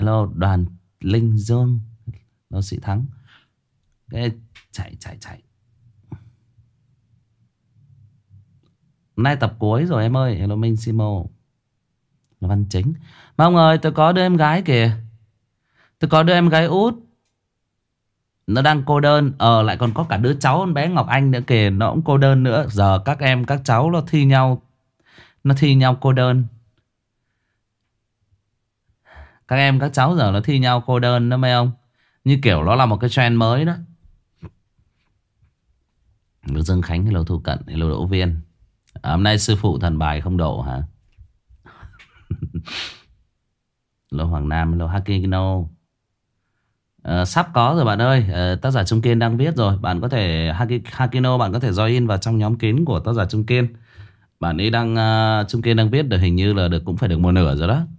Hello Đoàn Linh Dương. Hello Sĩ Thắng. Cái chạy. Hôm nay tập cuối rồi em ơi. Hello Minh Simo. Là Văn Chính. Mà ông ơi, tôi có đứa em gái kìa. Tôi có đứa em gái út. Nó đang cô đơn. Lại còn có cả đứa cháu con bé Ngọc Anh nữa kìa. Nó cũng cô đơn nữa. Giờ các em các cháu nó thi nhau. Nó thi nhau cô đơn. Các em các cháu giờ nó thi nhau cô đơn đó mấy ông. Như kiểu nó là một cái trend mới đó. Hello Dương Khánh. Hello Thu Cận. Hello Đỗ Viên. Hôm nay sư phụ thần bài không độ hả? Hello Hoàng Nam. Hello Hakino. Sắp có rồi bạn ơi. Tác giả Trung Kiên đang viết rồi. Bạn có thể Hakino, bạn có thể join vào trong nhóm kín của tác giả Trung Kiên. Bạn ấy đang Trung Kiên đang viết được, hình như là cũng phải được một nửa rồi đó.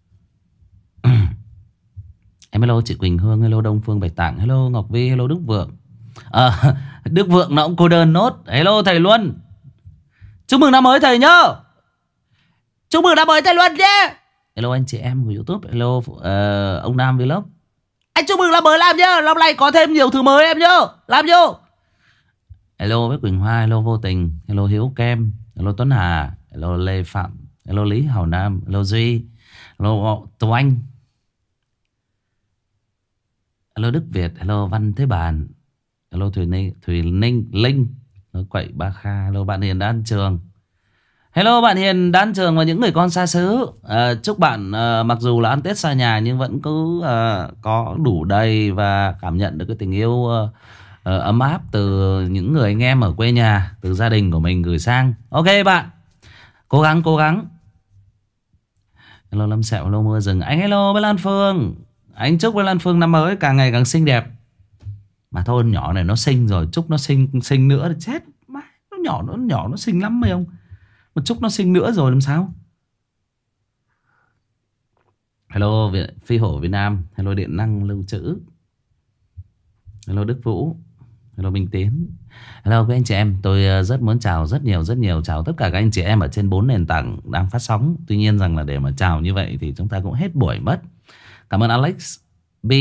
Em hello chị Quỳnh Hương. Hello Đông Phương Bạch Tạng. Hello Ngọc Vi. Hello Đức Vượng. Đức Vượng nó cũng cô đơn nốt. Hello thầy Luân. Chúc mừng năm mới thầy nhá. Chúc mừng năm mới thầy Luân nhé. Hello anh chị em của YouTube. Hello ông Nam Vlog. Anh chúc mừng năm mới làm nhá. Năm nay có thêm nhiều thứ mới em nhá. Làm vô. Hello với Quỳnh Hoa. Hello Vô Tình. Hello Hiếu Kem. Hello Tuấn Hà. Hello Lê Phạm. Hello Lý Hào Nam. Hello Duy. Hello Tô Anh. Hello Đức Việt. Hello Văn Thế Bàn. Hello Thùy Ninh Linh. Hello Quậy Ba Kha. Hello bạn Hiền Đan Trường. Hello bạn Hiền Đan Trường và những người con xa xứ. Chúc bạn mặc dù là ăn Tết xa nhà nhưng vẫn cứ có đủ đầy và cảm nhận được cái tình yêu ấm áp từ những người anh em ở quê nhà, từ gia đình của mình gửi sang. Ok bạn, cố gắng. Hello Lâm Sẹo. Hello Mưa Rừng. Anh hello với Lan Phương. Anh chúc với Lan Phương năm mới càng ngày càng xinh đẹp. Mà thôi nhỏ này nó xinh rồi, chúc nó xinh nữa thì chết. Nó nhỏ nó xinh lắm mấy ông. Một chút nó sinh nữa rồi làm sao. Hello Phi Hổ Việt Nam. Hello Điện Năng Lưu Trữ. Hello Đức Vũ. Hello Minh Tiến. Hello các anh chị em. Tôi rất muốn chào rất nhiều chào tất cả các anh chị em ở trên 4 nền tảng đang phát sóng. Tuy nhiên rằng là để mà chào như vậy thì chúng ta cũng hết buổi mất. Cảm ơn Alex B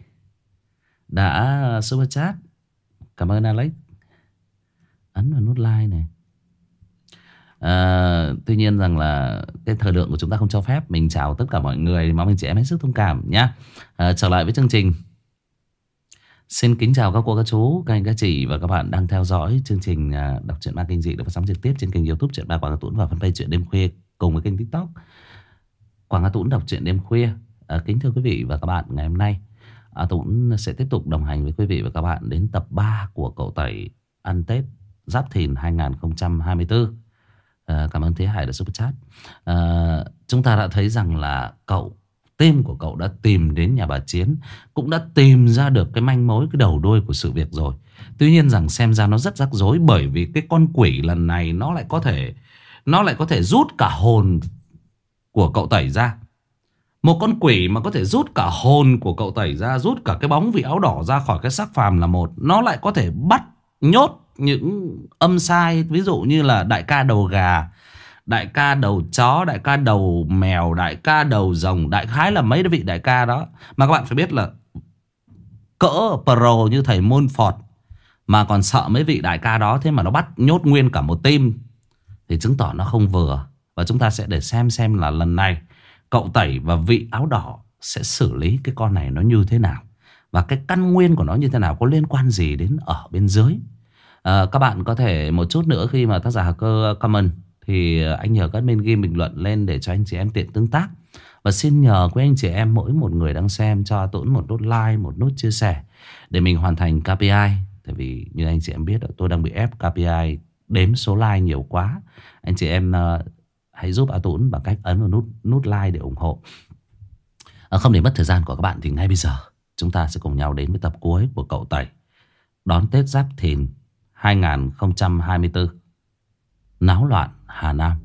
đã super chat. Cảm ơn Alex. Ấn vào nút like này. Tuy nhiên rằng là cái thời lượng của chúng ta không cho phép mình chào tất cả mọi người. Mong anh chị em hết sức thông cảm nhé. Trở lại với chương trình. Xin kính chào các cô, các chú, các anh, các chị và các bạn đang theo dõi chương trình đọc truyện ma kinh dị được phát sóng trực tiếp trên kênh YouTube Truyện Ma Quảng Hà Tũng và fanpage Truyện Đêm Khuya cùng với kênh TikTok Quảng Hà Tũng đọc truyện đêm khuya. Kính thưa quý vị và các bạn, ngày hôm nay Tũng sẽ tiếp tục đồng hành với quý vị và các bạn đến tập 3 của Cậu Tẩy ăn Tết Giáp Thìn 2024. Cảm ơn Thế Hải đã super chat. Chúng ta đã thấy rằng là team của cậu đã tìm đến nhà bà Chiến, cũng đã tìm ra được cái manh mối, cái đầu đuôi của sự việc rồi. Tuy nhiên rằng xem ra nó rất rắc rối, bởi vì cái con quỷ lần này nó lại có thể rút cả hồn của cậu Tẩy ra. Một con quỷ mà có thể rút cả hồn của cậu Tẩy ra, rút cả cái bóng vị áo đỏ ra khỏi cái xác phàm là một. Nó lại có thể bắt nhốt những âm sai, ví dụ như là đại ca đầu gà, đại ca đầu chó, đại ca đầu mèo, đại ca đầu rồng, đại khái là mấy vị đại ca đó. Mà các bạn phải biết là cỡ pro như thầy Môn Phọt mà còn sợ mấy vị đại ca đó, thế mà nó bắt nhốt nguyên cả một team thì chứng tỏ nó không vừa. Và chúng ta sẽ để xem là lần này cậu Tẩy và vị áo đỏ sẽ xử lý cái con này nó như thế nào, và cái căn nguyên của nó như thế nào, có liên quan gì đến ở bên dưới. Các bạn có thể một chút nữa khi mà tác giả hacker comment thì anh nhờ các admin ghi bình luận lên để cho anh chị em tiện tương tác. Và xin nhờ quý anh chị em mỗi một người đang xem cho Tuấn một nút like, một nút chia sẻ để mình hoàn thành KPI. Tại vì như anh chị em biết tôi đang bị ép KPI đếm số like nhiều quá. Anh chị em hãy giúp A Tuấn bằng cách ấn vào nút like để ủng hộ. Không để mất thời gian của các bạn thì ngay bây giờ chúng ta sẽ cùng nhau đến với tập cuối của Cậu Tẩy đón Tết Giáp Thìn 2024 náo loạn Hà Nam.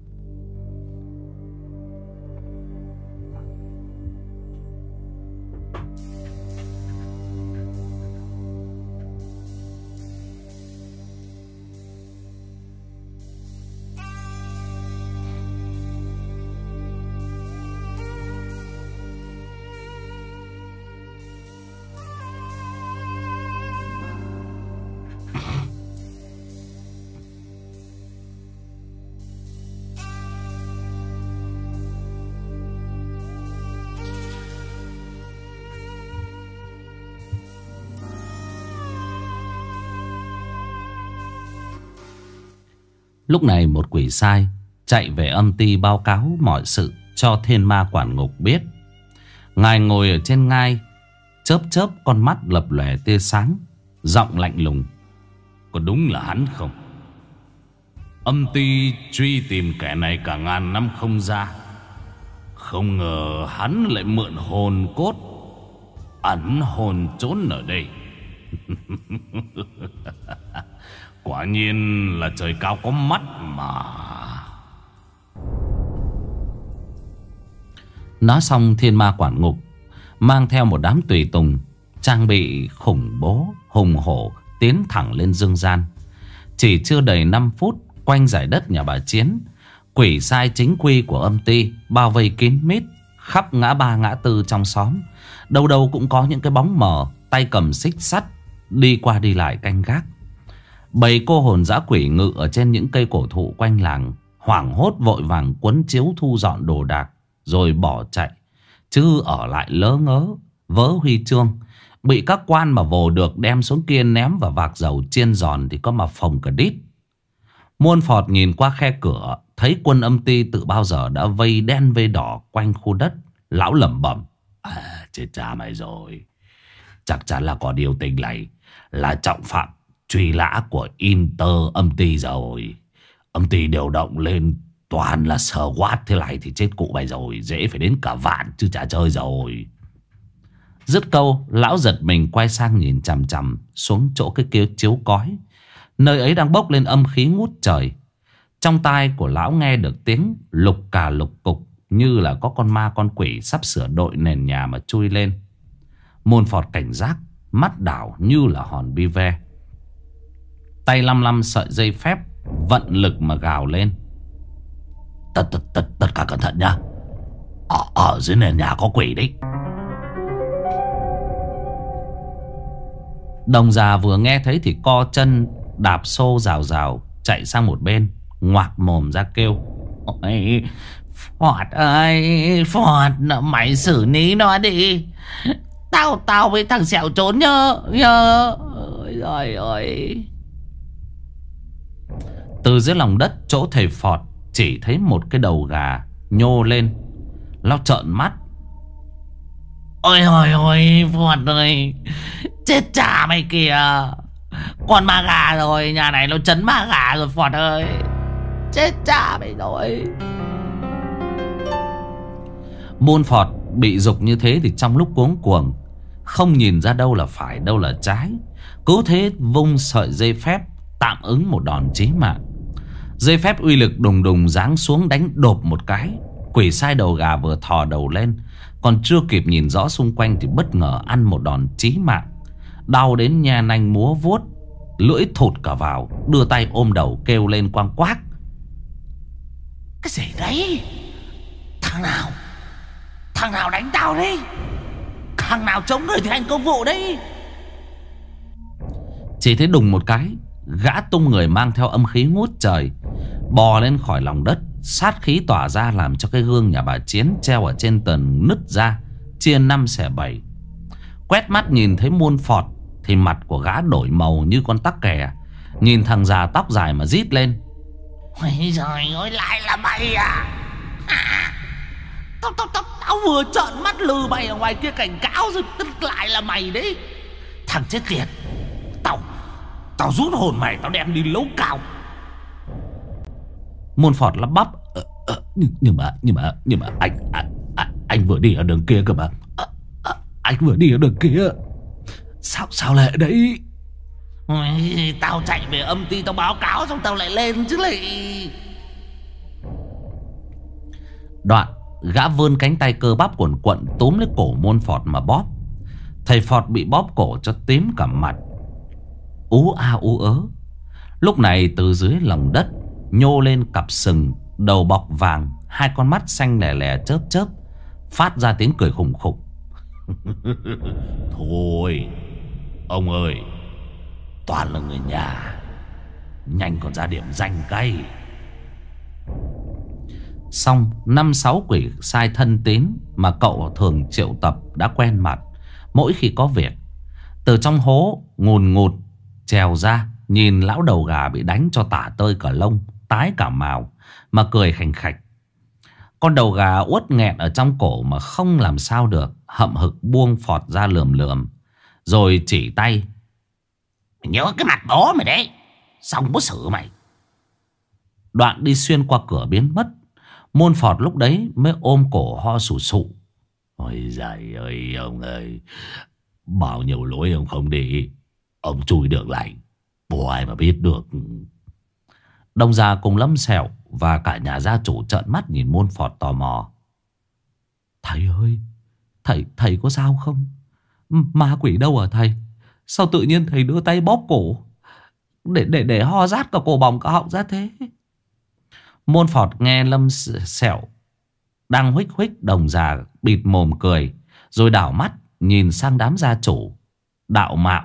Lúc này một quỷ sai chạy về âm ty báo cáo mọi sự cho thiên ma quản ngục biết. Ngài ngồi ở trên ngai, chớp chớp con mắt lập lòe tia sáng, giọng lạnh lùng: có đúng là hắn không? Âm ty truy tìm kẻ này cả ngàn năm không ra, không ngờ hắn lại mượn hồn cốt ẩn hồn trốn ở đây. Quả nhiên là trời cao có mắt mà. Nói xong, thiên ma quản ngục mang theo một đám tùy tùng trang bị khủng bố hùng hổ tiến thẳng lên dương gian. Chỉ chưa đầy 5 phút, quanh dải đất nhà bà Chiến, quỷ sai chính quy của âm ty bao vây kín mít khắp ngã ba ngã tư trong xóm. Đâu đâu cũng có những cái bóng mờ tay cầm xích sắt đi qua đi lại canh gác. Bầy cô hồn dã quỷ ngự ở trên những cây cổ thụ quanh làng, hoảng hốt vội vàng quấn chiếu thu dọn đồ đạc rồi bỏ chạy, chứ ở lại lớ ngớ vớ huy chương. Bị các quan mà vồ được đem xuống kia ném vào vạc dầu chiên giòn thì có mà phồng cả đít. Muôn Phọt nhìn qua khe cửa, thấy quân âm ty từ bao giờ đã vây đen vây đỏ quanh khu đất. Lão lẩm bẩm: chết cha mày rồi. Chắc chắn là có điều tình này là trọng phạm truy lã của Inter âm ty rồi. Âm ty điều động lên toàn là SWAT thế này thì chết cụ mày rồi. Dễ phải đến cả vạn chứ chả chơi rồi. Dứt câu, lão giật mình quay sang nhìn chằm chằm xuống chỗ cái kia chiếu cói. Nơi ấy đang bốc lên âm khí ngút trời. Trong tai của lão nghe được tiếng lục cà lục cục, như là có con ma con quỷ sắp sửa đội nền nhà mà chui lên. Muôn Phọt cảnh giác, mắt đảo như là hòn bi ve. Tay lăm lăm sợi dây phép, vận lực mà gào lên: Tất cả cẩn thận nhá. Ở dưới nền nhà có quỷ đấy. Đồng già vừa nghe thấy thì co chân đạp xô rào rào chạy sang một bên, ngoạc mồm ra kêu: ôi Phọt ơi, Phọt, mày xử lý nó đi. Tao với thằng Sẹo trốn nhớ. Ôi ơi. Từ dưới lòng đất chỗ thầy Phọt chỉ thấy một cái đầu gà nhô lên. Lão trợn mắt: ôi Phọt ơi, chết chả mày kìa. Con ma gà rồi, nhà này nó trấn ma gà rồi Phọt ơi. Chết chả mày rồi. Muôn Phọt bị giục như thế thì trong lúc cuống cuồng, không nhìn ra đâu là phải đâu là trái, cứ thế vung sợi dây phép tạm ứng một đòn chí mạng. Dây phép uy lực đùng đùng giáng xuống đánh đột một cái. Quỷ sai đầu gà vừa thò đầu lên, còn chưa kịp nhìn rõ xung quanh thì bất ngờ ăn một đòn chí mạng. Đau đến nhe nanh múa vuốt, lưỡi thụt cả vào, đưa tay ôm đầu kêu lên quang quác: cái gì đấy? Thằng nào đánh tao đấy? Thằng nào chống người thi hành công vụ đấy? Chỉ thấy đùng một cái, gã tung người mang theo âm khí ngút trời bò lên khỏi lòng đất. Sát khí tỏa ra làm cho cái gương nhà bà Chiến treo ở trên tường nứt ra, chia 5 xẻ 7. Quét mắt nhìn thấy Muôn Phọt thì mặt của gã đổi màu như con tắc kè. Nhìn thằng già tóc dài mà rít lên: ôi giời ơi, lại là mày à? Tao vừa trợn mắt lừ mày ở ngoài kia cảnh cáo rồi, lại là mày đấy. Thằng chết tiệt, Tao rút hồn mày, tao đem đi lấu cao. Muôn Phọt lắp bắp: Nhưng mà anh vừa đi ở đường kia cơ mà. Anh vừa đi ở đường kia. Sao lại đấy? Tao chạy về âm ty, tao báo cáo xong tao lại lên chứ lại. Đoạn gã vươn cánh tay cơ bắp quần quận túm lấy cổ Muôn Phọt mà bóp. Thầy Phọt bị bóp cổ cho tím cả mặt, ú a ú ớ. Lúc này từ dưới lòng đất nhô lên cặp sừng đầu bọc vàng, hai con mắt xanh lè lè chớp chớp, phát ra tiếng cười khủng khục: thôi ông ơi, toàn là người nhà, nhanh còn ra điểm danh cay. Xong 5-6 quỷ sai thân tín mà cậu thường triệu tập đã quen mặt. Mỗi khi có việc, từ trong hố ngùn ngụt trèo ra nhìn lão đầu gà bị đánh cho tả tơi cả lông, tái cả mào, mà cười khành khạch. Con đầu gà uất nghẹn ở trong cổ mà không làm sao được, hậm hực buông phọt ra lườm lườm, rồi chỉ tay. Mày nhớ cái mặt bố mày đấy, xong bố xử mày. Đoạn đi xuyên qua cửa biến mất. Môn Phọt lúc đấy mới ôm cổ ho sù sụ. Ôi giời ơi ông ơi, bao nhiêu lối ông không đi, ông chui được lạnh, bố ai mà biết được. Đông già cùng Lâm Sẹo và cả nhà gia chủ trợn mắt nhìn Môn Phọt tò mò. Thầy ơi, thầy có sao không? Ma quỷ đâu hả thầy? Sao tự nhiên thầy đưa tay bóp cổ để ho rát cả cổ bỏng cả họng ra thế? Môn Phọt nghe Lâm Sẹo đang huých huých, Đồng già bịt mồm cười, rồi đảo mắt nhìn sang đám gia chủ đạo mạo.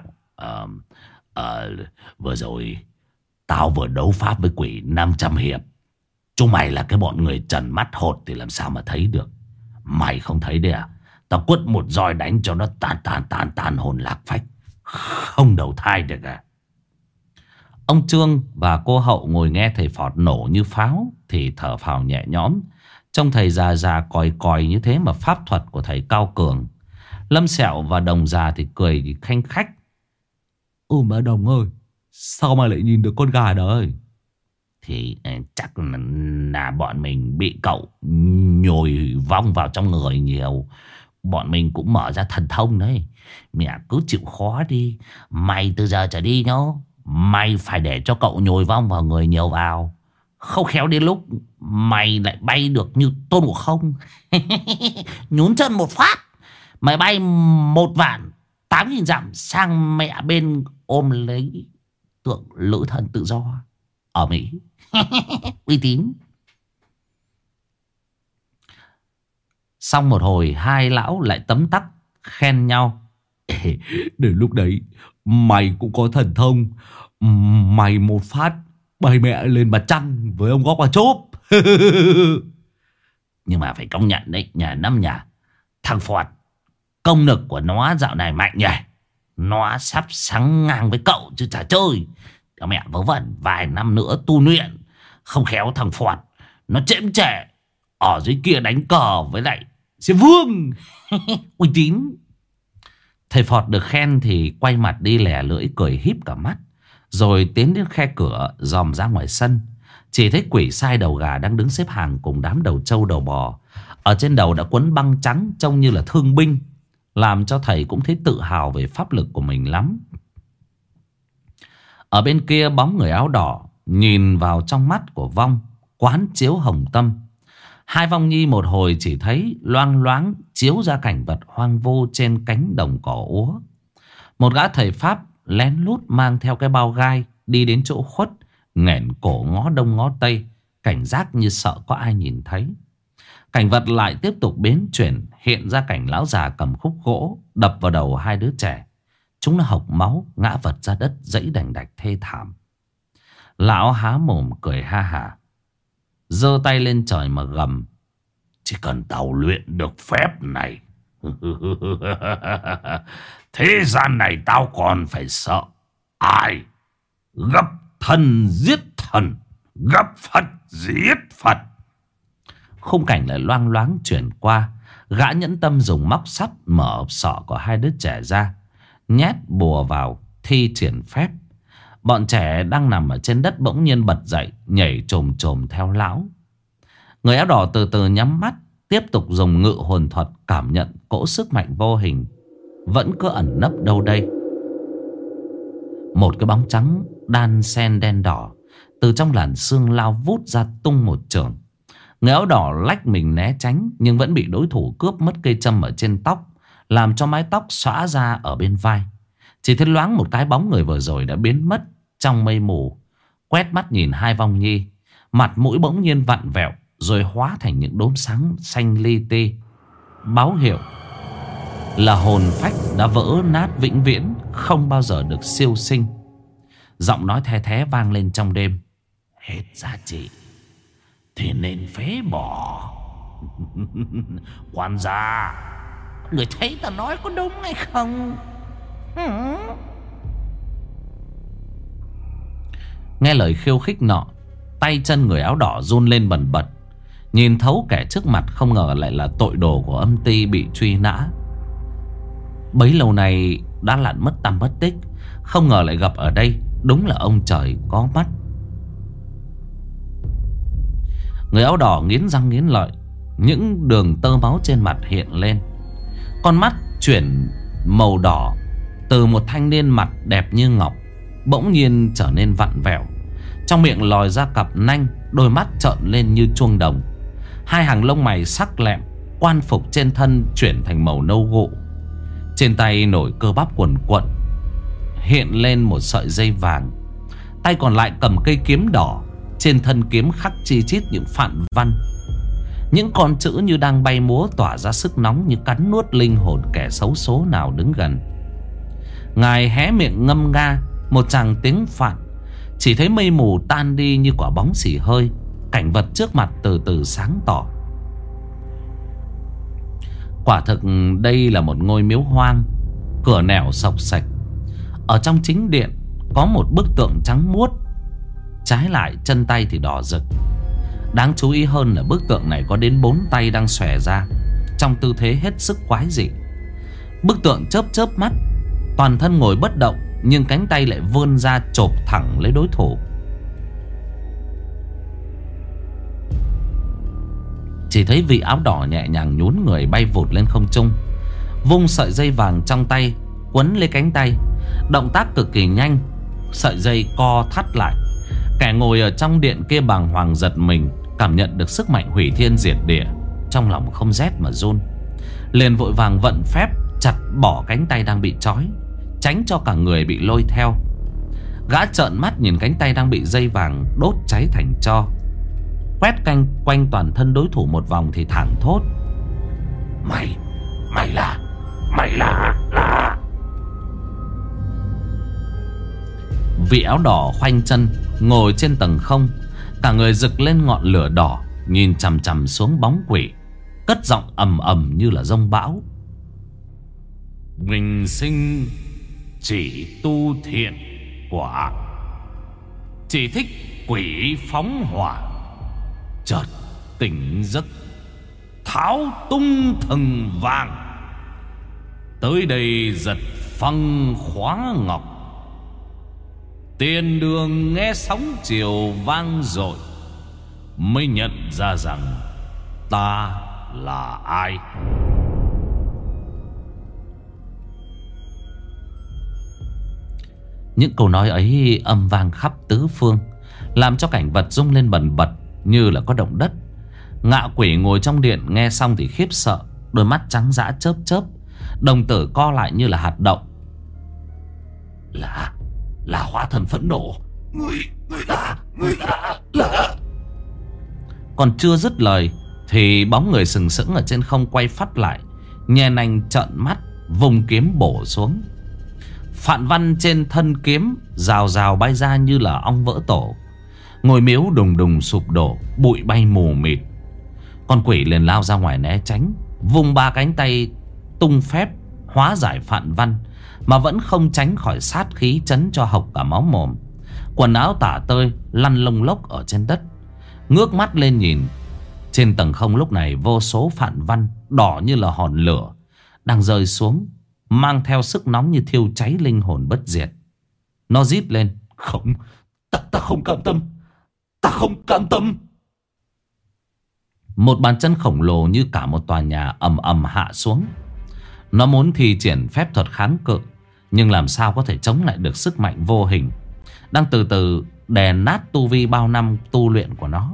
Vừa rồi tao vừa đấu pháp với quỷ 500 hiệp. Chúng mày là cái bọn người trần mắt hột thì làm sao mà thấy được. Mày không thấy đấy à? Tao quất một roi đánh cho nó tan hồn lạc phách, không đầu thai được à? Ông Trương và cô Hậu ngồi nghe thầy Phọt nổ như pháo thì thở phào nhẹ nhõm. Trông thầy già già còi còi như thế mà pháp thuật của thầy cao cường. Lâm Sẹo và Đồng già thì cười khanh khách. Mà Đồng ơi, sao mà lại nhìn được con gà đấy? Thì chắc là bọn mình bị cậu nhồi vong vào trong người nhiều. Bọn mình cũng mở ra thần thông đấy. Mẹ cứ chịu khó đi. Mày từ giờ trở đi nhá, mày phải để cho cậu nhồi vong vào người nhiều vào. Không khéo đến lúc mày lại bay được như Tôn Ngộ Không. Nhún chân một phát, mày bay 1.800.000 dặm sang mẹ bên ôm lấy tượng Lữ Thần Tự Do ở Mỹ. Uy tín. Xong một hồi, hai lão lại tấm tắc khen nhau. Đến lúc đấy mày cũng có thần thông. Mày một phát bay mẹ lên mặt trăng với ông Góc Bà Chốp. Nhưng mà phải công nhận đấy, nhà thằng Phọt, công lực của nó dạo này mạnh nhỉ. Nó sắp sánh ngang với cậu chứ chả chơi. Mẹ vớ vẩn vài năm nữa tu luyện, không khéo thằng Phọt nó chễm trễ ở dưới kia đánh cờ với lại Diêm Vương. Uy tín. Thầy Phọt được khen thì quay mặt đi lẻ lưỡi cười híp cả mắt, rồi tiến đến khe cửa dòm ra ngoài sân. Chỉ thấy quỷ sai đầu gà đang đứng xếp hàng cùng đám đầu trâu đầu bò. Ở trên đầu đã quấn băng trắng trông như là thương binh, làm cho thầy cũng thấy tự hào về pháp lực của mình lắm. Ở bên kia bóng người áo đỏ nhìn vào trong mắt của vong quán chiếu hồng tâm. Hai vong nhi một hồi chỉ thấy loang loáng chiếu ra cảnh vật hoang vô trên cánh đồng cỏ úa. Một gã thầy pháp lén lút mang theo cái bao gai đi đến chỗ khuất, nghển cổ ngó đông ngó tây, cảnh giác như sợ có ai nhìn thấy. Cảnh vật lại tiếp tục biến chuyển, hiện ra cảnh lão già cầm khúc gỗ đập vào đầu hai đứa trẻ. Chúng nó hộc máu ngã vật ra đất, dãy đành đạch thê thảm. Lão há mồm cười ha hả, giơ tay lên trời mà gầm. Chỉ cần tao luyện được phép này, thế gian này tao còn phải sợ ai? Gấp thần giết thần, gấp Phật giết Phật. Khung cảnh lại loang loáng chuyển qua. Gã nhẫn tâm dùng móc sắt mở hộp sọ của hai đứa trẻ ra, nhét bùa vào thi triển phép. Bọn trẻ đang nằm ở trên đất bỗng nhiên bật dậy, nhảy chồm chồm theo lão. Người áo đỏ từ từ nhắm mắt, tiếp tục dùng ngự hồn thuật cảm nhận cỗ sức mạnh vô hình vẫn cứ ẩn nấp đâu đây. Một cái bóng trắng đan xen đen đỏ từ trong làn sương lao vút ra tung một chưởng. Người áo đỏ lách mình né tránh, nhưng vẫn bị đối thủ cướp mất cây châm ở trên tóc, làm cho mái tóc xõa ra ở bên vai. Chỉ thấy loáng một cái bóng người vừa rồi đã biến mất trong mây mù. Quét mắt nhìn hai vong nhi, mặt mũi bỗng nhiên vặn vẹo, rồi hóa thành những đốm sáng xanh li ti, báo hiệu là hồn phách đã vỡ nát vĩnh viễn, không bao giờ được siêu sinh. Giọng nói the thé vang lên trong đêm. Hết giá trị thì nên phế bỏ. Quan gia, người thấy ta nói có đúng hay không? Nghe lời khiêu khích nọ, tay chân người áo đỏ run lên bần bật. Nhìn thấu kẻ trước mặt không ngờ lại là tội đồ của âm ty bị truy nã. Bấy lâu nay đã lặn mất tăm mất tích, không ngờ lại gặp ở đây. Đúng là ông trời có mắt. Người áo đỏ nghiến răng nghiến lợi, những đường tơ máu trên mặt hiện lên. Con mắt chuyển màu đỏ, từ một thanh niên mặt đẹp như ngọc bỗng nhiên trở nên vặn vẹo. Trong miệng lòi ra cặp nanh, đôi mắt trợn lên như chuông đồng. Hai hàng lông mày sắc lẹm, quan phục trên thân chuyển thành màu nâu gụ. Trên tay nổi cơ bắp quần quận, hiện lên một sợi dây vàng. Tay còn lại cầm cây kiếm đỏ, trên thân kiếm khắc chi chít những phạn văn. Những con chữ như đang bay múa, tỏa ra sức nóng như cắn nuốt linh hồn kẻ xấu số nào đứng gần. Ngài hé miệng ngâm nga một tràng tiếng Phạn. Chỉ thấy mây mù tan đi như quả bóng xì hơi. Cảnh vật trước mặt từ từ sáng tỏ. Quả thực đây là một ngôi miếu hoang, cửa nẻo sộc sạch. Ở trong chính điện có một bức tượng trắng muốt, trái lại chân tay thì đỏ rực. Đáng chú ý hơn là bức tượng này có đến 4 tay đang xòe ra, trong tư thế hết sức quái dị. Bức tượng chớp chớp mắt, toàn thân ngồi bất động, nhưng cánh tay lại vươn ra chộp thẳng lấy đối thủ. Chỉ thấy vị áo đỏ nhẹ nhàng nhún người bay vụt lên không trung, vung sợi dây vàng trong tay quấn lấy cánh tay. Động tác cực kỳ nhanh, sợi dây co thắt lại. Kẻ ngồi ở trong điện kia bàng hoàng giật mình, cảm nhận được sức mạnh hủy thiên diệt địa, trong lòng không rét mà run. Liền vội vàng vận phép chặt bỏ cánh tay đang bị trói, tránh cho cả người bị lôi theo. Gã trợn mắt nhìn cánh tay đang bị dây vàng đốt cháy thành tro, quét quanh toàn thân đối thủ một vòng thì thẳng thốt: Mày là Vị áo đỏ khoanh chân ngồi trên tầng không, cả người rực lên ngọn lửa đỏ, nhìn chằm chằm xuống bóng quỷ, cất giọng ầm ầm như là dông bão: Bình sinh chỉ tu thiện quả, chỉ thích quỷ phóng hỏa. Chợt tỉnh giấc tháo tung thần vàng, tới đây giật phăng khóa ngọc. Tiền đường nghe sóng chiều vang dội, mới nhận ra rằng ta là ai. Những câu nói ấy âm vang khắp tứ phương, làm cho cảnh vật rung lên bần bật như là có động đất. Ngạ quỷ ngồi trong điện nghe xong thì khiếp sợ, đôi mắt trắng dã chớp chớp, đồng tử co lại như là hạt động. Là hóa thần phẫn nộ. Người là. Còn chưa dứt lời thì bóng người sừng sững ở trên không quay phắt lại, nhe nanh trợn mắt, vùng kiếm bổ xuống. Phạn văn trên thân kiếm rào rào bay ra như là ong vỡ tổ. Ngôi miếu đùng đùng sụp đổ, bụi bay mù mịt. Con quỷ liền lao ra ngoài né tránh, vùng 3 cánh tay tung phép hóa giải phạn văn, mà vẫn không tránh khỏi sát khí chấn cho hộc cả máu mồm. Quần áo tả tơi lăn lông lốc ở trên đất. Ngước mắt lên nhìn, trên tầng không lúc này vô số phạn văn đỏ như là hòn lửa đang rơi xuống, mang theo sức nóng như thiêu cháy linh hồn bất diệt. Nó rít lên: Không, ta không cam tâm. Ta không cam tâm. Một bàn chân khổng lồ như cả một tòa nhà ầm ầm hạ xuống. Nó muốn thi triển phép thuật kháng cự, nhưng làm sao có thể chống lại được sức mạnh vô hình đang từ từ đè nát tu vi bao năm tu luyện của nó.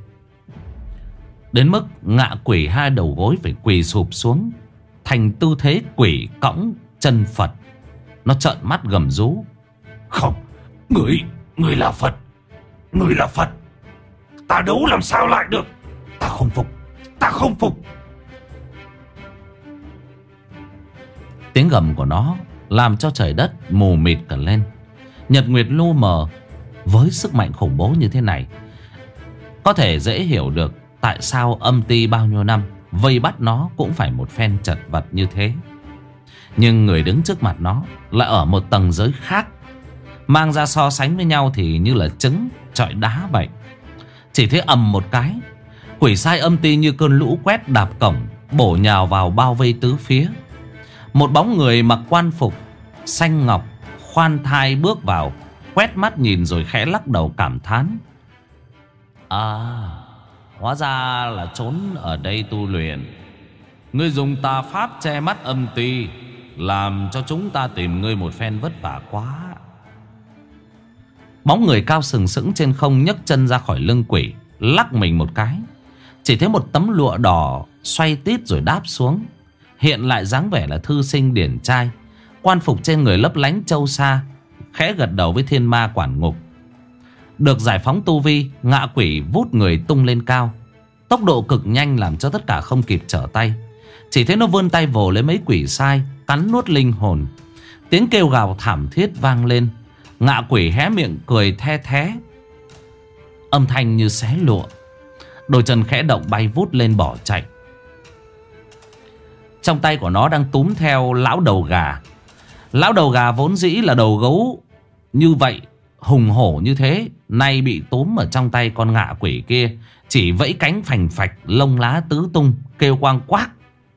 Đến mức ngạ quỷ hai đầu gối phải quỳ sụp xuống thành tư thế quỷ cõng chân Phật. Nó trợn mắt gầm rú: Không, người là Phật. Người là Phật. Ta đấu làm sao lại được. Ta không phục. Tiếng gầm của nó làm cho trời đất mù mịt cả lên. Nhật nguyệt lu mờ. Với sức mạnh khủng bố như thế này, có thể dễ hiểu được tại sao âm ty bao nhiêu năm vây bắt nó cũng phải một phen chật vật như thế. Nhưng người đứng trước mặt nó lại ở một tầng giới khác. mang ra so sánh với nhau thì như là trứng chọi đá vậy. Chỉ thấy ầm một cái, quỷ sai âm ti như cơn lũ quét đạp cổng, bổ nhào vào bao vây tứ phía. Một bóng người mặc quan phục xanh ngọc khoan thai bước vào, quét mắt nhìn rồi khẽ lắc đầu cảm thán. À, hóa ra là trốn ở đây tu luyện. Ngươi dùng tà pháp che mắt âm ti, làm cho chúng ta tìm ngươi một phen vất vả quá. Bóng người cao sừng sững trên không nhấc chân ra khỏi lưng quỷ, lắc mình một cái. Chỉ thấy một tấm lụa đỏ xoay tít rồi đáp xuống, hiện lại dáng vẻ là thư sinh điển trai. Quan phục trên người lấp lánh châu sa, khẽ gật đầu với thiên ma quản ngục. Được giải phóng tu vi, ngạ quỷ vút người tung lên cao, tốc độ cực nhanh làm cho tất cả không kịp trở tay. Chỉ thấy nó vươn tay vồ lấy mấy quỷ sai, cắn nuốt linh hồn. Tiếng kêu gào thảm thiết vang lên. Ngạ quỷ hé miệng cười the thé, âm thanh như xé lụa. Đôi chân khẽ động bay vút lên bỏ chạy. Trong tay của nó đang túm theo lão đầu gà. Lão đầu gà vốn dĩ là đầu gấu như vậy, hùng hổ như thế, nay bị túm ở trong tay con ngạ quỷ kia, chỉ vẫy cánh phành phạch, lông lá tứ tung, kêu quang quác.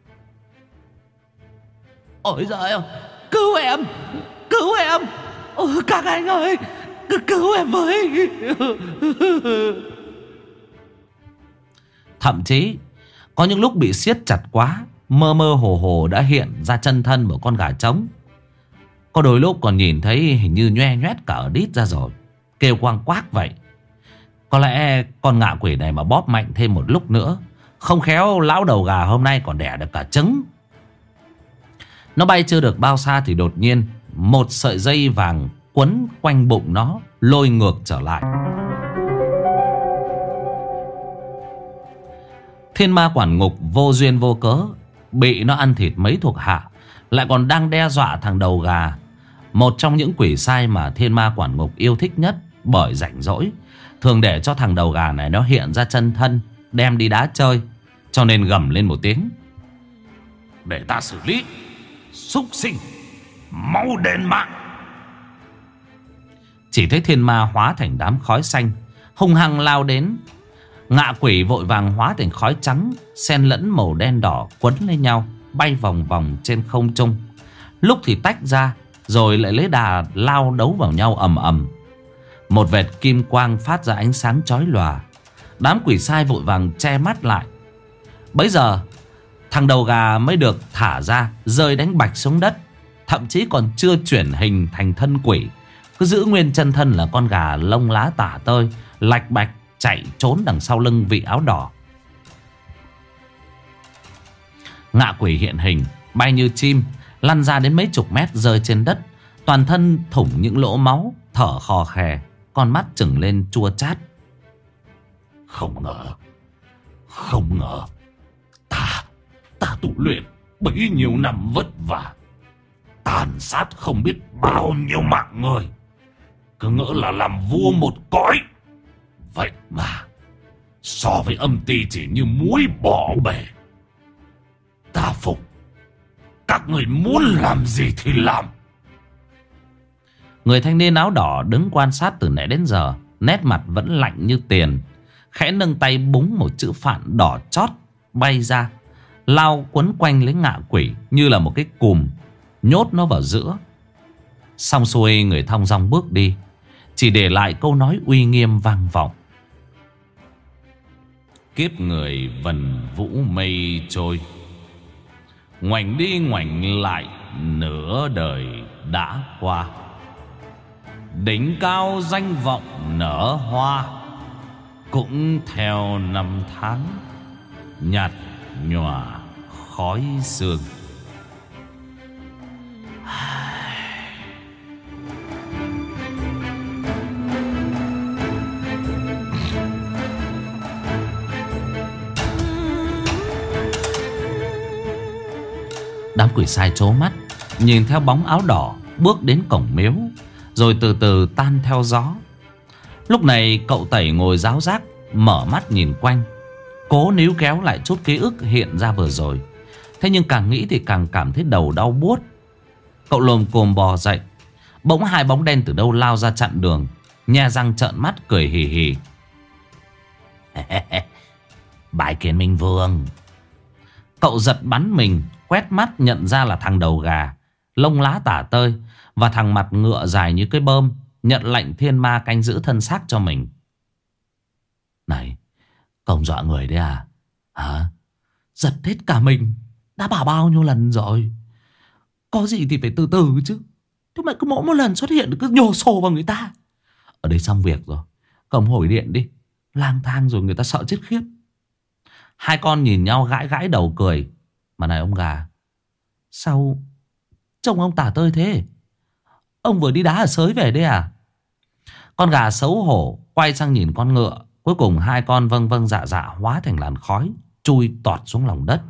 Ôi giời ơi, cứu em, cứu em, các anh ơi, cứu em với. Thậm chí có những lúc bị siết chặt quá, mơ mơ hồ hồ đã hiện ra chân thân của con gà trống. Có đôi lúc còn nhìn thấy hình như nhoe nhoét cả ở đít ra rồi, kêu quang quác vậy. Có lẽ con ngạ quỷ này mà bóp mạnh thêm một lúc nữa, không khéo lão đầu gà hôm nay còn đẻ được cả trứng. Nó bay chưa được bao xa thì đột nhiên một sợi dây vàng quấn quanh bụng nó, lôi ngược trở lại. Thiên ma quản ngục vô duyên vô cớ bị nó ăn thịt mấy thuộc hạ, lại còn đang đe dọa thằng đầu gà, một trong những quỷ sai mà thiên ma quản ngục yêu thích nhất. Bởi rảnh rỗi thường để cho thằng đầu gà này nó hiện ra chân thân, đem đi đá chơi, cho nên gầm lên một tiếng: để ta xử lý, súc sinh, mau đền mạng. Chỉ thấy thiên ma hóa thành đám khói xanh, hung hăng lao đến. Ngạ quỷ vội vàng hóa thành khói trắng xen lẫn màu đen đỏ, quấn lên nhau, bay vòng vòng trên không trung. Lúc thì tách ra, rồi lại lấy đà lao đấu vào nhau ầm ầm. Một vệt kim quang phát ra ánh sáng chói lòa. Đám quỷ sai vội vàng che mắt lại. Bấy giờ thằng đầu gà mới được thả ra, rơi đánh bạch xuống đất. Thậm chí còn chưa chuyển hình thành thân quỷ, cứ giữ nguyên chân thân là con gà lông lá tả tơi, lạch bạch chạy trốn đằng sau lưng vị áo đỏ. Ngạ quỷ hiện hình, bay như chim, lăn ra đến mấy chục mét, rơi trên đất, toàn thân thủng những lỗ máu, thở khò khè, con mắt trừng lên chua chát. Không ngờ ta tu luyện bấy nhiêu năm vất vả, tàn sát không biết bao nhiêu mạng người, cứ ngỡ là làm vua một cõi. Vậy mà so với âm ti chỉ như muối bỏ bể. Ta phục, các người muốn làm gì thì làm. Người thanh niên áo đỏ đứng quan sát từ nãy đến giờ, nét mặt vẫn lạnh như tiền, khẽ nâng tay búng một chữ phạn đỏ chót bay ra, lao quấn quanh lấy ngạ quỷ như là một cái cùm, nhốt nó vào giữa. Xong xuôi, người thong dong bước đi, chỉ để lại câu nói uy nghiêm vang vọng: kiếp người vần vũ mây trôi, ngoảnh đi ngoảnh lại nửa đời đã qua. Đỉnh cao danh vọng nở hoa, cũng theo năm tháng nhạt nhòa khói sương. Đám quỷ sai trố mắt nhìn theo bóng áo đỏ bước đến cổng miếu, rồi từ từ tan theo gió. Lúc này cậu Tẩy ngồi ráo rác, mở mắt nhìn quanh, cố níu kéo lại chút ký ức hiện ra vừa rồi. Thế nhưng càng nghĩ thì càng cảm thấy đầu đau buốt. Cậu lồm cồm bò dậy, Bỗng hai bóng đen từ đâu lao ra chặn đường, nhe răng trợn mắt cười hì hì. Bái kiến Minh Vương. Cậu giật bắn mình, quét mắt nhận ra là thằng đầu gà, lông lá tả tơi, và thằng mặt ngựa dài như cái bơm, nhận lệnh thiên ma canh giữ thân xác cho mình. Này, cậu dọa người đấy à? Hả? Giật hết cả mình. Đã bảo bao nhiêu lần rồi, có gì thì phải từ từ chứ. Thế mà cứ mỗi một lần xuất hiện cứ nhổ sổ vào người ta. Ở đây xong việc rồi, cậu hồi điện đi. Lang thang rồi người ta sợ chết khiếp. Hai con nhìn nhau gãi gãi đầu cười. Mà này ông gà, sao trông ông tả tơi thế? Ông vừa đi đá ở sới về đấy à? Con gà xấu hổ quay sang nhìn con ngựa. Cuối cùng hai con vâng vâng dạ dạ hóa thành làn khói, chui tọt xuống lòng đất.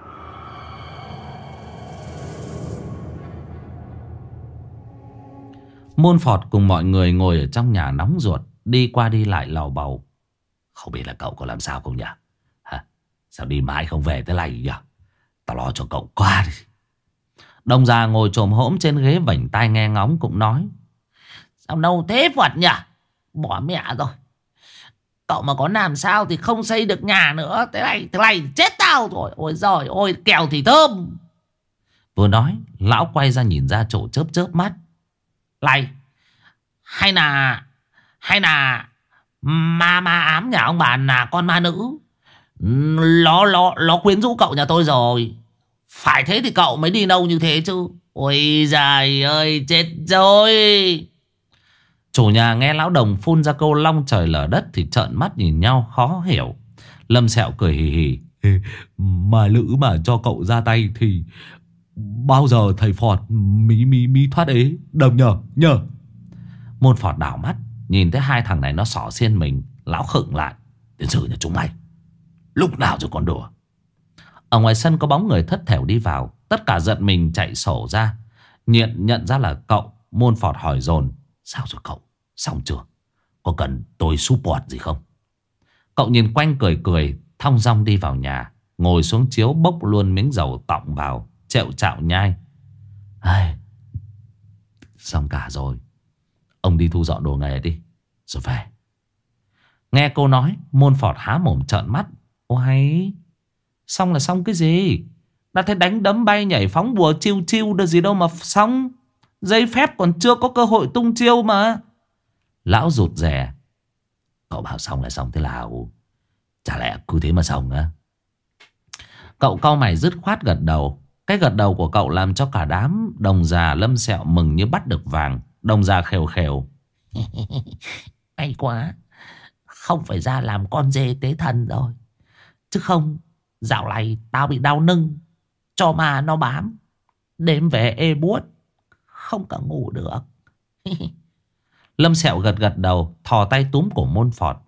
Môn Phọt cùng mọi người ngồi ở trong nhà nóng ruột, đi qua đi lại lầu bầu. Không biết là cậu có làm sao không nhỉ? Hả? Sao đi mãi không về tới này nhỉ? Tao lo cho cậu qua đi. Đồng già ngồi chồm hổm trên ghế vảnh tai nghe ngóng cũng nói. Sao đâu thế Phọt nhỉ? Bỏ mẹ rồi. Cậu mà có làm sao thì không xây được nhà nữa. Thế này chết tao rồi. Ôi giời ôi, kẹo thì thơm. Vừa nói, lão quay ra nhìn ra chỗ chớp chớp mắt. Này, hay là ma ám nhà ông bà là con ma nữ. Nó quyến rũ cậu nhà tôi rồi. Phải thế thì cậu mới đi đâu như thế chứ. Ôi giời ơi, chết rồi. Chủ nhà nghe lão đồng phun ra câu long trời lở đất thì trợn mắt nhìn nhau khó hiểu. Lâm Sẹo cười hì hì. Mà lữ mà cho cậu ra tay thì bao giờ thầy Phọt mí thoát ế đồng nhờ. Môn Phọt đảo mắt nhìn thấy hai thằng này nó xỏ xiên mình. Lão khựng lại. Tiền sử nhà chúng mày lúc nào rồi còn đùa. Ở ngoài sân có bóng người thất thểu đi vào. Tất cả giận mình chạy sổ ra. Nhận ra là cậu. Môn Phọt hỏi dồn. Sao rồi cậu? Xong chưa? Có cần tôi support gì không? Cậu nhìn quanh cười cười, thong dong đi vào nhà, ngồi xuống chiếu bốc luôn miếng dầu tọng vào, chẹo chạo nhai. Xong cả rồi. Ông đi thu dọn đồ nghề đi rồi về. Nghe cô nói, Môn Phọt há mồm trợn mắt. Ô hay, xong là xong cái gì? Đã thấy đánh đấm bay nhảy phóng bùa chiêu chiêu được gì đâu mà xong. Giấy phép còn chưa có cơ hội tung chiêu mà. Lão rụt rè. Cậu bảo xong là xong thế nào? Chả lẽ cứ thế mà xong á? Cậu cau mày dứt khoát gật đầu. Cái gật đầu của cậu làm cho cả đám đồng già Lâm Sẹo mừng như bắt được vàng. Đồng già khều khều. May quá, không phải ra làm con dê tế thần rồi. Chứ không, dạo này tao bị đau lưng, cho mà nó bám. Đêm về ê buốt, không cả ngủ được. Lâm Sẹo gật đầu, thò tay túm cổ Môn Phọt.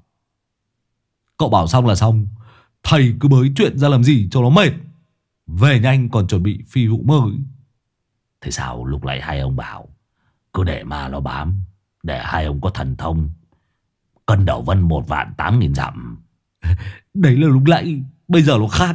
Cậu bảo xong là xong, thầy cứ bới chuyện ra làm gì cho nó mệt. Về nhanh còn chuẩn bị phi vụ mới. Thế sao lúc lại hai ông bảo cứ để mà nó bám, để hai ông có thần thông cân đầu vân 1.800.000 dặm. Đấy là lúc nãy, bây giờ nó khác.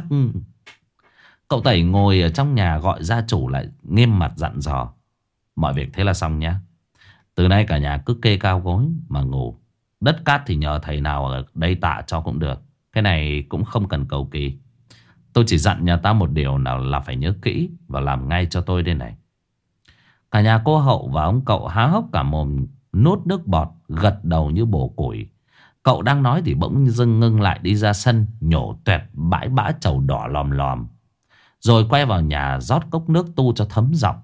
Cậu Tẩy ngồi ở trong nhà gọi gia chủ lại, nghiêm mặt dặn dò. Mọi việc thế là xong nhé. Từ nay cả nhà cứ kê cao gối mà ngủ. Đất cát thì nhờ thầy nào ở đây tạ cho cũng được. Cái này cũng không cần cầu kỳ. Tôi chỉ dặn nhà ta một điều nào là phải nhớ kỹ và làm ngay cho tôi đây này. Cả nhà cô Hậu và ông cậu há hốc cả mồm, nuốt nước bọt, gật đầu như bổ củi. Cậu đang nói thì bỗng dưng ngưng lại, đi ra sân nhổ toẹt bãi bã trầu đỏ lòm lòm. Rồi quay vào nhà rót cốc nước tu cho thấm giọng.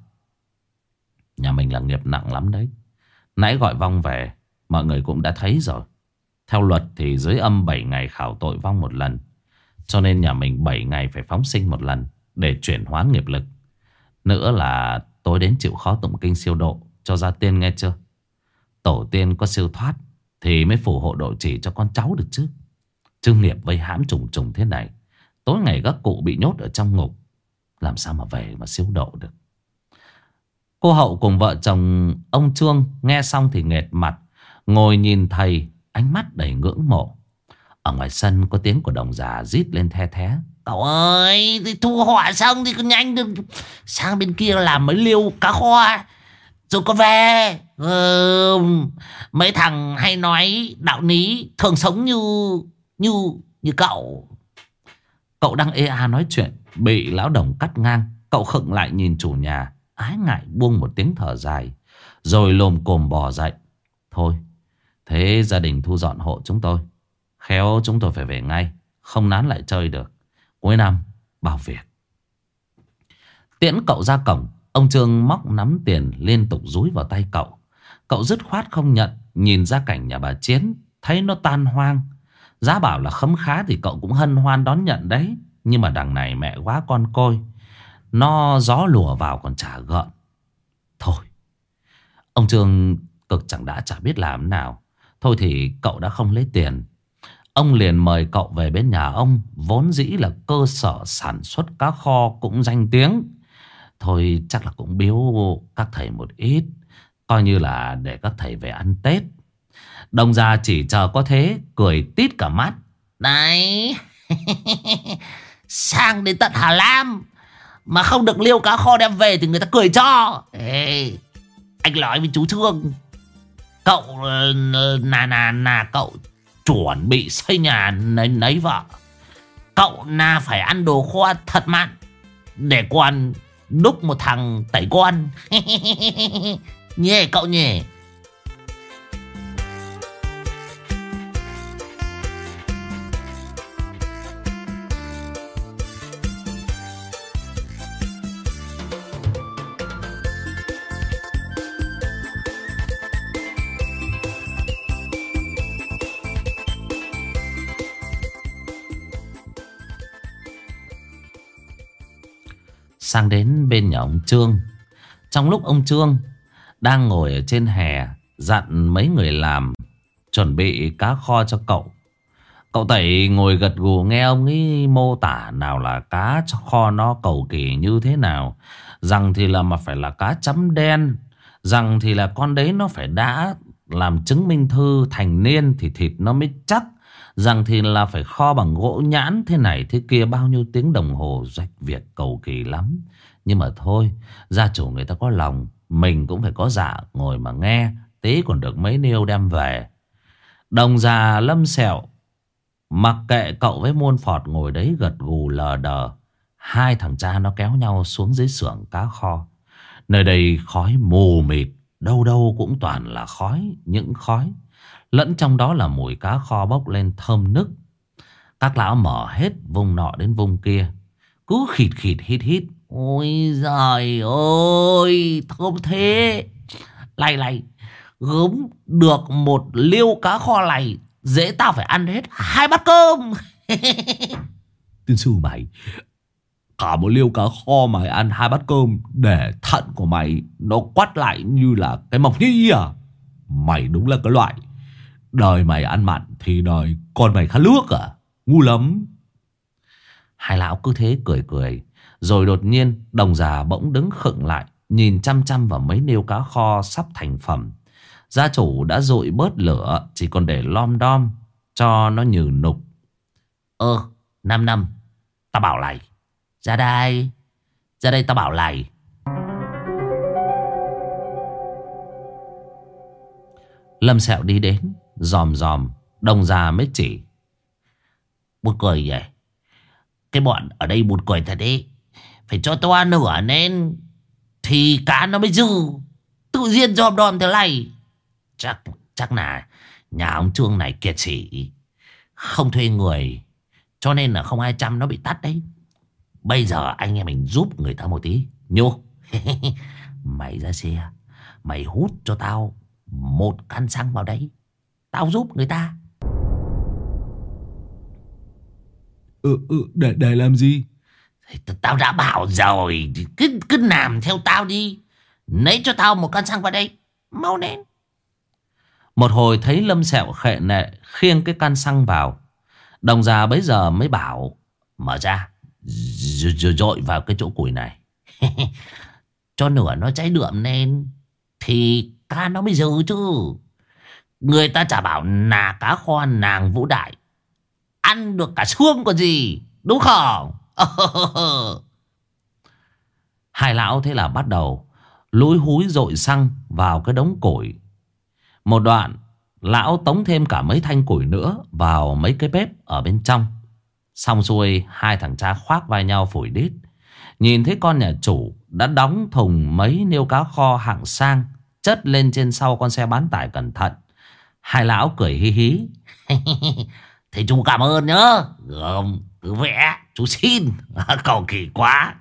Nhà mình là nghiệp nặng lắm đấy. Nãy gọi vong về, mọi người cũng đã thấy rồi. Theo luật thì dưới âm 7 ngày khảo tội vong một lần. Cho nên nhà mình 7 ngày phải phóng sinh một lần để chuyển hóa nghiệp lực. Nữa là tối đến chịu khó tụng kinh siêu độ cho gia tiên, nghe chưa? Tổ tiên có siêu thoát thì mới phù hộ độ trì cho con cháu được chứ. Chứ nghiệp vây hãm trùng trùng thế này, tối ngày các cụ bị nhốt ở trong ngục, làm sao mà về mà siêu độ được. Cô Hậu cùng vợ chồng ông Trương nghe xong thì nghệt mặt, ngồi nhìn thầy, ánh mắt đầy ngưỡng mộ. Ở ngoài sân có tiếng của đồng già rít lên the thé. Cậu ơi, thì thu họa xong thì cứ nhanh được sang bên kia làm mấy liêu cá kho Rồi có về. Mấy thằng hay nói đạo lý thường sống như cậu. Cậu đang ê a nói chuyện, bị lão đồng cắt ngang. Cậu khựng lại nhìn chủ nhà, ái ngại buông một tiếng thở dài, rồi lồm cồm bò dậy. Thôi, thế gia đình thu dọn hộ chúng tôi. Khéo chúng tôi phải về ngay, không nán lại chơi được. Cuối năm bảo việc. Tiễn cậu ra cổng, ông Trương móc nắm tiền liên tục dúi vào tay cậu. Cậu dứt khoát không nhận. Nhìn ra cảnh nhà bà Chiến, thấy nó tan hoang. Giá bảo là khấm khá thì cậu cũng hân hoan đón nhận đấy. Nhưng mà đằng này mẹ quá con côi, nó gió lùa vào còn chả gợn. Thôi, ông Trương cực chẳng đã chả biết làm nào. Thôi thì cậu đã không lấy tiền. Ông liền mời cậu về bên nhà ông, vốn dĩ là cơ sở sản xuất cá kho cũng danh tiếng. Thôi chắc là cũng biếu các thầy một ít, coi như là để các thầy về ăn Tết. Đồng già chỉ chờ có thế, cười tít cả mắt. Đấy. Sang đến tận Hà Nam mà không được liêu cá kho đem về thì người ta cười cho. Ê, anh nói với chú Trương, cậu là cậu chuẩn bị xây nhà lấy vợ. Cậu là phải ăn đồ kho thật mặn, để còn đúc một thằng tẩy con. Nhê cậu nhỉ. Sang đến bên nhà ông Trương. Trong lúc ông Trương đang ngồi ở trên hè, dặn mấy người làm chuẩn bị cá kho cho cậu, cậu Tẩy ngồi gật gù nghe ông ấy mô tả nào là cá kho nó cầu kỳ như thế nào. Rằng thì là mà phải là cá chấm đen, rằng thì là con đấy nó phải đã làm chứng minh thư thành niên thì thịt nó mới chắc, rằng thì là phải kho bằng gỗ nhãn thế này thế kia, bao nhiêu tiếng đồng hồ rạch việc cầu kỳ lắm. Nhưng mà thôi, gia chủ người ta có lòng, mình cũng phải có dạ ngồi mà nghe, tí còn được mấy niêu đem về. Đồng già Lâm Sẹo mặc kệ cậu với muôn phọt ngồi đấy gật gù lờ đờ. Hai thằng cha nó kéo nhau xuống dưới xưởng cá kho. Nơi đây khói mù mịt, đâu đâu cũng toàn là khói, những khói. Lẫn trong đó là mùi cá kho bốc lên thơm nức. Các lão mở hết vùng nọ đến vùng kia, cứ khịt khịt hít hít. Ôi giời ơi, thơm thế. Này, gớm được một liêu cá kho này, dễ tao phải ăn hết 2 bát cơm. Tiên sư mày, cả một liêu cá kho mày ăn 2 bát cơm để thận của mày nó quắt lại như là cái mộc nhĩ à? Mày đúng là cái loại đời mày ăn mặn thì đời con mày khát nước à? Ngu lắm. Hai lão cứ thế cười cười. Rồi đột nhiên đồng già bỗng đứng khựng lại, nhìn chăm chăm vào mấy niêu cá kho sắp thành phẩm. Gia chủ đã dội bớt lửa, chỉ còn để lom đom cho nó nhừ nục. Năm tao bảo này. Ra đây tao bảo này. Lâm Sẹo đi đến, dòm dòm. Đồng già mới chỉ. Buồn cười vậy. Cái bọn ở đây buồn cười thật đấy. Phải cho tao ăn nửa nên thì cá nó mới dư. Tự nhiên dòm đòm thế này. Chắc là nhà ông Trương này kiệt sĩ, không thuê người, cho nên là không ai chăm nó bị tắt đấy. Bây giờ anh em mình giúp người ta một tí. Nhô. Mày ra xe, mày hút cho tao 1 căn xăng vào đấy, tao giúp người ta. Để làm gì? Tao đã bảo rồi, cứ làm theo tao đi. Lấy cho tao 1 căn xăng vào đây, mau lên. Một hồi thấy Lâm Sẹo khệ nệ khiêng cái can xăng vào. Đồng già bấy giờ mới bảo. Mở ra, rồi dội vào cái chỗ củi này. Cho nửa nó cháy đượm lên thì cá nó mới dư chứ. Người ta chả bảo là cá kho nàng Vũ Đại ăn được cả xương còn gì, đúng không? Hai lão thế là bắt đầu lúi húi dội xăng vào cái đống củi. Một đoạn lão tống thêm cả mấy thanh củi nữa vào mấy cái bếp ở bên trong. Xong xuôi, hai thằng cha khoác vai nhau phủi đít. Nhìn thấy con nhà chủ đã đóng thùng mấy niêu cá kho hạng sang chất lên trên sau con xe bán tải cẩn thận. Hai lão cười hí hí. Thế chú cảm ơn nhá. Không, cứ vẽ, chú xin. Cầu kỳ quá.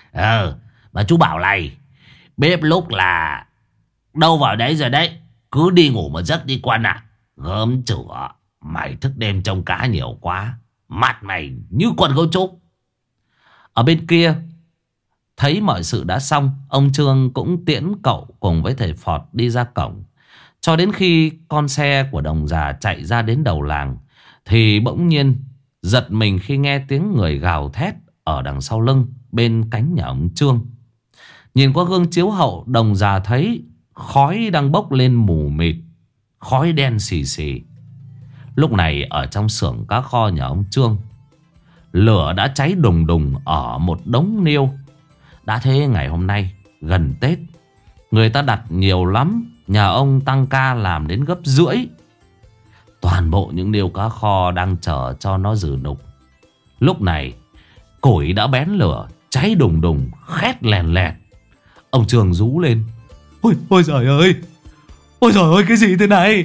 Mà chú bảo này, bếp lúc là đâu vào đấy rồi đấy. Cứ đi ngủ một giấc đi Quân ạ. Gớm chửa, mày thức đêm trông cá nhiều quá. Mặt mày như con gấu trúc. Ở bên kia, thấy mọi sự đã xong, ông Trương cũng tiễn cậu cùng với thầy Phọt đi ra cổng. Cho đến khi con xe của đồng già chạy ra đến đầu làng, thì bỗng nhiên giật mình khi nghe tiếng người gào thét ở đằng sau lưng bên cánh nhà ông Trương. Nhìn qua gương chiếu hậu, đồng già thấy khói đang bốc lên mù mịt, khói đen xì xì. Lúc này ở trong xưởng cá kho nhà ông Trương, lửa đã cháy đùng đùng ở một đống niêu. Đã thế ngày hôm nay gần Tết, người ta đặt nhiều lắm, nhà ông tăng ca làm đến gấp rưỡi. Toàn bộ những niêu cá kho đang chờ cho nó rừ nục. Lúc này củi đã bén lửa, cháy đùng đùng, khét lèn lẹt. Ông Trường rú lên. Ôi giời ơi! Ôi giời ơi, cái gì thế này?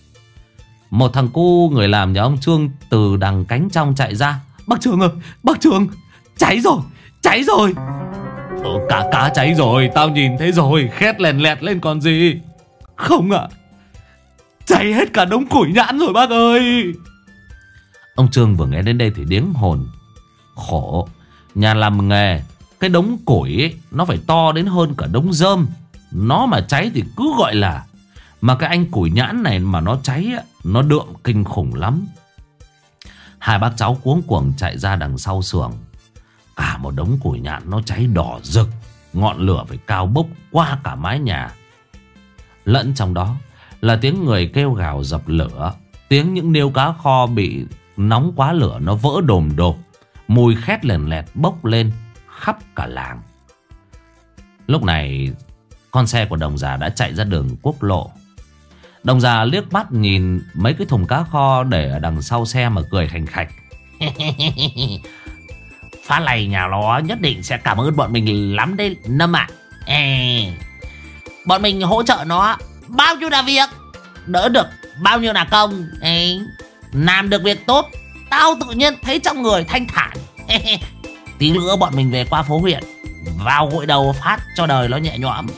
Một thằng cu người làm nhà ông Trương từ đằng cánh trong chạy ra. Bác Trường ơi, bác Trường, cháy rồi, cháy rồi. Cá cháy rồi, tao nhìn thấy rồi, khét lèn lẹt lên còn gì. Không ạ, cháy hết cả đống củi nhãn rồi bác ơi. Ông Trương vừa nghe đến đây thì điếng hồn. Khổ, nhà làm nghề, cái đống củi ấy, nó phải to đến hơn cả đống rơm. Nó mà cháy thì cứ gọi là. Mà cái anh củi nhãn này mà nó cháy, nó đượm kinh khủng lắm. Hai bác cháu cuống cuồng chạy ra đằng sau xưởng. Cả một đống củi nhãn nó cháy đỏ rực, ngọn lửa phải cao bốc qua cả mái nhà. Lẫn trong đó là tiếng người kêu gào dập lửa, tiếng những niêu cá kho bị nóng quá lửa nó vỡ đồm đột. Mùi khét lèn lẹt bốc lên khắp cả làng. Lúc này con xe của đồng già đã chạy ra đường quốc lộ. Đồng già liếc mắt nhìn mấy cái thùng cá kho để ở đằng sau xe mà cười khành khạch. Phát này nhà nó nhất định sẽ cảm ơn bọn mình lắm đấy Nâm ạ. Bọn mình hỗ trợ nó bao nhiêu là việc, đỡ được bao nhiêu là công. Làm được việc tốt, tao tự nhiên thấy trong người thanh thản. Tí nữa bọn mình về qua phố huyện, vào gội đầu phát cho đời nó nhẹ nhõm.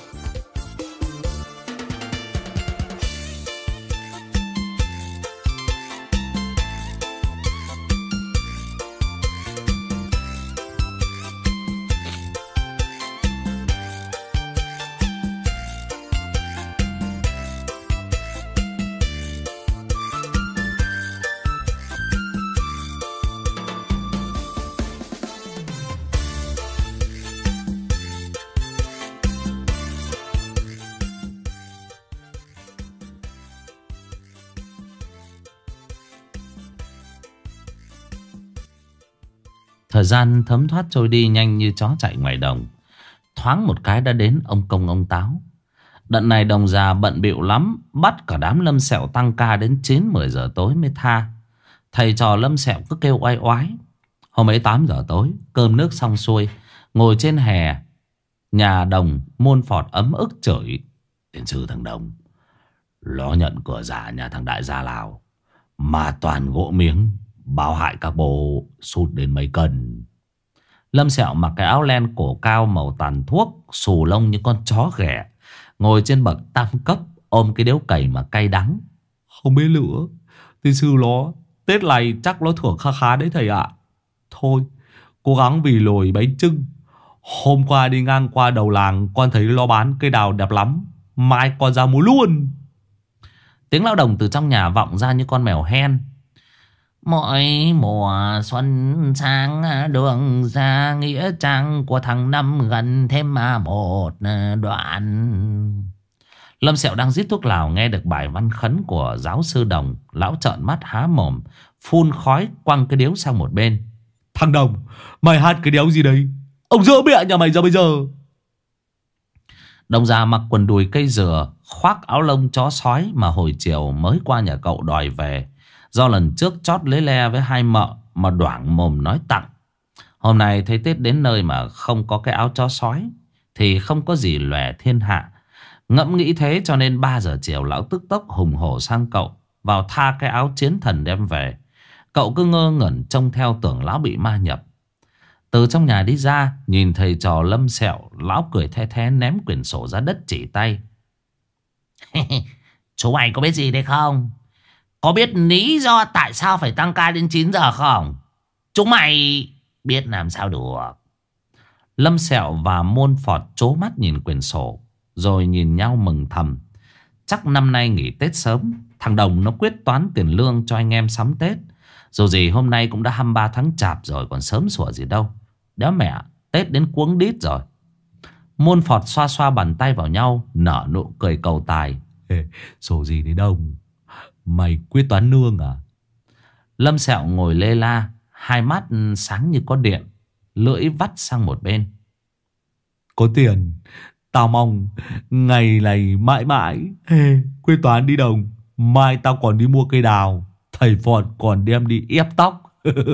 Thời gian thấm thoát trôi đi nhanh như chó chạy ngoài đồng. Thoáng một cái đã đến ông Công ông Táo. Đợt này đồng già bận bịu lắm, bắt cả đám Lâm Sẹo tăng ca đến 9-10 giờ tối mới tha. Thầy trò Lâm Sẹo cứ kêu oai oái. Hôm ấy 8 giờ tối, cơm nước xong xuôi, ngồi trên hè nhà đồng muôn phọt ấm ức chửi: "Tiên sư thằng Đồng, nó nhận cửa giả nhà thằng đại gia Lào mà toàn gỗ miếng, báo hại các bộ sút đến mấy cân." Lâm Sẹo mặc cái áo len cổ cao màu tàn thuốc, xù lông như con chó ghẻ, ngồi trên bậc tam cấp, ôm cái điếu cày mà cay đắng. "Không biết nữa, tiên sư nó Tết này chắc nó thưởng khá khá đấy thầy ạ. Thôi, cố gắng vì lồi bánh trưng. Hôm qua đi ngang qua đầu làng, con thấy nó bán cây đào đẹp lắm, mai con ra mua luôn." Tiếng lão đồng từ trong nhà vọng ra như con mèo hen. Mỗi mùa xuân sang, đường ra nghĩa trang của thằng Năm gần thêm mà một đoạn. Lâm Sẹo đang rít thuốc lào nghe được bài văn khấn của giáo sư Đồng. Lão trợn mắt há mồm, phun khói quăng cái điếu sang một bên. "Thằng Đồng, mày hát cái điếu gì đấy? Ông dỡ bẹ nhà mày ra bây giờ." Đồng già mặc quần đùi cây dừa, khoác áo lông chó sói mà hồi chiều mới qua nhà cậu đòi về. Do lần trước chót lấy le với hai mợ mà đoảng mồm nói tặng. Hôm nay thấy Tết đến nơi mà không có cái áo chó sói thì không có gì lòe thiên hạ. Ngẫm nghĩ thế cho nên 3 giờ chiều lão tức tốc hùng hổ sang cậu vào tha cái áo chiến thần đem về. Cậu cứ ngơ ngẩn trông theo tưởng lão bị ma nhập. Từ trong nhà đi ra, nhìn thầy trò Lâm Sẹo, lão cười the thé ném quyển sổ ra đất chỉ tay. Chú mày có biết gì đấy không? Có biết lý do tại sao phải tăng ca đến 9 giờ không? Chúng mày biết làm sao được. Lâm Sẹo và Môn Phọt trố mắt nhìn quyển sổ, rồi nhìn nhau mừng thầm. Chắc năm nay nghỉ Tết sớm, thằng Đồng nó quyết toán tiền lương cho anh em sắm Tết. Dù gì hôm nay cũng đã 23 tháng Chạp rồi, còn sớm sủa gì đâu. Đéo mẹ, Tết đến cuống đít rồi. Môn Phọt xoa xoa bàn tay vào nhau, nở nụ cười cầu tài. Sổ gì đấy Đồng? Mày quyết toán lương à? Lâm Sẹo ngồi lê la, hai mắt sáng như có điện, lưỡi vắt sang một bên. Có tiền, tao mong ngày này mãi mãi. Quyết toán đi Đồng. Mai tao còn đi mua cây đào, thầy Phọt còn đem đi ép tóc.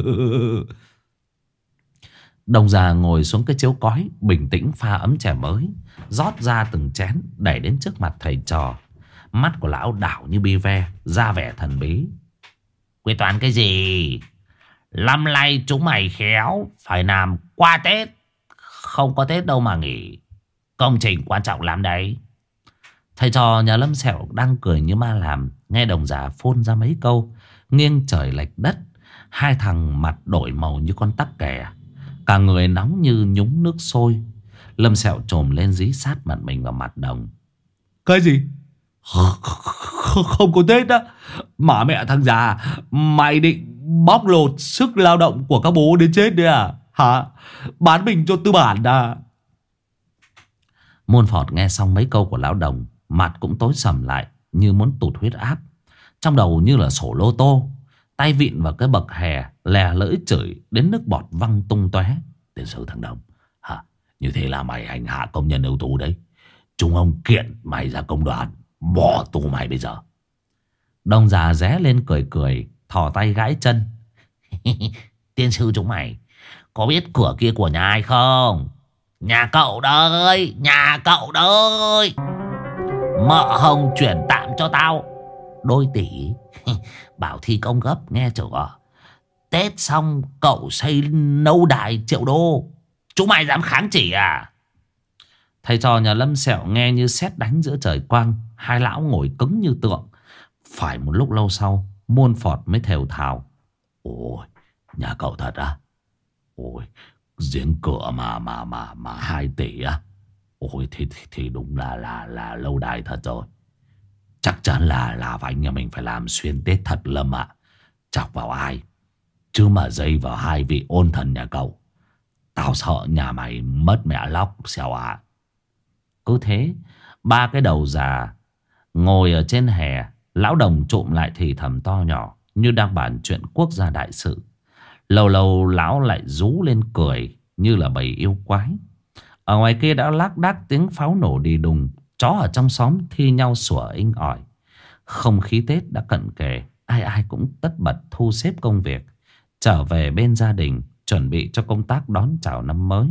Đồng già ngồi xuống cái chiếu cói, bình tĩnh pha ấm chè mới, rót ra từng chén đẩy đến trước mặt thầy trò. Mắt của lão đảo như bi ve, ra vẻ thần bí. Quyết toán cái gì? Năm nay chúng mày khéo phải làm qua Tết. Không có Tết đâu mà nghỉ. Công trình quan trọng lắm đấy. Thầy trò nhà Lâm Sẹo đang cười như ma làm, nghe đồng già phôn ra mấy câu nghiêng trời lệch đất. Hai thằng mặt đổi màu như con tắc kè, cả người nóng như nhúng nước sôi. Lâm Sẹo trồm lên dí sát mặt mình vào mặt Đồng. Cái gì? Không có Tết á? Mà mẹ thằng già, mày định bóc lột sức lao động của các bố đến chết đấy à? Hả? Bán mình cho tư bản à? Môn Phọt nghe xong mấy câu của lão Đồng, mặt cũng tối sầm lại như muốn tụt huyết áp. Trong đầu như là sổ lô tô, tay vịn vào cái bậc hè, lè lưỡi chửi đến nước bọt văng tung tóe. Tiền sử thằng Đồng, hả? Như thế là mày hành hạ công nhân ưu tú đấy. Chúng ông kiện mày ra công đoàn, bỏ tù mày bây giờ. Đồng già ré lên cười cười, thò tay gãi chân. Tiên sư chúng mày có biết cửa kia của nhà ai không? Nhà cậu đây, nhà cậu đây. Mợ Hồng chuyển tạm cho tao đôi tỷ. Bảo thi công gấp nghe chưa? Tết xong cậu xây lâu đài triệu đô. Chúng mày dám kháng chỉ à? Thầy trò nhà Lâm Sẹo nghe như sét đánh giữa trời quang. Hai lão ngồi cứng như tượng. Phải một lúc lâu sau, Môn Phọt mới thều thào. Ôi, nhà cậu thật à? Ôi, giếng cửa mà 2 tỷ á? Ôi, thì đúng là lâu đài thật rồi. Chắc chắn là anh nhà mình phải làm xuyên Tết thật Lâm ạ. Chọc vào ai chứ mà dây vào hai vị ôn thần nhà cậu, tao sợ nhà mày mất mẹ lóc xèo ạ. Cứ thế, ba cái đầu già ngồi ở trên hè, lão Đồng trụm lại thì thầm to nhỏ như đang bàn chuyện quốc gia đại sự. Lâu lâu lão lại rú lên cười như là bầy yêu quái. Ở ngoài kia đã lác đác tiếng pháo nổ đi đùng. Chó ở trong xóm thi nhau sủa inh ỏi. Không khí Tết đã cận kề, ai ai cũng tất bật thu xếp công việc, trở về bên gia đình, chuẩn bị cho công tác đón chào năm mới.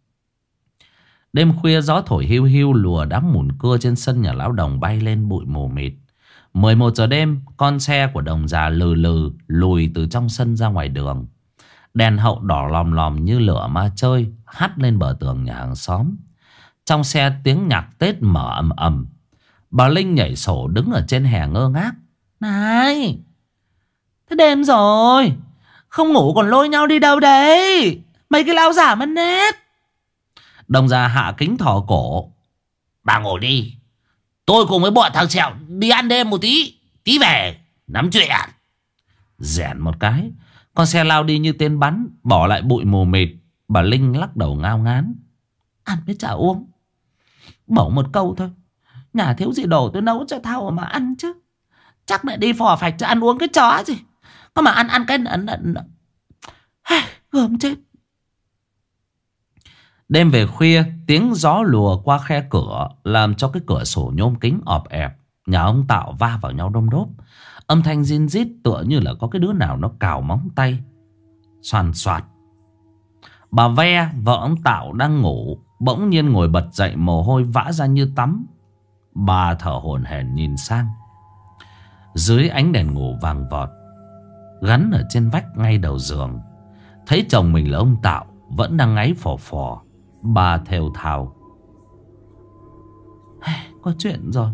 Đêm khuya gió thổi hiu hiu, lùa đám mùn cưa trên sân nhà lão Đồng bay lên bụi mù mịt. 11 giờ đêm, con xe của Đồng già lừ lừ lùi từ trong sân ra ngoài đường. Đèn hậu đỏ lòm lòm như lửa ma chơi hắt lên bờ tường nhà hàng xóm. Trong xe tiếng nhạc Tết mở ầm ầm. Bà Linh nhảy sổ đứng ở trên hè ngơ ngác. Này, thế đêm rồi, không ngủ còn lôi nhau đi đâu đấy? Mấy cái lão giả mất nét. Đồng già hạ kính thò cổ. Bà ngủ đi, tôi cùng với bọn thằng Sẹo đi ăn đêm một tí về nắm chuyện. Rẻn một cái, con xe lao đi như tên bắn, bỏ lại bụi mù mịt. Bà Linh lắc đầu ngao ngán. Ăn với chả uống, bổ một câu thôi. Nhà thiếu gì đồ tôi nấu cho thao mà ăn chứ. Chắc mẹ đi phò phạch cho ăn uống cái chó gì. Có mà ăn cái gớm chết. Đêm về khuya, tiếng gió lùa qua khe cửa làm cho cái cửa sổ nhôm kính ọp ẹp. Nhà ông Tạo va vào nhau đôm đốp. Âm thanh rin rít tựa như là có cái đứa nào nó cào móng tay. Xoàn xoạt. Bà Ve, vợ ông Tạo đang ngủ, bỗng nhiên ngồi bật dậy, mồ hôi vã ra như tắm. Bà thở hổn hển nhìn sang. Dưới ánh đèn ngủ vàng vọt gắn ở trên vách ngay đầu giường, thấy chồng mình là ông Tạo vẫn đang ngáy phò phò. Bà thều thào: có chuyện rồi.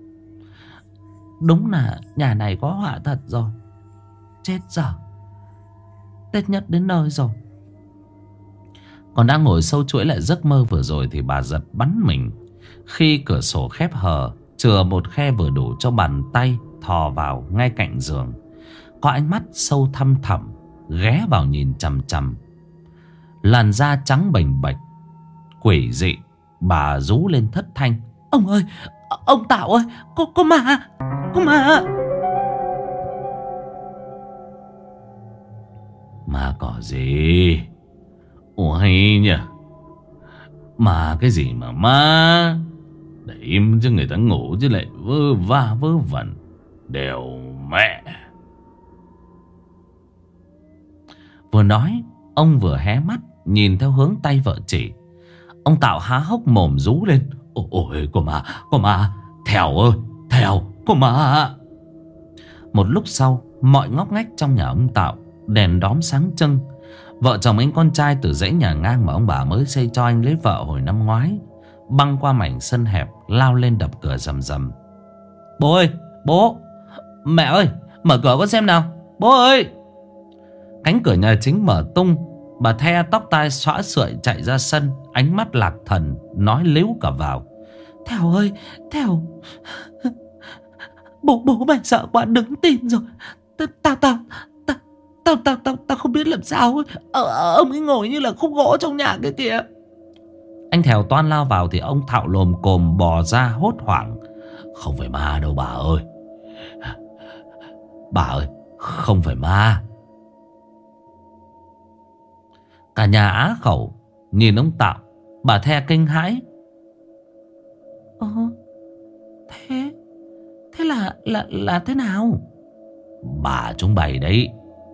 Đúng là nhà này có họa thật rồi. Chết giờ, Tết nhất đến nơi rồi. Còn đang ngồi sâu chuỗi lại giấc mơ vừa rồi thì bà giật bắn mình khi cửa sổ khép hờ, chừa một khe vừa đủ cho bàn tay thò vào ngay cạnh giường. Có ánh mắt sâu thăm thẳm ghé vào nhìn chằm chằm. Làn da trắng bềnh bệch quỷ dị. Bà rú lên thất thanh: ông ơi, ông Tạo ơi, có ma, có ma. Ma cỏ gì? Ủa hay nhỉ? Ma cái gì mà ma? Để im cho người ta ngủ chứ lại vơ va vớ vẩn. Đều mẹ. Vừa nói, ông vừa hé mắt nhìn theo hướng tay vợ chỉ. Ông Tạo há hốc mồm rú lên: ôi, có ma, Thèo ơi, Thèo, có ma. Một lúc sau, mọi ngóc ngách trong nhà ông Tạo đèn đóm sáng trưng. Vợ chồng anh con trai từ dãy nhà ngang mà ông bà mới xây cho anh lấy vợ hồi năm ngoái băng qua mảnh sân hẹp, lao lên đập cửa rầm rầm. Bố ơi, bố, mẹ ơi, mở cửa con xem nào, bố ơi. Cánh cửa nhà chính mở tung. Bà The tóc tai xõa sượi chạy ra sân, ánh mắt lạc thần, nói líu cả vào: Thèo ơi, Thèo, bố mày sợ quá đứng tim rồi. Tao không biết làm sao. Ông ấy ngồi như là khúc gỗ trong nhà cái kìa. Anh Thèo toan lao vào thì ông Thạo lồm cồm bò ra hốt hoảng: không phải ma đâu bà ơi. Bà ơi, không phải ma. Cả nhà á khẩu nhìn ông Tạo. Bà The kinh hãi: Thế là thế nào? Bà chúng bày đấy.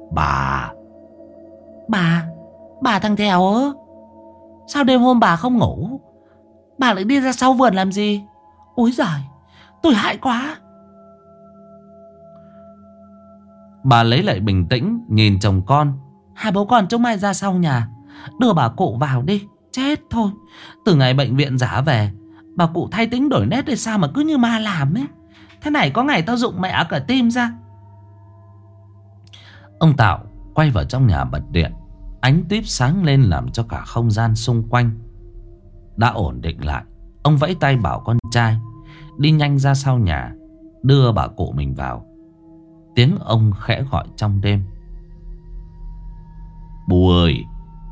Bà thằng Thèo ơ, sao đêm hôm bà không ngủ? Bà lại đi ra sau vườn làm gì? Úi giời, tôi hại quá. Bà lấy lại bình tĩnh nhìn chồng con: hai bố con chúng mày ra sau nhà, đưa bà cụ vào đi. Chết thôi, từ ngày bệnh viện giả về, bà cụ thay tính đổi nét để sao mà cứ như ma làm ấy. Thế này có ngày tao rụng mẹ cả tim ra. Ông Tạo quay vào trong nhà bật điện. Ánh típ sáng lên làm cho cả không gian xung quanh đã ổn định lại. Ông vẫy tay bảo con trai đi nhanh ra sau nhà, đưa bà cụ mình vào. Tiếng ông khẽ gọi trong đêm: Bu ơi,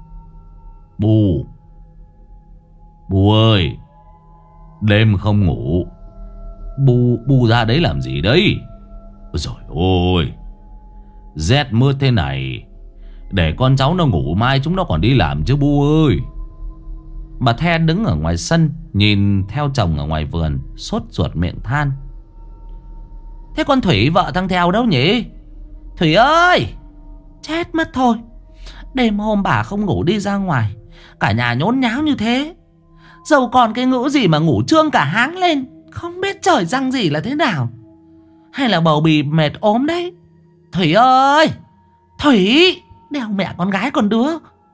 Bu ơi, đêm không ngủ, Bu ra đấy làm gì đấy? Rồi ôi, rét mưa thế này, để con cháu nó ngủ, mai chúng nó còn đi làm chứ Bu ơi. Bà The đứng ở ngoài sân nhìn theo chồng ở ngoài vườn, sốt ruột miệng than: thế con Thủy vợ thằng Thèo đâu nhỉ? Thủy ơi, chết mất thôi. Đêm hôm bà không ngủ đi ra ngoài, cả nhà nhốn nháo như thế. Dẫu còn cái ngữ gì mà ngủ trương cả háng lên, không biết trời răng gì là thế nào. Hay là bầu bì mệt ốm đấy? Thủy ơi, Thủy, đeo mẹ con gái con đứa.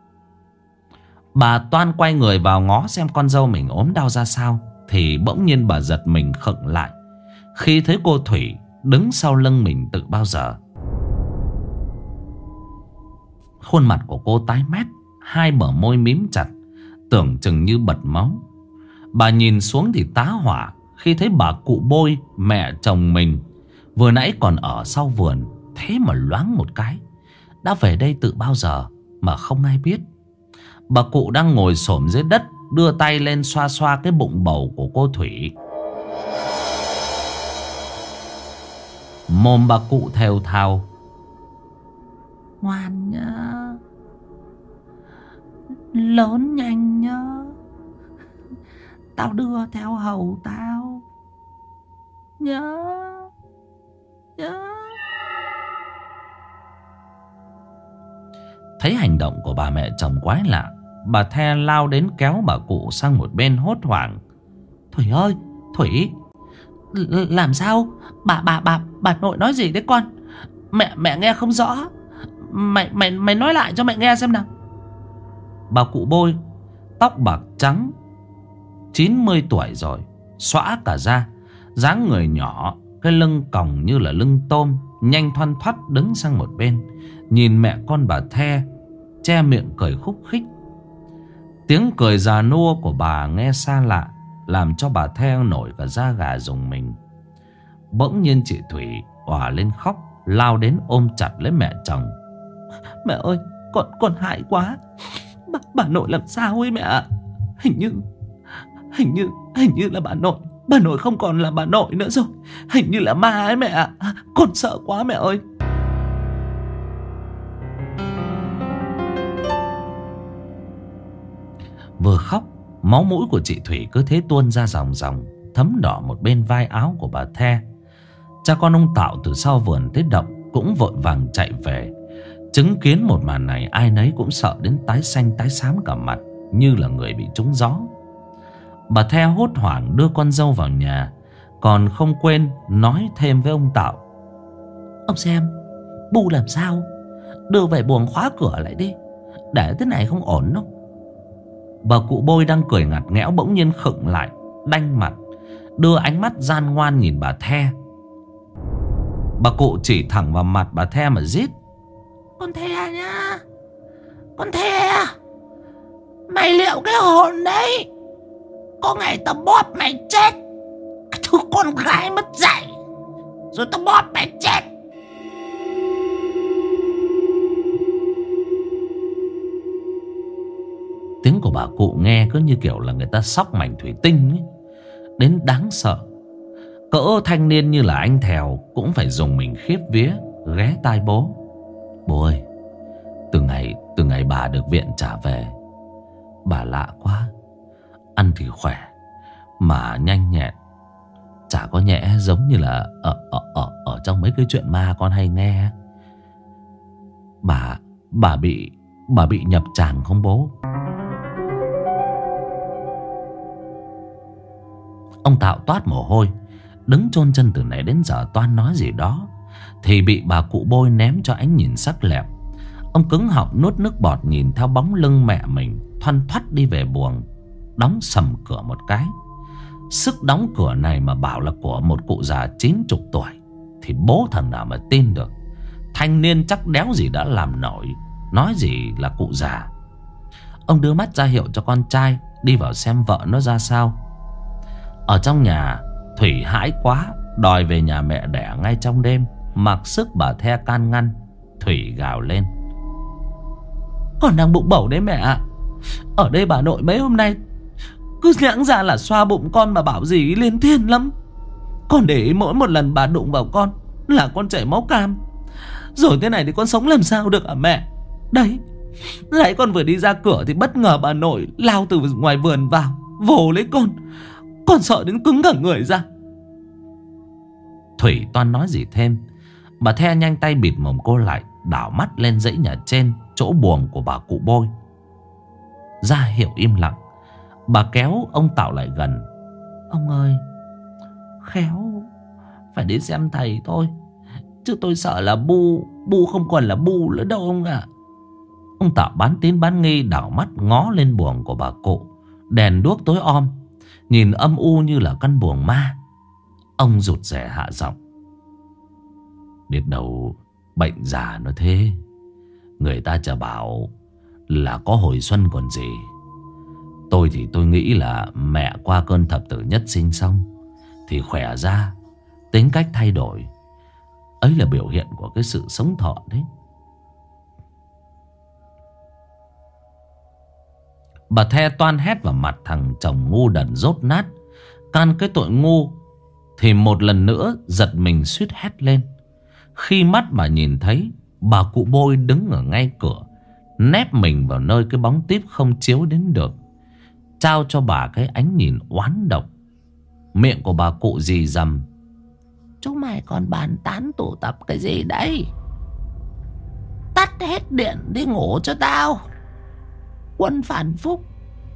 Bà toan quay người vào ngó xem con dâu mình ốm đau ra sao, thì bỗng nhiên bà giật mình khựng lại khi thấy cô Thủy đứng sau lưng mình từ bao giờ. Khuôn mặt của cô tái mét, hai bờ môi mím chặt, tưởng chừng như bật máu. Bà nhìn xuống thì tá hỏa khi thấy bà cụ Bôi, mẹ chồng mình, vừa nãy còn ở sau vườn, thế mà loáng một cái đã về đây từ bao giờ mà không ai biết. Bà cụ đang ngồi xổm dưới đất, đưa tay lên xoa xoa cái bụng bầu của cô Thủy. Mồm bà cụ thều thào: ngoan nhá, lớn nhanh nhá. tao đưa theo hầu tao. Nhớ. Thấy hành động của bà mẹ chồng quái lạ, bà The lao đến kéo bà cụ sang một bên hốt hoảng. Thủy ơi, Thủy, làm sao? Bà nội nói gì đấy con? Mẹ nghe không rõ. Mày nói lại cho mẹ nghe xem nào. Bà cụ Bôi, tóc bạc trắng, 90 tuổi rồi, xõa cả da, dáng người nhỏ, cái lưng còng như là lưng tôm, nhanh thoăn thoắt đứng sang một bên, nhìn mẹ con bà The che miệng cười khúc khích. Tiếng cười già nua của bà nghe xa lạ, làm cho bà The nổi cả da gà rùng mình. Bỗng nhiên chị Thủy òa lên khóc, lao đến ôm chặt lấy mẹ chồng. Mẹ ơi, con hại quá. Bà nội làm sao ấy mẹ ạ? Hình như là bà nội không còn là bà nội nữa rồi. Hình như là ma ấy mẹ ạ. Con sợ quá mẹ ơi. Vừa khóc, máu mũi của chị Thủy cứ thế tuôn ra ròng ròng, thấm đỏ một bên vai áo của bà The. Cha con ông Tạo từ sau vườn tới động cũng vội vàng chạy về. Chứng kiến một màn này, ai nấy cũng sợ đến tái xanh tái xám cả mặt, như là người bị trúng gió. Bà The hốt hoảng đưa con dâu vào nhà, còn không quên nói thêm với ông Tạo. Ông xem, Bu làm sao? Đưa về buồng khóa cửa lại đi. Để thế này không ổn đâu. Bà cụ Bôi đang cười ngặt nghẽo bỗng nhiên khựng lại, đanh mặt, đưa ánh mắt gian ngoan nhìn bà The. Bà cụ chỉ thẳng vào mặt bà The mà rít. Con The nhá, con The, mày liệu cái hồn đấy. Có ngày tao bóp mày chết. Cái thứ con gái mất dạy. Rồi tao bóp mày chết. Tiếng của bà cụ nghe cứ như kiểu là người ta xóc mảnh thủy tinh ấy, đến đáng sợ. Cỡ thanh niên như là anh Thèo cũng phải dùng mình khiếp vía, ghé tai bố. Bố ơi, từ ngày bà được viện trả về, bà lạ quá. Ăn thì khỏe mà nhanh nhẹn, chả có nhẽ giống như là ở trong mấy cái chuyện ma con hay nghe. Bà bị nhập tràng không bố? Ông Tạo toát mồ hôi, đứng chôn chân từ nãy đến giờ toan nói gì đó thì bị bà cụ Bôi ném cho ánh nhìn sắc lẹm. Ông cứng họng nuốt nước bọt, nhìn theo bóng lưng mẹ mình thoăn thoắt đi về buồng, đóng sầm cửa một cái. Sức đóng cửa này mà bảo là của một cụ già 90 tuổi thì bố thằng nào mà tin được. Thanh niên chắc đéo gì đã làm nổi, nói gì là cụ già. Ông đưa mắt ra hiệu cho con trai đi vào xem vợ nó ra sao. Ở trong nhà, Thủy hãi quá, đòi về nhà mẹ đẻ ngay trong đêm. Mặc sức bà The can ngăn, Thủy gào lên. Con đang bụng bầu đấy mẹ ạ. Ở đây bà nội mấy hôm nay cứ nhãng ra là xoa bụng con mà bảo gì liên thiên lắm. Con để ý mỗi một lần bà đụng vào con là con chảy máu cam. Rồi thế này thì con sống làm sao được hả mẹ? Đấy, nãy con vừa đi ra cửa thì bất ngờ bà nội lao từ ngoài vườn vào, vồ lấy con. Con sợ đến cứng cả người ra. Thủy toan nói gì thêm, bà The nhanh tay bịt mồm cô lại, đảo mắt lên dãy nhà trên, chỗ buồng của bà cụ Bôi, ra hiệu im lặng. Bà kéo ông Tạo lại gần. Ông ơi, khéo phải đi xem thầy thôi, chứ tôi sợ là Bu không còn là Bu nữa đâu ông ạ. Ông Tạo bán tín bán nghi đảo mắt ngó lên buồng của bà cụ. Đèn đuốc tối om, nhìn âm u như là căn buồng ma. Ông rụt rè hạ giọng. Biết đâu bệnh già nó thế. Người ta chả bảo là có hồi xuân còn gì. Tôi thì tôi nghĩ là mẹ qua cơn thập tử nhất sinh xong thì khỏe ra, tính cách thay đổi. Ấy là biểu hiện của cái sự sống thọ đấy. Bà The toan hét vào mặt thằng chồng ngu đần dốt nát. Can cái tội ngu thì một lần nữa giật mình suýt hét lên, khi mắt mà nhìn thấy bà cụ Bôi đứng ở ngay cửa, nép mình vào nơi cái bóng típ không chiếu đến được. trao cho bà cái ánh nhìn oán độc. Miệng của bà cụ rì rầm: chúng mày còn bàn tán tụ tập cái gì đấy? Tắt hết điện đi ngủ cho tao, quân phản phúc.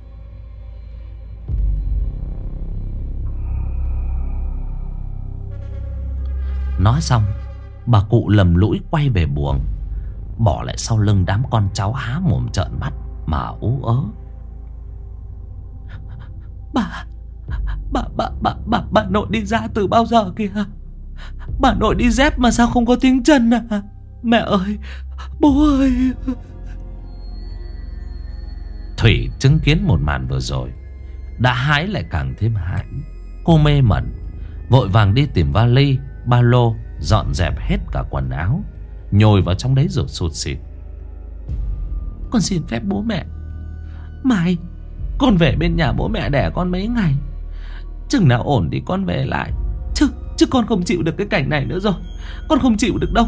Nói xong, bà cụ lầm lũi quay về buồng, bỏ lại sau lưng đám con cháu há mồm trợn mắt mà ú ớ. Bà nội đi ra từ bao giờ kìa? Bà nội đi dép mà sao không có tiếng chân à? Mẹ ơi, bố ơi. Thủy chứng kiến một màn vừa rồi đã hãi lại càng thêm hãi. Cô mê mẩn, vội vàng đi tìm vali, ba lô, dọn dẹp hết cả quần áo, nhồi vào trong đấy rồi sụt sịt: con xin phép bố mẹ, mai con về bên nhà bố mẹ đẻ con mấy ngày. Chừng nào ổn thì con về lại. Chứ con không chịu được cái cảnh này nữa rồi. Con không chịu được đâu.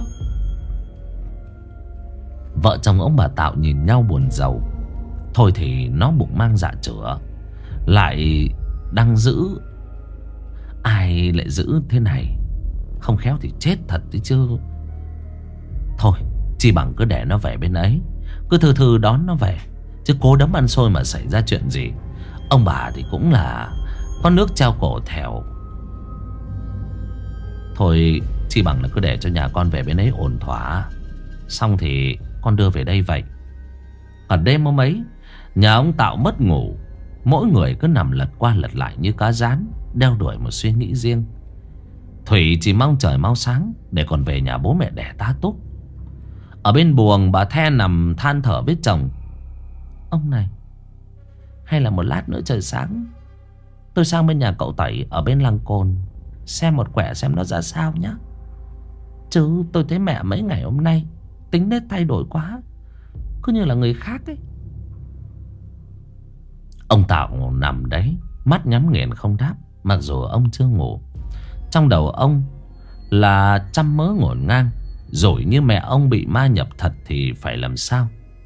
Vợ chồng ông bà Tạo nhìn nhau buồn rầu. Thôi thì nó bụng mang dạ chửa, lại đang giữ. Ai lại giữ thế này? Không khéo thì chết thật đấy chứ. Thôi chỉ bằng cứ để nó về bên ấy, cứ thư thư đón nó về. Chứ cố đấm ăn xôi mà xảy ra chuyện gì, ông bà thì cũng là có nước treo cổ thèo. Thôi chỉ bằng là cứ để cho nhà con về bên ấy ổn thỏa, xong thì con đưa về đây vậy. Ở đêm hôm ấy, nhà ông Tạo mất ngủ. Mỗi người cứ nằm lật qua lật lại như cá rán, đeo đuổi một suy nghĩ riêng. Thủy chỉ mong trời mau sáng để còn về nhà bố mẹ đẻ tá túc. Ở bên buồng, bà The nằm than thở với chồng: ông này, hay là một lát nữa trời sáng tôi sang bên nhà cậu Tẩy ở bên làng Cồn xem một quẻ xem nó ra sao nhá. Chứ tôi thấy mẹ mấy ngày hôm nay tính nết thay đổi quá, cứ như là người khác ấy. Ông Tạo nằm đấy, mắt nhắm nghiền không đáp, mặc dù ông chưa ngủ. Trong đầu ông là trăm mớ ngổn ngang. Rồi như mẹ ông bị ma nhập thật thì phải làm sao?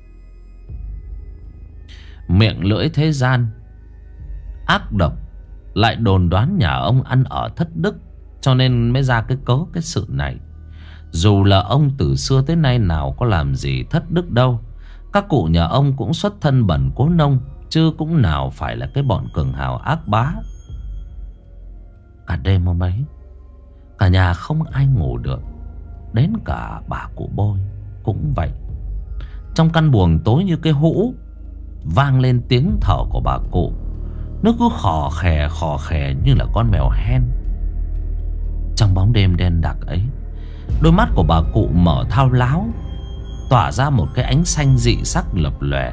Miệng lưỡi thế gian ác độc lại đồn đoán nhà ông ăn ở thất đức, cho nên mới ra cái cớ cái sự này. Dù là ông từ xưa tới nay nào có làm gì thất đức đâu. Các cụ nhà ông cũng xuất thân bần cố nông, chứ cũng nào phải là cái bọn cường hào ác bá. Cả đêm hôm ấy, cả nhà không ai ngủ được. Đến cả bà cụ Bôi cũng vậy. Trong căn buồng tối như cái hũ, vang lên tiếng thở của bà cụ. Nó cứ khò khè như là con mèo hen. Trong bóng đêm đen đặc ấy, đôi mắt của bà cụ mở thao láo, tỏa ra một cái ánh xanh dị sắc lập lòe.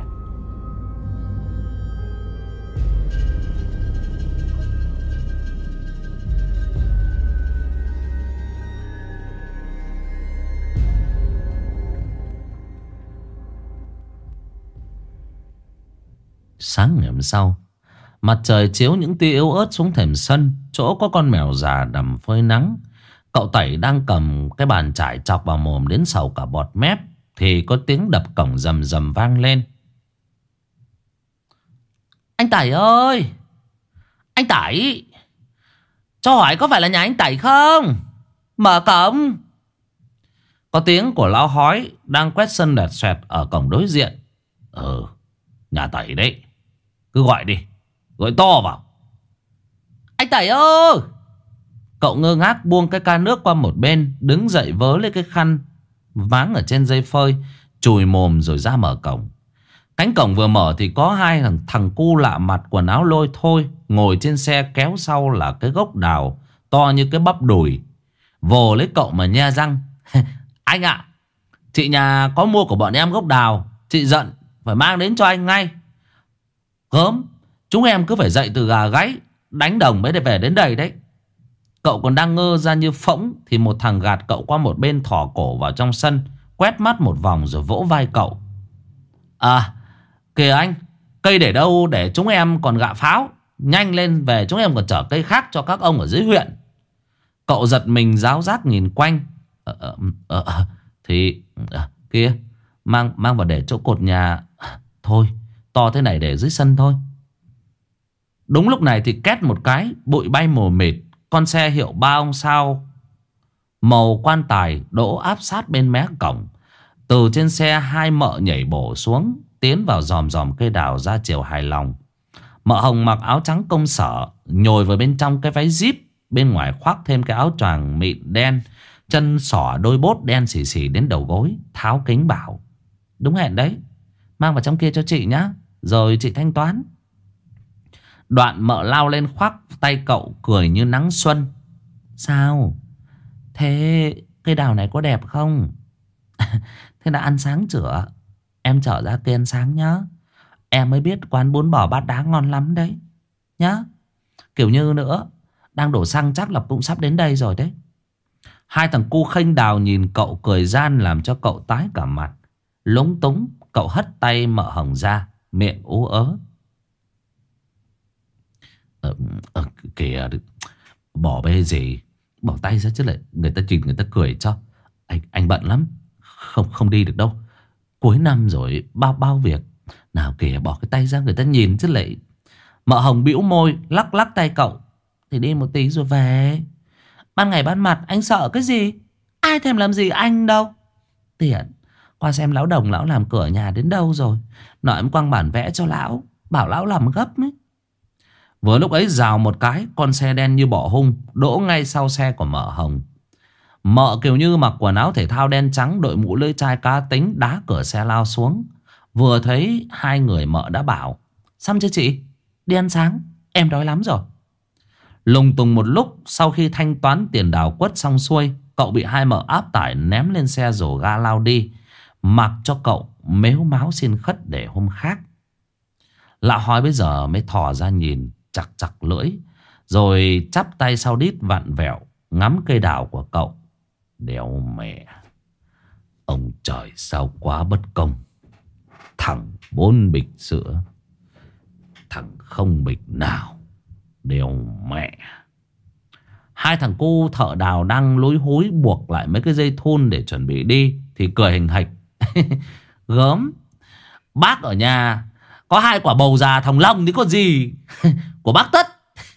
Sáng ngày hôm sau, mặt trời chiếu những tia yếu ớt xuống thềm sân, chỗ có con mèo già nằm phơi nắng. Cậu Tẩy đang cầm cái bàn chải chọc vào mồm đến sầu cả bọt mép, thì có tiếng đập cổng rầm rầm vang lên. Anh Tẩy ơi! Anh Tẩy! Cho hỏi có phải là nhà anh Tẩy không? Mở cổng! Có tiếng của lão hói đang quét sân đẹt xoẹt ở cổng đối diện. Nhà Tẩy đấy. Cứ gọi đi, gọi to vào. Anh Tẩy ơi! Cậu ngơ ngác buông cái ca nước qua một bên, đứng dậy vớ lấy cái khăn váng ở trên dây phơi, chùi mồm rồi ra mở cổng. Cánh cổng vừa mở thì có hai thằng cu lạ mặt, quần áo lôi thôi, ngồi trên xe kéo sau là cái gốc đào to như cái bắp đùi. Vồ lấy cậu mà nhe răng. Anh ạ, chị nhà có mua của bọn em gốc đào. Chị giận phải mang đến cho anh ngay. Gớm, chúng em cứ phải dậy từ gà gáy đánh đồng mới để về đến đây đấy. Cậu còn đang ngơ ra như phỗng thì một thằng gạt cậu qua một bên, thỏ cổ vào trong sân, quét mắt một vòng rồi vỗ vai cậu. À, kìa anh, cây để đâu để chúng em còn gạ pháo. Nhanh lên về, chúng em còn chở cây khác cho các ông ở dưới huyện. Cậu giật mình ráo rác nhìn quanh. Kia, mang vào để chỗ cột nhà. Thôi, to thế này để dưới sân thôi. Đúng lúc này thì két một cái, bụi bay mù mịt. Con xe hiệu 3 ông sao màu quan tài đỗ áp sát bên mé cổng. Từ trên xe hai mợ nhảy bổ xuống, tiến vào dòm dòm cây đào ra chiều hài lòng. Mợ Hồng mặc áo trắng công sở, nhồi vào bên trong cái váy zip, bên ngoài khoác thêm cái áo choàng mịn đen, chân xỏ đôi bốt đen xì xì đến đầu gối, tháo kính bảo: đúng hẹn đấy, mang vào trong kia cho chị nhá, rồi chị thanh toán. Đoạn mợ lao lên khoác tay cậu, cười như nắng xuân: sao? Thế cây đào này có đẹp không? Thế đã ăn sáng chưa? Em chở ra kia ăn sáng nhá. Em mới biết quán bún bò bát đá ngon lắm đấy nhá. Kiểu như nữa, đang đổ xăng chắc là cũng sắp đến đây rồi đấy. Hai thằng cu khênh đào nhìn cậu cười gian, làm cho cậu tái cả mặt. Lúng túng, cậu hất tay Mợ Hồng ra, miệng ú ớ: kìa, bỏ bê gì, bỏ tay ra chứ lại người ta nhìn người ta cười cho. Anh bận lắm, không đi được đâu. Cuối năm rồi, bao việc. Nào kìa, bỏ cái tay ra người ta nhìn chứ lại. Mợ Hồng bĩu môi, lắc lắc tay cậu: thì đi một tí rồi về. Ban ngày ban mặt anh sợ cái gì? Ai thèm làm gì anh đâu. Tiện, qua xem lão Đồng lão làm cửa nhà đến đâu rồi. Nói em quăng bản vẽ cho lão, bảo lão làm gấp ấy. Vừa lúc ấy rào một cái, con xe đen như bọ hung đỗ ngay sau xe của Mợ Hồng. Mợ kiểu như mặc quần áo thể thao đen trắng, đội mũ lưỡi chai cá tính, đá cửa xe lao xuống. Vừa thấy hai người Mợ đã bảo: xong chưa chị? Đi ăn sáng, em đói lắm rồi. Lùng tùng một lúc, sau khi thanh toán tiền đào quất xong xuôi, cậu bị hai Mợ áp tải ném lên xe rổ ga lao đi, mặc cho cậu mếu máo xin khất để hôm khác. Lão hói bây giờ mới thò ra nhìn, chặt chặt lưỡi, rồi chắp tay sau đít vặn vẹo ngắm cây đào của cậu. Đéo mẹ, ông trời sao quá bất công. Thằng 4 bịch sữa, thằng không bịch nào. Đéo mẹ. Hai thằng cu thợ đào đang lúi húi buộc lại mấy cái dây thun để chuẩn bị đi thì cười hình hạch: gớm, bác ở nhà có 2 quả bầu già thòng lông thì có gì. Của bác Tất.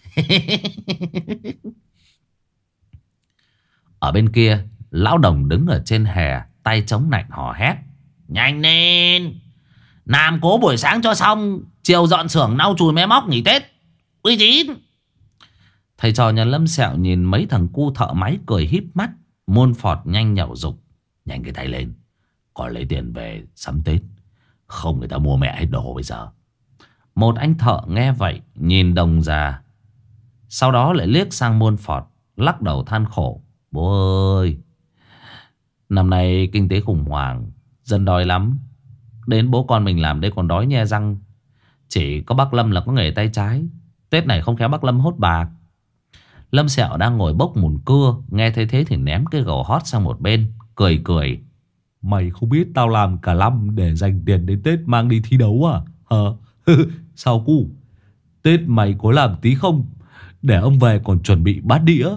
Ở bên kia, lão Đồng đứng ở trên hè, tay chống nạnh hò hét: nhanh lên, làm cố buổi sáng cho xong, chiều dọn xưởng lau chùi máy móc nghỉ Tết. Uy tín. Thầy trò nhà Lâm Sẹo nhìn mấy thằng cu thợ máy cười híp mắt. Môn Phọt nhanh nhậu dục: nhanh cái tay lên, còn lấy tiền về sắm Tết, không người ta mua mẹ hết đồ bây giờ. Một anh thợ nghe vậy nhìn Đồng già, sau đó lại liếc sang Môn Phọt, lắc đầu than khổ: bố ơi, năm nay kinh tế khủng hoảng, dân đói lắm. Đến bố con mình làm đây còn đói nhe răng. Chỉ có bác Lâm là có nghề tay trái, Tết này không khéo bác Lâm hốt bạc. Lâm Sẹo đang ngồi bốc mùn cưa, nghe thấy thế thì ném cái gầu hót sang một bên, cười cười: mày không biết tao làm cả năm để dành tiền đến Tết mang đi thi đấu à? Sao cu, Tết mày có làm tí không? Để ông về còn chuẩn bị bát đĩa.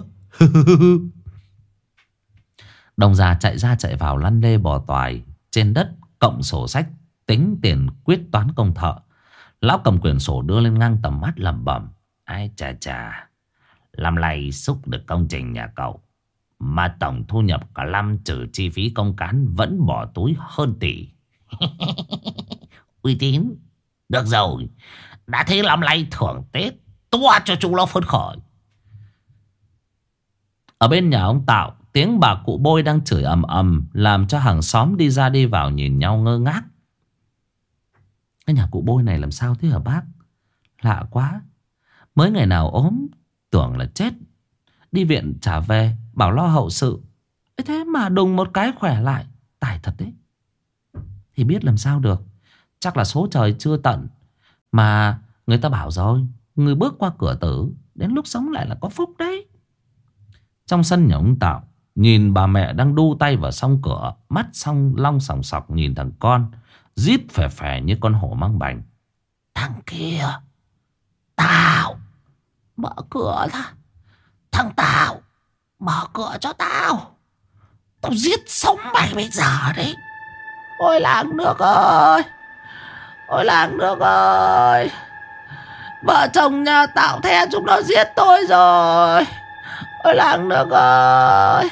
Đồng già chạy ra chạy vào lăn lê bò toài trên đất, cộng sổ sách tính tiền quyết toán công thợ. Lão cầm quyển sổ đưa lên ngang tầm mắt lẩm bẩm: ai chà chà, năm nay xúc được công trình nhà cậu mà tổng thu nhập cả năm trừ chi phí công cán vẫn bỏ túi hơn tỷ. Uy tín. Được rồi, đã thế năm nay thưởng Tết toa cho chúng nó phấn khởi. Ở bên nhà ông Tạo, tiếng bà cụ Bôi đang chửi ầm ầm, làm cho hàng xóm đi ra đi vào nhìn nhau ngơ ngác. Cái nhà cụ Bôi này làm sao thế hả bác? Lạ quá. Mới ngày nào ốm tưởng là chết, đi viện trả về bảo lo hậu sự, thế mà đùng một cái khỏe lại. Tài thật đấy. Thì biết làm sao được, chắc là số trời chưa tận. Mà người ta bảo rồi, người bước qua cửa tử, đến lúc sống lại là có phúc đấy. Trong sân nhà ông Tạo, nhìn bà mẹ đang đu tay vào song cửa, mắt song long sòng sọc nhìn thằng con, rít phè phè như con hổ mang bành: thằng kia, Tao, mở cửa ra. Thằng Tao, mở cửa cho tao. Tao giết sống mày bây giờ đấy. Ôi làng nước ơi, ôi làng nước ơi, Vợ chồng nhà Tạo The chúng nó giết tôi rồi. Ôi làng nước ơi.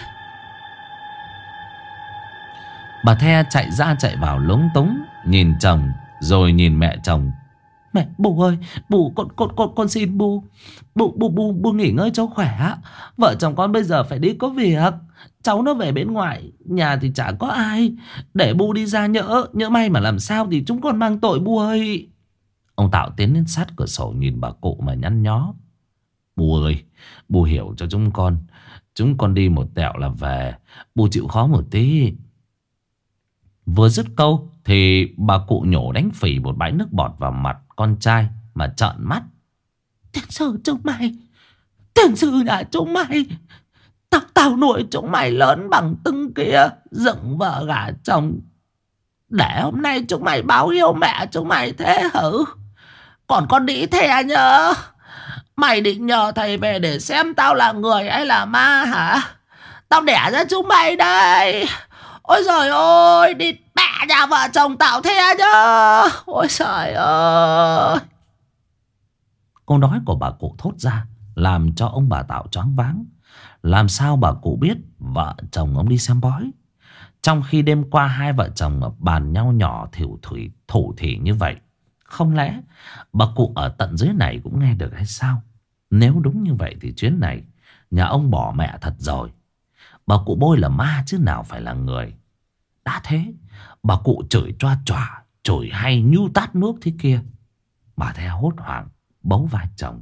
Bà The chạy ra chạy vào lúng túng, nhìn chồng rồi nhìn mẹ chồng. Mẹ, bố ơi, bố, con xin bố. Bố nghỉ ngơi cho khỏe. Vợ chồng con bây giờ phải đi có việc. Cháu nó về bên ngoài, nhà thì chả có ai. Để bố đi ra nhỡ may mà làm sao thì chúng con mang tội bố ơi. Ông Tạo tiến đến sát cửa sổ nhìn bà cụ mà nhăn nhó. Bố ơi, bố hiểu cho chúng con. Chúng con đi một tẹo là về. Bố chịu khó một tí. Vừa dứt câu thì bà cụ nhổ đánh phỉ một bãi nước bọt vào mặt con trai mà trợn mắt. Tiền sư chúng mày, tiền sư nhà chúng mày, tao nuôi chúng mày lớn bằng tưng kia, dựng vợ gả chồng, để hôm nay chúng mày báo hiếu mẹ chúng mày thế hử? Còn con đĩ thè nhớ, mày định nhờ thầy về để xem tao là người hay là ma hả? Tao đẻ ra chúng mày đây. Ôi giời ơi, đi mẹ nhà vợ chồng Tạo The nhá. Ôi trời ơi. Câu nói của bà cụ thốt ra làm cho ông bà Tạo choáng váng. Làm sao bà cụ biết vợ chồng ông đi xem bói, trong khi đêm qua hai vợ chồng bàn nhau nhỏ thủ thỉ như vậy? Không lẽ bà cụ ở tận dưới này cũng nghe được hay sao? Nếu đúng như vậy thì chuyến này nhà ông bỏ mẹ thật rồi. Bà cụ Bôi là ma chứ nào phải là người. Đã thế bà cụ chửi choa choa, chửi hay như tát nước thế kia. Bà The hốt hoảng bấu vai chồng.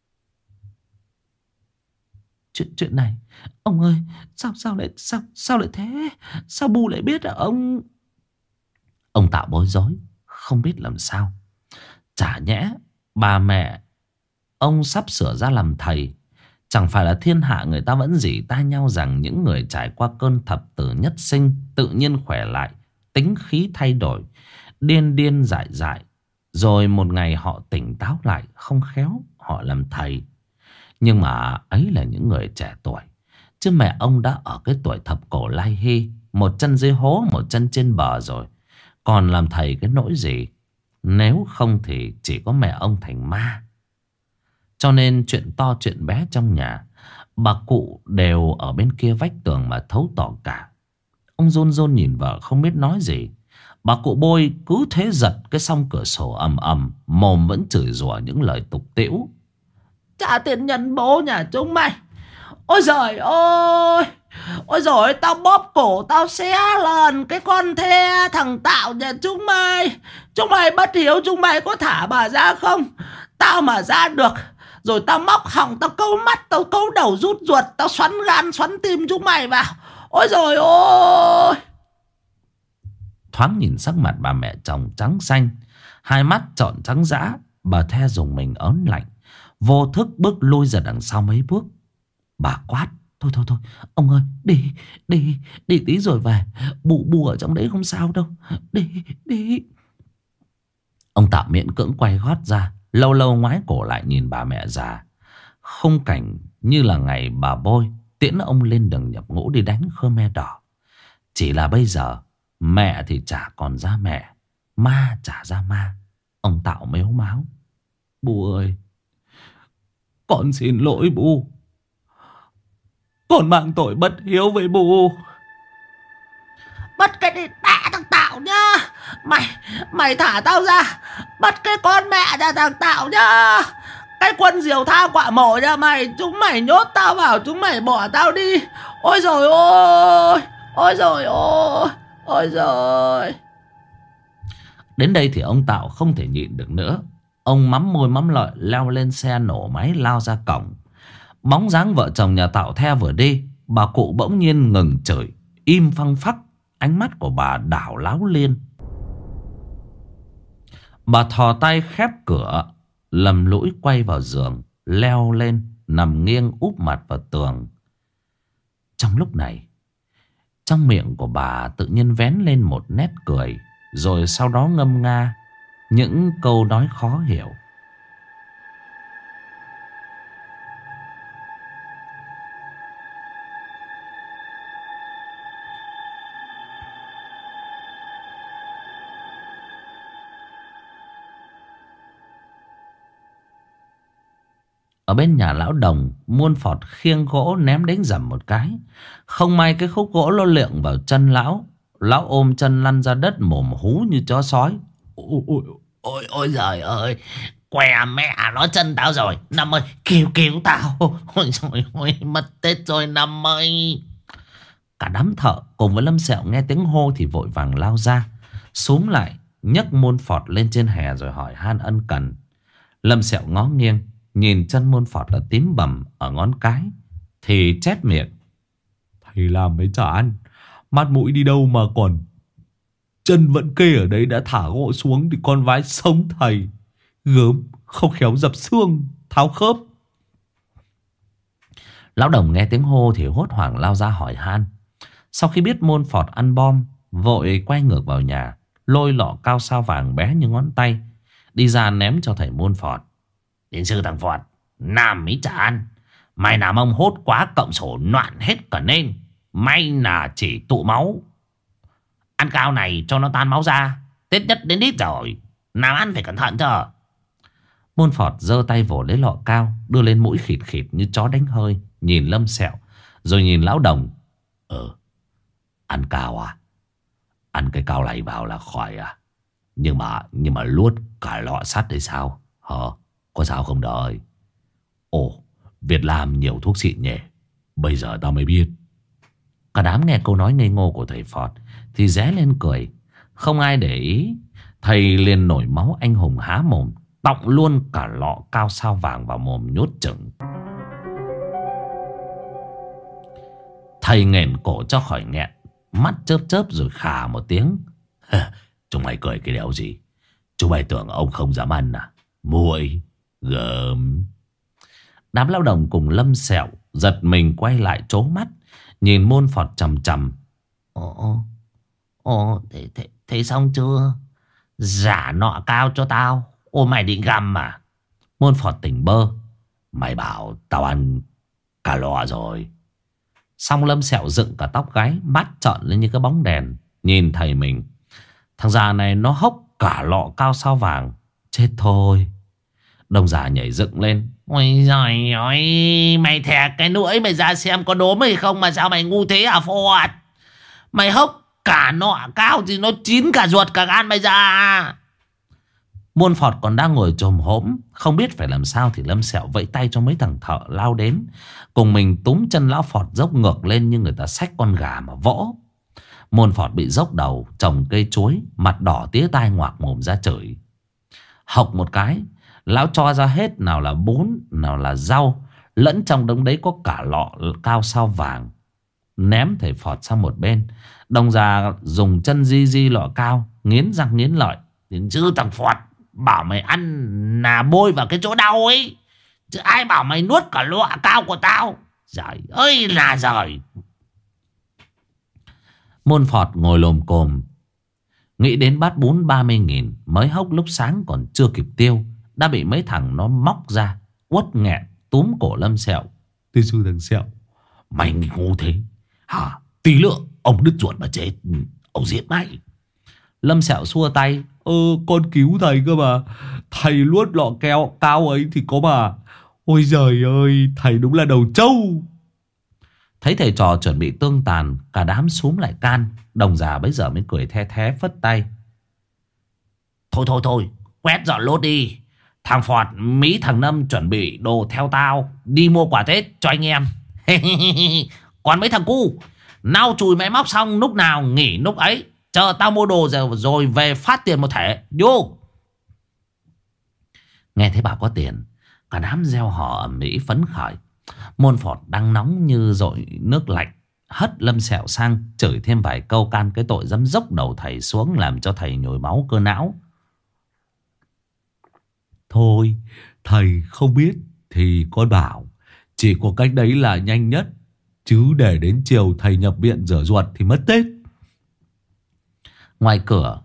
Chuyện này ông ơi, sao lại thế? Sao bù lại biết à ông? Ông Tạo bối rối không biết làm sao. Chả nhẽ bà mẹ ông sắp sửa ra làm thầy? Chẳng phải là thiên hạ người ta vẫn rỉ tai nhau rằng những người trải qua cơn thập tử nhất sinh tự nhiên khỏe lại, tính khí thay đổi, điên điên dại dại, rồi một ngày họ tỉnh táo lại, không khéo họ làm thầy. Nhưng mà ấy là những người trẻ tuổi, chứ mẹ ông đã ở cái tuổi thập cổ lai hy, một chân dưới hố một chân trên bờ rồi, còn làm thầy cái nỗi gì? Nếu không thì chỉ có mẹ ông thành ma. Cho nên chuyện to chuyện bé trong nhà, bà cụ đều ở bên kia vách tường mà thấu tỏ cả. Ông run run nhìn vợ không biết nói gì. Bà cụ Bôi cứ thế giật cái song cửa sổ ầm ầm, mồm vẫn chửi rủa những lời tục tĩu. Trả tiền nhân bố nhà chúng mày. Ôi giời ơi. Ôi giời, tao bóp cổ tao xé lần cái con The thằng Tạo nhà chúng mày. Chúng mày bất hiếu, chúng mày có thả bà ra không? Tao mà ra được rồi tao móc họng, tao câu mắt, tao câu đầu rút ruột, tao xoắn gan xoắn tim chúng mày vào. Ôi giời ơi. Thoáng nhìn sắc mặt bà mẹ chồng trắng xanh, hai mắt trọn trắng dã, bà The dùng mình ớn lạnh, vô thức bước lui ra đằng sau mấy bước. Bà quát: Thôi, ông ơi, đi tí rồi về. Bù ở trong đấy không sao đâu. Đi. Ông Tạo miễn cưỡng quay gót ra, lâu lâu ngoái cổ lại nhìn bà mẹ già. Khung cảnh như là ngày bà Bôi tiễn ông lên đường nhập ngũ đi đánh Khmer Đỏ. Chỉ là bây giờ mẹ thì chả còn ra mẹ, ma chả ra ma. Ông Tạo mếu máo: Bố ơi, con xin lỗi bố. Con mang tội bất hiếu với bố. Bắt cái đi mẹ thằng Tạo nhá. Mày thả tao ra. Bắt cái con mẹ nhà thằng Tạo nhá. Cái quân diều tha quả mổ nhà mày. Chúng mày nhốt tao vào, chúng mày bỏ tao đi. Ôi rồi ôi. Ôi rồi ôi. Ôi rồi. Đến đây thì ông Tạo không thể nhịn được nữa. Ông mắm môi mắm lợi leo lên xe nổ máy lao ra cổng. Bóng dáng vợ chồng nhà Tạo The vừa đi, bà cụ bỗng nhiên ngừng chửi, im phăng phắc. Ánh mắt của bà đảo láo liên. Bà thò tay khép cửa, lầm lũi quay vào giường, leo lên nằm nghiêng úp mặt vào tường. Trong lúc này, trong miệng của bà tự nhiên vén lên một nét cười, rồi sau đó ngâm nga những câu nói khó hiểu. Ở bên nhà lão Đồng, muôn phọt khiêng gỗ ném đánh dầm một cái. Không may cái khúc gỗ nó liệng vào chân lão. Lão ôm chân lăn ra đất mồm hú như chó sói. Ôi giời ơi, què mẹ nó chân tao rồi. Năm ơi, cứu tao. Ôi trời ơi, mất Tết rồi Năm ơi. Cả đám thợ cùng với Lâm Sẹo nghe tiếng hô thì vội vàng lao ra, xúm lại nhấc muôn phọt lên trên hè rồi hỏi han ân cần. Lâm Sẹo ngó nghiêng nhìn chân muôn phọt là tím bầm ở ngón cái thì chét miệng. Thầy làm mấy chả ăn, mắt mũi đi đâu mà còn chân vẫn kê ở đấy, đã thả gỗ xuống thì con vái sống thầy. Gớm, không khéo dập xương, tháo khớp. Lão Đồng nghe tiếng hô thì hốt hoảng lao ra hỏi han. Sau khi biết muôn phọt ăn bom, vội quay ngược vào nhà, lôi lọ cao sao vàng bé như ngón tay đi ra ném cho thầy muôn phọt. Đến sư thằng Phọt, làm mấy chả ăn. Mày làm ông hốt quá cộng sổ loạn hết cả nên. May là chỉ tụ máu. Ăn cao này cho nó tan máu ra. Tết nhất đến đít rồi, làm ăn phải cẩn thận chứ. Muôn phọt giơ tay vỗ lấy lọ cao, đưa lên mũi khịt khịt như chó đánh hơi, nhìn Lâm Sẹo rồi nhìn lão Đồng. Ăn cao à? Ăn cái cao này vào là khỏi à? Nhưng mà luốt cả lọ sắt thì sao? Có sao không đời? Ồ, Việt Nam nhiều thuốc xịn nhỉ? Bây giờ tao mới biết. Cả đám nghe câu nói ngây ngô của thầy Phọt thì ré lên cười. Không ai để ý. Thầy liền nổi máu anh hùng há mồm, tọng luôn cả lọ cao sao vàng vào mồm nhốt chừng. Thầy nghển cổ cho khỏi nghẹn, mắt chớp chớp rồi khà một tiếng. Chúng mày cười cái đéo gì? Chúng mày tưởng ông không dám ăn à? Muội gớm. Đám lao động cùng Lâm Sẹo giật mình quay lại trố mắt, nhìn muôn phọt chằm chằm. Thế xong chưa? Giả nọ cao cho tao. Mày định găm à? Muôn phọt tỉnh bơ. Mày bảo tao ăn cả lọ rồi. Xong Lâm Sẹo dựng cả tóc gáy, mắt trợn lên như cái bóng đèn, nhìn thầy mình. Thằng già này nó hốc cả lọ cao sao vàng. Chết thôi. Đồng già nhảy dựng lên. Ôi giời ơi, mày thè cái nỗi mày ra xem có đốm hay không mà sao mày ngu thế à Phọt? Mày hốc cả nọ cao thì nó chín cả ruột cả gan mày ra. Muôn phọt còn đang ngồi chồm hổm, không biết phải làm sao thì Lâm Sẹo vẫy tay cho mấy thằng thợ lao đến. Cùng mình túm chân lão Phọt dốc ngược lên như người ta xách con gà mà vỗ. Muôn phọt bị dốc đầu, trồng cây chuối, mặt đỏ tía tai ngoạc mồm ra chửi. Hộc một cái, lão cho ra hết nào là bún, nào là rau, lẫn trong đống đấy có cả lọ cao sao vàng. Ném thầy Phọt sang một bên. Đồng già dùng chân di lọ cao, nghiến răng nghiến lợi. Chứ thằng Phọt, bảo mày ăn là bôi vào cái chỗ đau ấy, chứ ai bảo mày nuốt cả lọ cao của tao. Giời ơi là giời. Muôn phọt ngồi lồm cồm, nghĩ đến bát bún 30.000 mới hốc lúc sáng còn chưa kịp tiêu, đã bị mấy thằng nó móc ra, uất nghẹn túm cổ Lâm Sẹo. Tôi sư thằng Sẹo, mày ngu thế hả? Tí nữa ông đứt ruột mà chết, ông giết mày. Lâm Sẹo xua tay. Con cứu thầy cơ mà. Thầy luốt lọ keo cao ấy thì có mà. Ôi giời ơi, thầy đúng là đầu trâu. Thấy thầy trò chuẩn bị tương tàn, cả đám xúm lại can. Đồng già bấy giờ mới cười the thé phất tay. Thôi, quét dọn lốt đi. Thằng Phọt, Mỹ, thằng Nâm chuẩn bị đồ theo tao đi mua quà Tết cho anh em. Còn mấy thằng cu, nao chùi máy móc xong lúc nào nghỉ lúc ấy. Chờ tao mua đồ rồi về phát tiền một thể. Vô. Nghe thấy bảo có tiền, cả đám reo hò ầm ĩ phấn khởi. Muôn phọt đang nóng như dội nước lạnh, hất Lâm Sẹo sang chửi thêm vài câu can cái tội dám dốc đầu thầy xuống, làm cho thầy nhồi máu cơ não. Thôi, thầy không biết thì con bảo chỉ có cách đấy là nhanh nhất, chứ để đến chiều thầy nhập viện rửa ruột thì mất Tết. Ngoài cửa,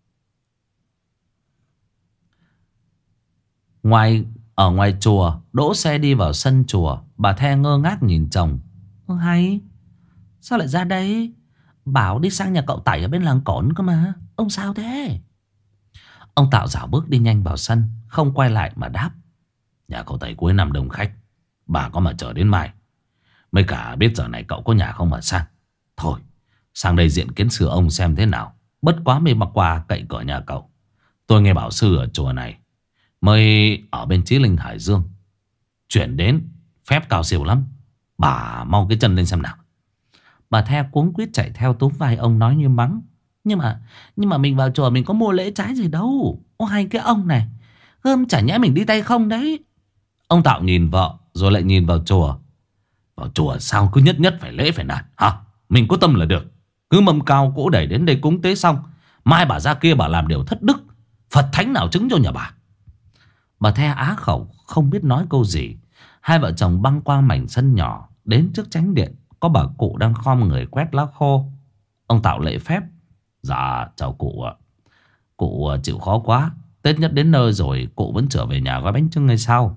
ở ngoài chùa, đỗ xe đi vào sân chùa. Bà The ngơ ngác nhìn chồng. Hay, sao lại ra đây? Bảo đi sang nhà cậu Tẩy ở bên làng Cổn cơ mà. Ông sao thế? Ông Tạo dạo bước đi nhanh vào sân, không quay lại mà đáp. Nhà cậu Tẩy cuối năm đông khách, bà có mà chờ đến mai. Mấy cả biết giờ này cậu có nhà không mà sang. Thôi sang đây diện kiến sư ông xem thế nào. Bất quá mới mặc quà cậy cửa nhà cậu. Tôi nghe bảo sư ở chùa này mới ở bên Chí Linh Hải Dương chuyển đến, phép cao siêu lắm. Bà mau cái chân lên xem nào. Bà The cuống quýt chạy theo túm vai ông nói như mắng. Nhưng mà mình vào chùa mình có mua lễ trái gì đâu. Ô hay cái ông này, gươm chả nhẽ mình đi tay không đấy. Ông Tạo nhìn vợ rồi lại nhìn vào chùa. Vào chùa sao cứ nhất nhất phải lễ phải nạt hả? Mình có tâm là được. Cứ mâm cao cỗ đẩy đến đây cúng tế xong, mai bà ra kia bà làm điều thất đức, Phật thánh nào chứng cho nhà bà. Bà The á khẩu không biết nói câu gì. Hai vợ chồng băng qua mảnh sân nhỏ, đến trước chánh điện. Có bà cụ đang khom người quét lá khô. Ông Tạo lễ phép. Dạ chào cụ ạ. Cụ chịu khó quá, Tết nhất đến nơi rồi cụ vẫn trở về nhà gói bánh chưng hay sao?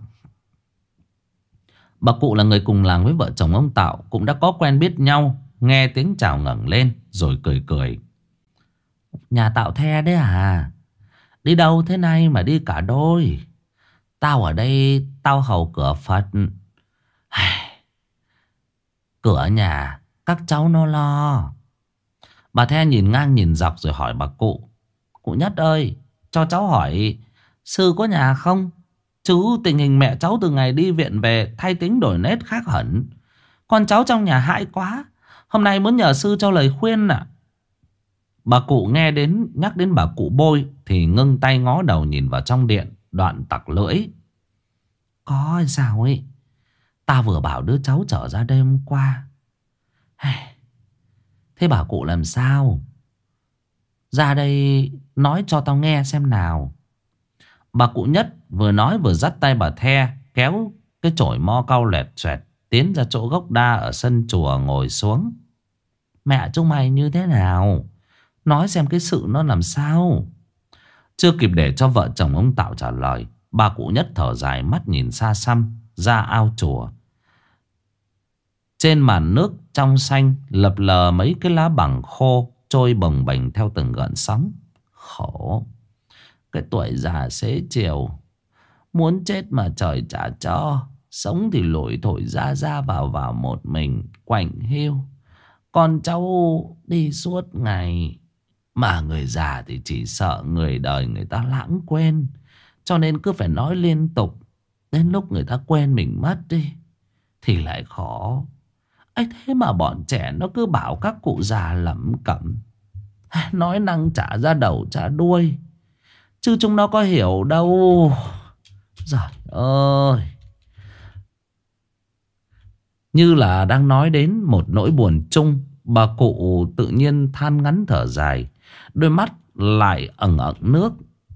Bà cụ là người cùng làng với vợ chồng ông Tạo, cũng đã có quen biết nhau. Nghe tiếng chào ngẩng lên rồi cười cười. Nhà Tạo The đấy à? Đi đâu thế này mà đi cả đôi? Tao ở đây tao hầu cửa Phật. Cửa nhà các cháu nó lo. Bà The nhìn ngang nhìn dọc rồi hỏi bà cụ. Cụ Nhất ơi, cho cháu hỏi sư có nhà không? Chứ tình hình mẹ cháu từ ngày đi viện về thay tính đổi nết khác hẳn. Con cháu trong nhà hại quá. Hôm nay muốn nhờ sư cho lời khuyên ạ. Bà cụ nghe đến nhắc đến bà cụ Bôi thì ngưng tay ngó đầu nhìn vào trong điện, đoạn tặc lưỡi. Có sao ấy? Ta vừa bảo đứa cháu trở ra đây hôm qua. Thế bà cụ làm sao? Ra đây nói cho tao nghe xem nào. Bà cụ Nhất vừa nói vừa dắt tay bà The kéo cái chổi mo cau lẹt xoẹt tiến ra chỗ gốc đa ở sân chùa ngồi xuống. Mẹ chúng mày như thế nào? Nói xem cái sự nó làm sao? Chưa kịp để cho vợ chồng ông Tạo trả lời, bà cụ Nhất thở dài, mắt nhìn xa xăm ra ao chùa. Trên màn nước trong xanh lập lờ mấy cái lá bằng khô trôi bồng bềnh theo từng gợn sóng. Khổ. Cái tuổi già xế chiều, muốn chết mà trời chả cho. Sống thì lủi thổi ra vào một mình quạnh hiu. Con cháu đi suốt ngày. Mà người già thì chỉ sợ người đời người ta lãng quên, cho nên cứ phải nói liên tục. Đến lúc người ta quên mình mất đi thì lại khó. ấy thế mà bọn trẻ nó cứ bảo các cụ già lẩm cẩm, nói năng chả ra đầu chả đuôi, chứ chúng nó có hiểu đâu. Giời ơi. Như là đang nói đến một nỗi buồn chung, bà cụ tự nhiên than ngắn thở dài, đôi mắt lại ẩn ẩn nước.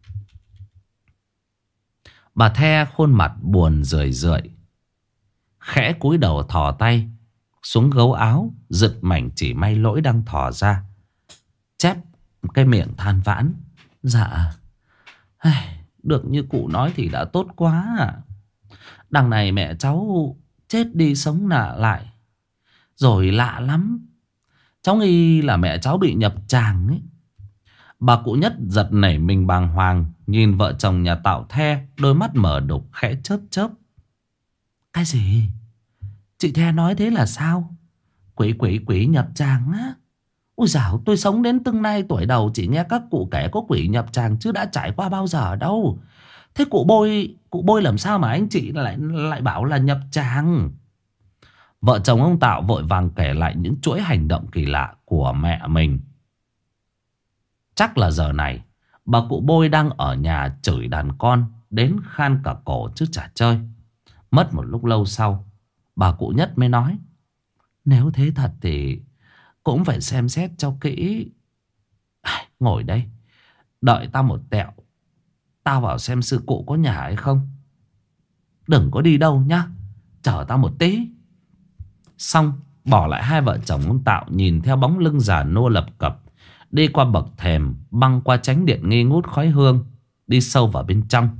Bà The khuôn mặt buồn rười rượi, khẽ cúi đầu thò tay xuống gấu áo, giật mảnh chỉ may lỗi đang thò ra, chép cái miệng than vãn. Dạ, được như cụ nói thì đã tốt quá. Đằng này mẹ cháu chết đi sống lại rồi lạ lắm. Cháu nghi là mẹ cháu bị nhập tràng ấy. Bà cụ Nhất giật nảy mình bàng hoàng, nhìn vợ chồng nhà Tạo The, đôi mắt mở đục khẽ chớp chớp. Cái gì? Chị The nói thế là sao? Quỷ nhập tràng á? Ôi dào, tôi sống đến từng nay tuổi đầu chỉ nghe các cụ kể có quỷ nhập tràng, chứ đã trải qua bao giờ đâu. Thế cụ Bôi làm sao mà anh chị lại bảo là nhập tràng? Vợ chồng ông Tạo vội vàng kể lại những chuỗi hành động kỳ lạ của mẹ mình. Chắc là giờ này bà cụ Bôi đang ở nhà chửi đàn con đến khan cả cổ chứ chả chơi. Mất một lúc lâu sau, bà cụ Nhất mới nói: nếu thế thật thì cũng phải xem xét cho kỹ. Ngồi đây, đợi tao một tẹo. Tao vào xem sư cụ có nhà hay không. Đừng có đi đâu nhá, chờ tao một tí. Xong bỏ lại hai vợ chồng ông Tạo nhìn theo bóng lưng già nua lập cập đi qua bậc thềm, băng qua chánh điện nghi ngút khói hương, đi sâu vào bên trong.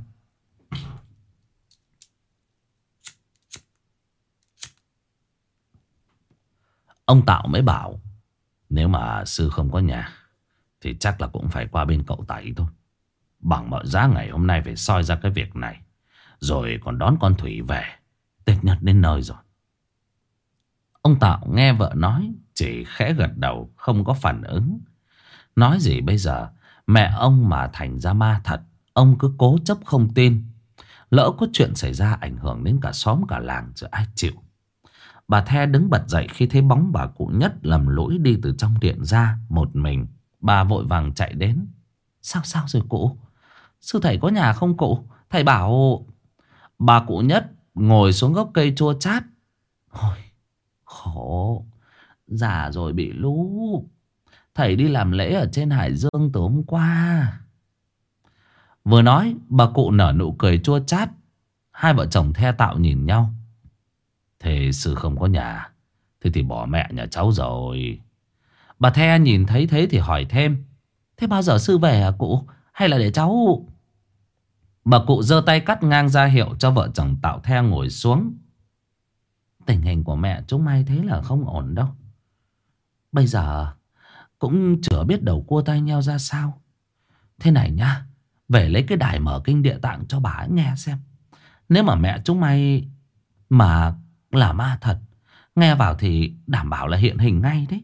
Ông Tạo mới bảo: nếu mà sư không có nhà thì chắc là cũng phải qua bên cậu Tẩy thôi. Bằng mọi giá ngày hôm nay phải soi ra cái việc này. rồi còn đón con Thủy về. Tết nhất đến nơi rồi. Ông Tạo nghe vợ nói chỉ khẽ gật đầu, không có phản ứng. Nói gì bây giờ, mẹ ông mà thành ra ma thật, ông cứ cố chấp không tin. Lỡ có chuyện xảy ra ảnh hưởng đến cả xóm cả làng rồi ai chịu. Bà The đứng bật dậy khi thấy bóng bà cụ Nhất lầm lũi đi từ trong điện ra một mình. Bà vội vàng chạy đến. Sao rồi cụ? Sư thầy có nhà không cụ? Thầy bảo... Bà cụ Nhất ngồi xuống gốc cây chua chát. Ôi, khổ. Già rồi bị lú. Thầy đi làm lễ ở trên Hải Dương từ hôm qua. Vừa nói, bà cụ nở nụ cười chua chát. Hai vợ chồng The Tạo nhìn nhau. Thế sư không có nhà, thế thì bỏ mẹ nhà cháu rồi. Bà The nhìn thấy thế thì hỏi thêm. Thế bao giờ sư về hả cụ? Hay là để cháu... Bà cụ giơ tay cắt ngang ra hiệu cho vợ chồng Tạo The ngồi xuống. Tình hình của mẹ chúng mày thế là không ổn đâu. Bây giờ cũng chưa biết đầu cua tay nhau ra sao. Thế này nhá, về lấy cái đài mở kinh địa tạng cho bà ấy nghe xem. Nếu mà mẹ chúng mày mà là ma thật, nghe vào thì đảm bảo là hiện hình ngay đấy.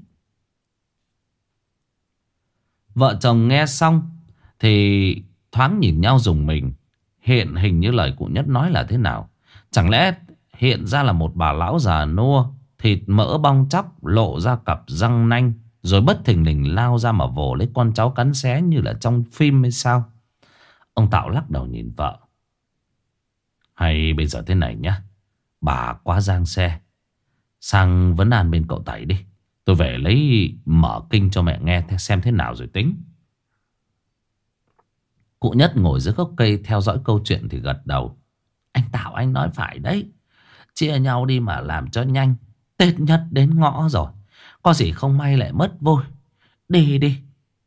Vợ chồng nghe xong thì thoáng nhìn nhau rùng mình. Hiện hình như lời cụ Nhất nói là thế nào? Chẳng lẽ hiện ra là một bà lão già nua, thịt mỡ bong chóc, lộ ra cặp răng nanh, rồi bất thình lình lao ra mà vồ lấy con cháu cắn xé như là trong phim hay sao? Ông Tạo lắc đầu nhìn vợ. Hay bây giờ thế này nhá, bà quá giang xe, sang vấn an bên cậu Tẩy đi. Tôi về lấy mở kinh cho mẹ nghe xem thế nào rồi tính. Cụ Nhất ngồi dưới gốc cây theo dõi câu chuyện thì gật đầu. Anh Tạo anh nói phải đấy. Chia nhau đi mà làm cho nhanh. Tết nhất đến ngõ rồi. Có gì không may lại mất vui. Đi đi.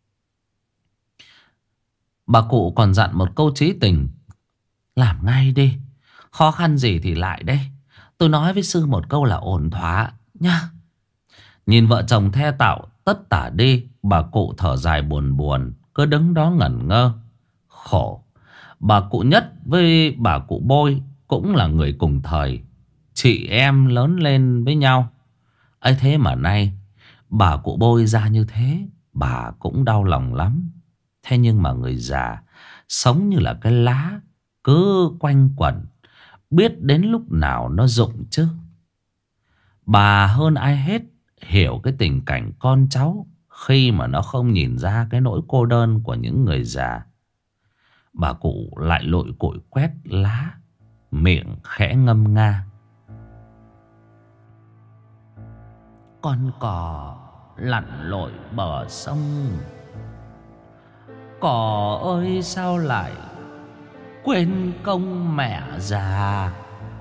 Bà cụ còn dặn một câu chí tình. Làm ngay đi. Khó khăn gì thì lại đây. Tôi nói với sư một câu là ổn thỏa nhá. Nhìn vợ chồng The Tạo tất tả đi, bà cụ thở dài buồn buồn, cứ đứng đó ngẩn ngơ. Khổ. Bà cụ Nhất với bà cụ Bôi cũng là người cùng thời, chị em lớn lên với nhau. ấy thế mà nay bà cụ Bôi ra như thế, bà cũng đau lòng lắm. Thế nhưng mà người già sống như là cái lá, cứ quanh quẩn, biết đến lúc nào nó rụng chứ. Bà hơn ai hết hiểu cái tình cảnh con cháu khi mà nó không nhìn ra cái nỗi cô đơn của những người già. Bà cụ lại lội cội quét lá, miệng khẽ ngâm nga. Con cò lặn lội bờ sông, cò ơi sao lại quên công mẹ già.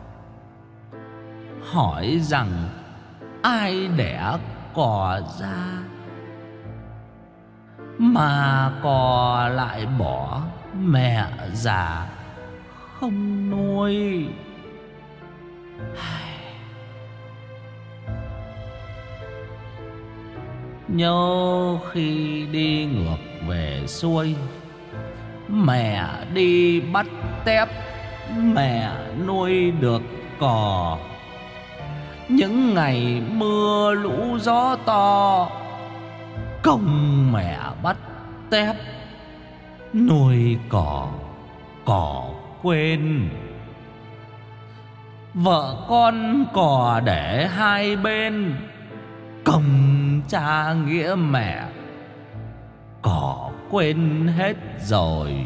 Hỏi rằng ai đẻ cò ra, mà cò lại bỏ mẹ già không nuôi. Nhớ khi đi ngược về xuôi, mẹ đi bắt tép, mẹ nuôi được cò. Những ngày mưa lũ gió to, công mẹ bắt tép nuôi cò, cò quên. Vợ con cò để hai bên, công cha nghĩa mẹ cò quên hết rồi.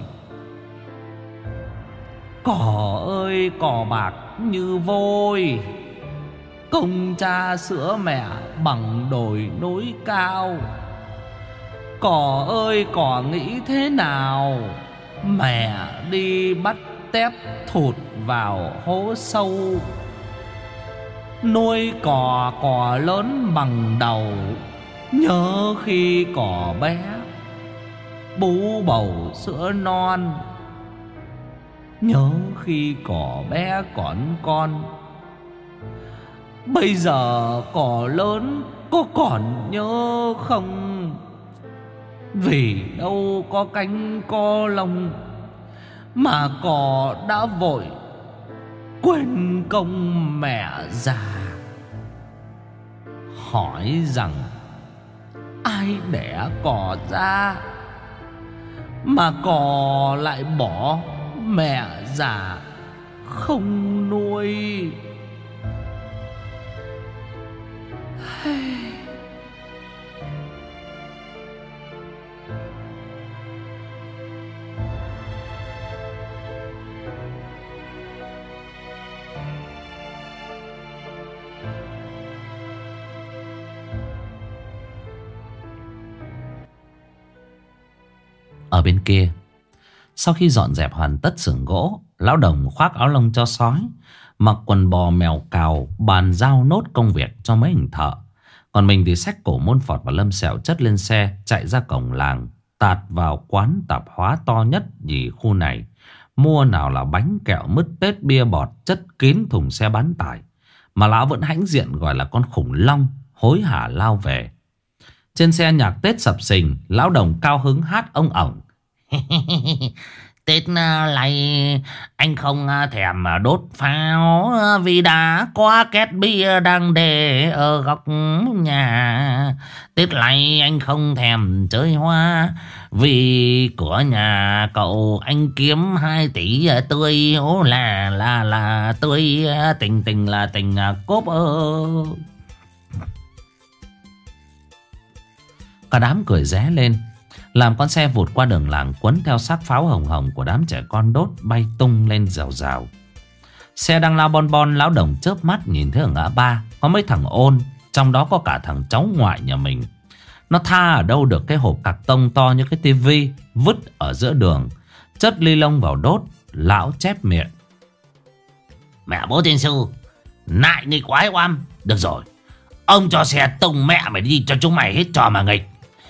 Cò ơi cò bạc như vôi, công cha sữa mẹ bằng đồi núi cao. Cò ơi cò nghĩ thế nào, mẹ đi bắt tép thụt vào hố sâu. Nuôi cò, cò lớn bằng đầu, nhớ khi cò bé bú bầu sữa non. Nhớ khi cò bé còn con, bây giờ cò lớn có còn nhớ không? Vì đâu có cánh có lông, mà cò đã vội quên công mẹ già. Hỏi rằng ai đẻ cò ra, mà cò lại bỏ mẹ già không nuôi. Ở bên kia, sau khi dọn dẹp hoàn tất xưởng gỗ, lão Đồng khoác áo lông cho sói, mặc quần bò mèo cào, bàn giao nốt công việc cho mấy hình thợ. Còn mình thì xách cổ Môn Phọt và Lâm Sẹo chất lên xe, chạy ra cổng làng, tạt vào quán tạp hóa to nhất nhì khu này. Mua nào là bánh kẹo, mứt tết, bia bọt chất kín thùng xe bán tải, mà lão vẫn hãnh diện gọi là con khủng long, hối hả lao về. Trên xe nhạc Tết sập sình, lão Đồng cao hứng hát ông ổng. Tết này anh không thèm đốt pháo, vì đã có két bia đang để ở góc nhà. Tết này anh không thèm chơi hoa, vì của nhà cậu anh kiếm 2 tỷ tươi. Ố là tươi, tình là tình cốp ơ. Cả đám cười ré lên, làm con xe vụt qua đường làng, quấn theo xác pháo hồng hồng của đám trẻ con đốt bay tung lên rào rào. Xe đang lao bon bon, lão Đồng chớp mắt nhìn thấy ở ngã ba có mấy thằng ôn, trong đó có cả thằng cháu ngoại nhà mình. Nó tha ở đâu được cái hộp cạc tông to như cái tivi, vứt ở giữa đường, chất ly lông vào đốt. Lão chép miệng. Mẹ bố tiên sư, nại nghịch quái oăm. Được rồi, ông cho xe tung mẹ mày đi cho chúng mày hết trò mà nghịch.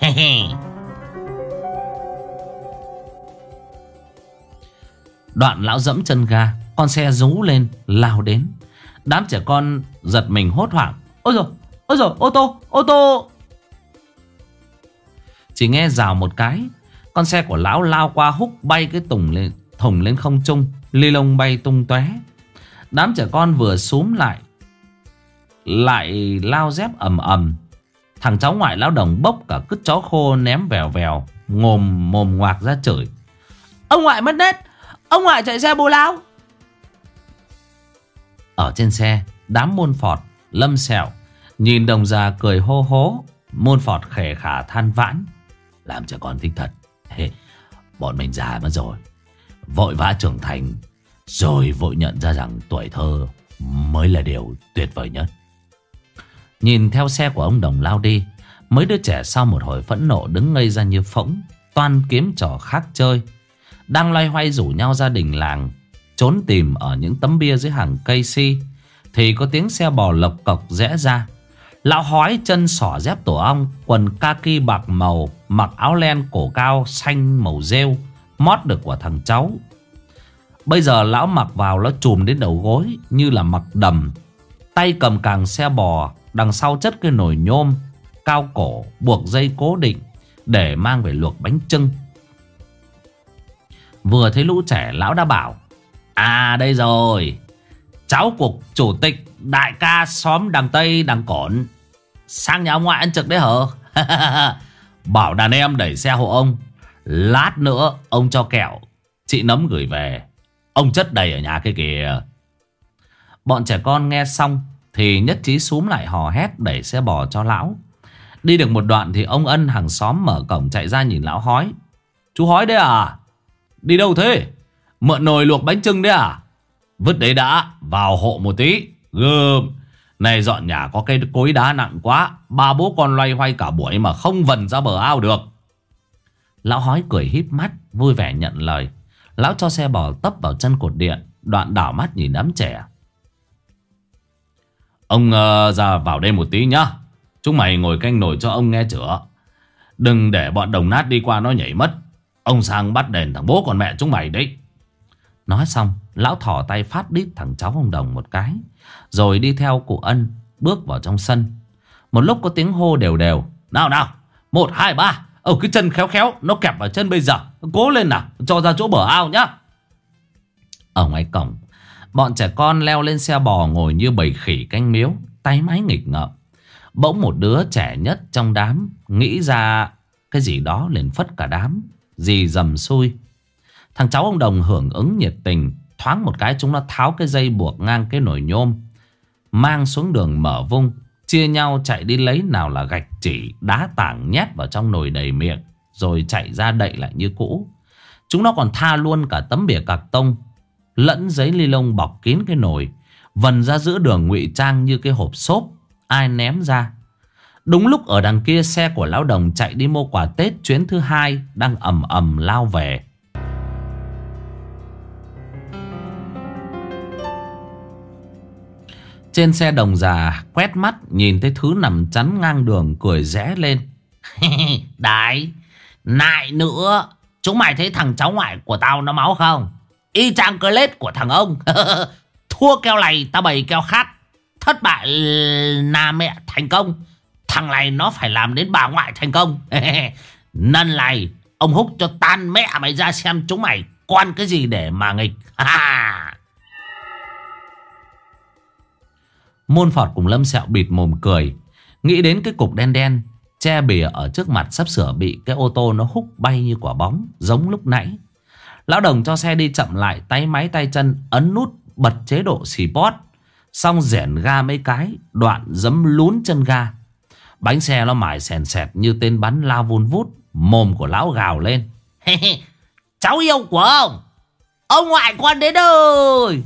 Đoạn lão dẫm chân ga, con xe rú lên lao đến. Đám trẻ con giật mình hốt hoảng. Ôi rồi, ô tô. Chỉ nghe rào một cái, con xe của lão lao qua, húc bay cái thùng lên không trung, ly lông bay tung tóe. Đám trẻ con vừa xúm lại lao dép ầm ầm. Thằng cháu ngoại lão Đồng bốc cả cứt chó khô ném vèo vèo, mồm ngoạc ra chửi. Ông ngoại mất nết, ông ngoại chạy xe bồ lao. Ở trên xe, đám Môn Phọt, Lâm Sẹo nhìn Đồng già cười hô hố. Môn Phọt khề khả than vãn. Làm trẻ con thích thật. Bọn mình già mất rồi, vội vã trưởng thành, rồi vội nhận ra rằng tuổi thơ mới là điều tuyệt vời nhất. Nhìn theo xe của ông Đồng lao đi, mấy đứa trẻ sau một hồi phẫn nộ đứng ngây ra như phỗng, toan kiếm trò khác chơi. Đang loay hoay rủ nhau ra đình làng trốn tìm ở những tấm bia dưới hàng cây si, thì có tiếng xe bò lộc cộc rẽ ra. Lão hói chân xỏ dép tổ ong, quần kaki bạc màu, mặc áo len cổ cao xanh màu rêu, mót được của thằng cháu. Bây giờ lão mặc vào nó chùm đến đầu gối như là mặc đầm. Tay cầm càng xe bò, đằng sau chất cái nồi nhôm cao cổ buộc dây cố định để mang về luộc bánh chưng. Vừa thấy lũ trẻ, lão đã bảo. À đây rồi, cháu của chủ tịch đại ca xóm đằng Tây đằng Cổn sang nhà ông ngoại ăn trực đấy hả? Bảo đàn em đẩy xe hộ ông, lát nữa ông cho kẹo chị Nấm gửi về, ông chất đầy ở nhà kia kìa. Bọn trẻ con nghe xong thì nhất trí xúm lại hò hét đẩy xe bò cho lão. Đi được một đoạn thì ông Ân hàng xóm mở cổng chạy ra nhìn lão hói. Chú hói đấy à? Đi đâu thế? Mượn nồi luộc bánh chưng đấy à? Vứt đấy đã, vào hộ một tí. Gơm. Này dọn nhà có cây cối đá nặng quá, ba bố con loay hoay cả buổi mà không vần ra bờ ao được. Lão hói cười híp mắt vui vẻ nhận lời. Lão cho xe bò tấp vào chân cột điện, đoạn đảo mắt nhìn đám trẻ. Ông ra vào đây một tí nhá. Chúng mày ngồi canh nồi cho ông nghe chữa. Đừng để bọn đồng nát đi qua nó nhảy mất. Ông sang bắt đền thằng bố con mẹ chúng mày đấy. Nói xong, lão thỏ tay phát đít thằng cháu ông Đồng một cái, rồi đi theo cụ Ân bước vào trong sân. Một lúc có tiếng hô đều đều. Nào nào, 1, 2, 3. Cái chân khéo khéo, nó kẹp vào chân bây giờ. Cố lên nào, cho ra chỗ bờ ao nhá. Ở ngoài cổng, Bọn trẻ con leo lên xe bò ngồi như bầy khỉ canh miếu, tay máy nghịch ngợm. Bỗng một đứa trẻ nhất trong đám nghĩ ra cái gì đó liền phất cả đám, dì dầm xui. Thằng cháu ông Đồng hưởng ứng nhiệt tình, thoáng một cái chúng nó tháo cái dây buộc ngang cái nồi nhôm, mang xuống đường mở vung, chia nhau chạy đi lấy nào là gạch chỉ, đá tảng nhét vào trong nồi đầy miệng, rồi chạy ra đậy lại như cũ. Chúng nó còn tha luôn cả tấm bìa cạc tông lẫn giấy ni lông bọc kín cái nồi, vần ra giữa đường ngụy trang như cái hộp xốp ai ném ra. Đúng lúc ở đằng kia xe của lão Đồng chạy đi mua quà Tết chuyến thứ 2 đang ầm ầm lao về. Trên xe Đồng già quét mắt nhìn thấy thứ nằm chắn ngang đường, cười rẽ lên. Đấy, nại nữa. Chúng mày thấy thằng cháu ngoại của tao nó máu không? Y chang cái lết của thằng ông. Thua keo này tao bày keo khác. Thất bại là mẹ thành công. Thằng này nó phải làm đến bà ngoại thành công. Lần này ông húc cho tan mẹ mày ra xem chúng mày quan cái gì để mà nghịch. Môn Phọt cùng Lâm Sẹo bịt mồm cười, nghĩ đến cái cục đen đen che bìa ở trước mặt sắp sửa bị cái ô tô nó húc bay như quả bóng, giống lúc nãy. Lão Đồng cho xe đi chậm lại, tay máy tay chân ấn nút bật chế độ Sport, xong rẻn ga mấy cái, đoạn giấm lún chân ga. Bánh xe nó mải sèn sẹt như tên bắn lao vun vút. Mồm của lão gào lên. Cháu yêu của ông ngoại con đến rồi.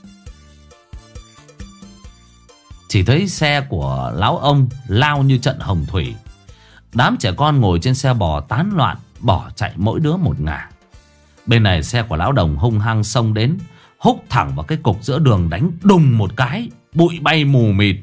Chỉ thấy xe của lão ông lao như trận hồng thủy. Đám trẻ con ngồi trên xe bò tán loạn, bỏ chạy mỗi đứa một ngả. Bên này xe của lão Đồng hung hăng xông đến, húc thẳng vào cái cục giữa đường, đánh đùng một cái, bụi bay mù mịt.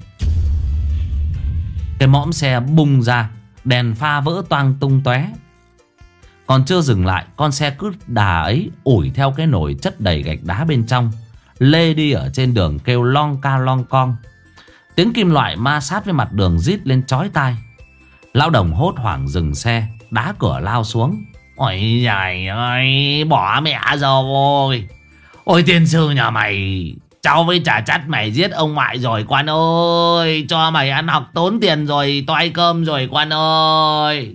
Cái mõm xe bung ra, đèn pha vỡ toang tung tóe. Còn chưa dừng lại, con xe cứ đà ấy ủi theo cái nồi chất đầy gạch đá bên trong, lê đi ở trên đường kêu long ca long con. Tiếng kim loại ma sát với mặt đường rít lên chói tai. Lão Đồng hốt hoảng dừng xe, đá cửa lao xuống. Ôi giời ơi, bỏ mẹ rồi. Ôi tiên sư nhà mày, cháu với chả chắt mày giết ông ngoại rồi quan ơi. Cho mày ăn học tốn tiền rồi, toai cơm rồi quan ơi.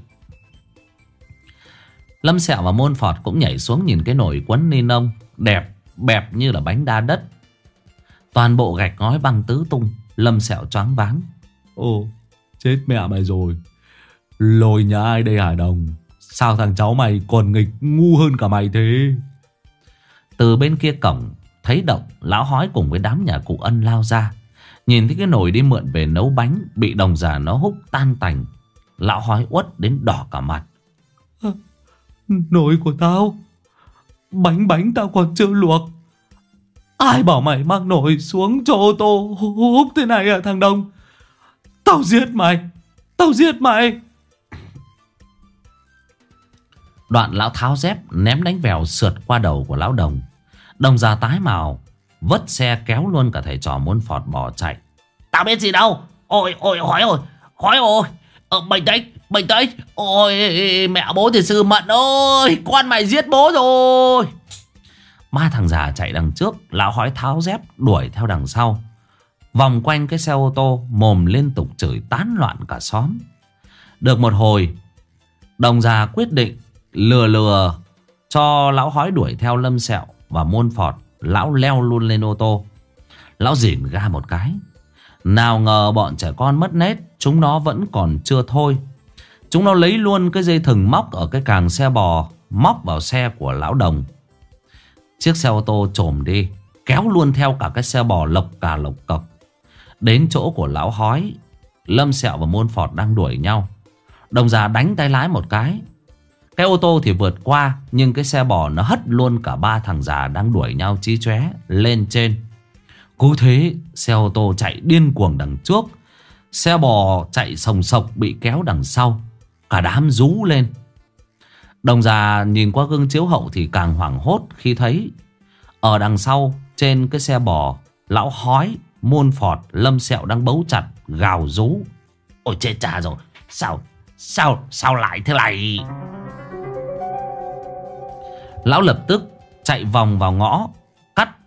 Lâm Sẹo và Môn Phọt cũng nhảy xuống nhìn cái nồi quấn ni lông đẹp bẹp như là bánh đa đất. Toàn bộ gạch ngói văng tứ tung. Lâm Sẹo choáng váng. Ồ, chết mẹ mày rồi. Lồi nhà ai đây hả Đồng? Sao thằng cháu mày còn nghịch ngu hơn cả mày thế? Từ bên kia cổng thấy động, lão Hói cùng với đám nhà cụ Ân lao ra. Nhìn thấy cái nồi đi mượn về nấu bánh bị Đồng già nó húc tan tành, lão Hói uất đến đỏ cả mặt. Nồi của tao, bánh tao còn chưa luộc. Ai bảo mày mang nồi xuống cho ô tô húc thế này à thằng Đồng? Tao giết mày, tao giết mày. Đoạn lão tháo dép ném đánh vèo sượt qua đầu của lão Đồng. Đồng già tái màu, vất xe kéo luôn cả thầy trò Môn Phọt bỏ chạy. Tao biết gì đâu. Ôi Hói ơi, bình tĩnh. Ôi mẹ bố thì sư Mận ơi, con mày giết bố rồi. Ba thằng già chạy đằng trước, lão Hói tháo dép đuổi theo đằng sau, vòng quanh cái xe ô tô, mồm liên tục chửi tán loạn cả xóm. Được một hồi, Đồng già quyết định lừa cho lão Hói đuổi theo Lâm Sẹo và Môn Phọt. Lão leo luôn lên ô tô, lão dỉn ga một cái. Nào ngờ bọn trẻ con mất nết, chúng nó vẫn còn chưa thôi. Chúng nó lấy luôn cái dây thừng móc ở cái càng xe bò, móc vào xe của lão Đồng. Chiếc xe ô tô trồm đi, kéo luôn theo cả cái xe bò lộc cà lộc cọc. Đến chỗ của lão Hói, Lâm Sẹo và Môn Phọt đang đuổi nhau. Đồng già đánh tay lái một cái ô tô thì vượt qua, nhưng cái xe bò nó hất luôn cả ba thằng già đang đuổi nhau chí chóe lên trên. Cứ thế xe ô tô chạy điên cuồng đằng trước, xe bò chạy sồng sộc bị kéo đằng sau. Cả đám rú lên. Đồng già nhìn qua gương chiếu hậu thì càng hoảng hốt khi thấy ở đằng sau trên cái xe bò, lão Hói, Môn Phọt, Lâm Sẹo đang bấu chặt gào rú. Ôi chết cha rồi. Sao lại thế này? Lão lập tức chạy vòng vào ngõ, cắt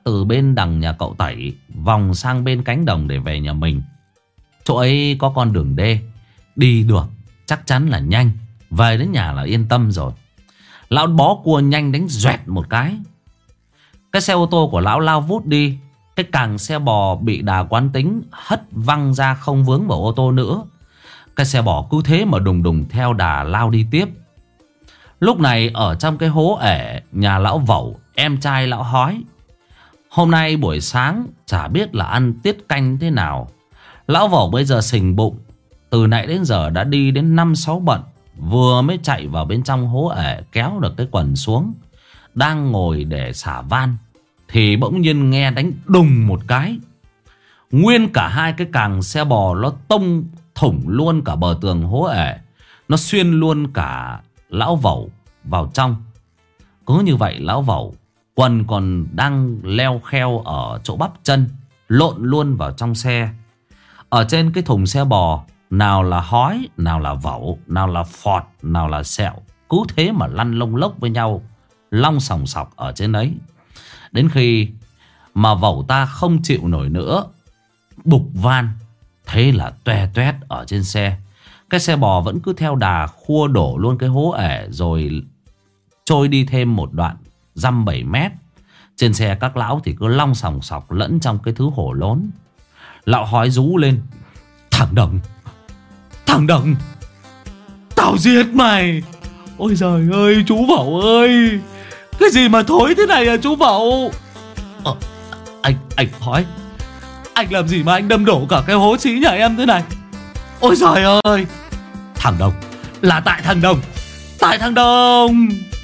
từ bên đằng nhà cậu Tẩy vòng sang bên cánh đồng để về nhà mình. Chỗ ấy có con đường đê, đi được chắc chắn là nhanh, về đến nhà là yên tâm rồi. Lão bó cua nhanh đánh doẹt một cái xe ô tô của lão lao vút đi. Cái càng xe bò bị đà quán tính hất văng ra không vướng vào ô tô nữa. Cái xe bò cứ thế mà đùng đùng theo đà lao đi tiếp. Lúc này ở trong cái hố ể nhà lão Vẩu, em trai lão Hói, hôm nay buổi sáng chả biết là ăn tiết canh thế nào. Lão Vẩu bây giờ sình bụng, từ nãy đến giờ đã đi đến 5-6 bận, vừa mới chạy vào bên trong hố ể kéo được cái quần xuống, đang ngồi để xả van, thì bỗng nhiên nghe đánh đùng một cái. Nguyên cả hai cái càng xe bò nó tông thủng luôn cả bờ tường hố ể, nó xuyên luôn cả lão Vẩu vào trong. Cứ như vậy lão Vẩu quần còn đang leo kheo ở chỗ bắp chân, lộn luôn vào trong xe. Ở trên cái thùng xe bò, nào là Hói, nào là Vẩu, nào là Phọt, nào là Sẹo, cứ thế mà lăn lông lốc với nhau, long sòng sọc ở trên đấy. Đến khi mà Vẩu ta không chịu nổi nữa, bục van, thế là toe toét ở trên xe. Cái xe bò vẫn cứ theo đà khua đổ luôn cái hố ể, rồi trôi đi thêm một đoạn dăm 7 mét. Trên xe các lão thì cứ long sòng sọc lẫn trong cái thứ hổ lốn. Lão Hói rú lên: Thằng Đồng, thằng Đồng, tao giết mày. Ôi giời ơi chú Vẩu ơi, cái gì mà thối thế này à chú Vẩu? Anh Hói, anh làm gì mà anh đâm đổ cả cái hố xí nhà em thế này? Ôi giời ơi, thằng Đồng, là tại thằng Đồng, tại thằng Đồng.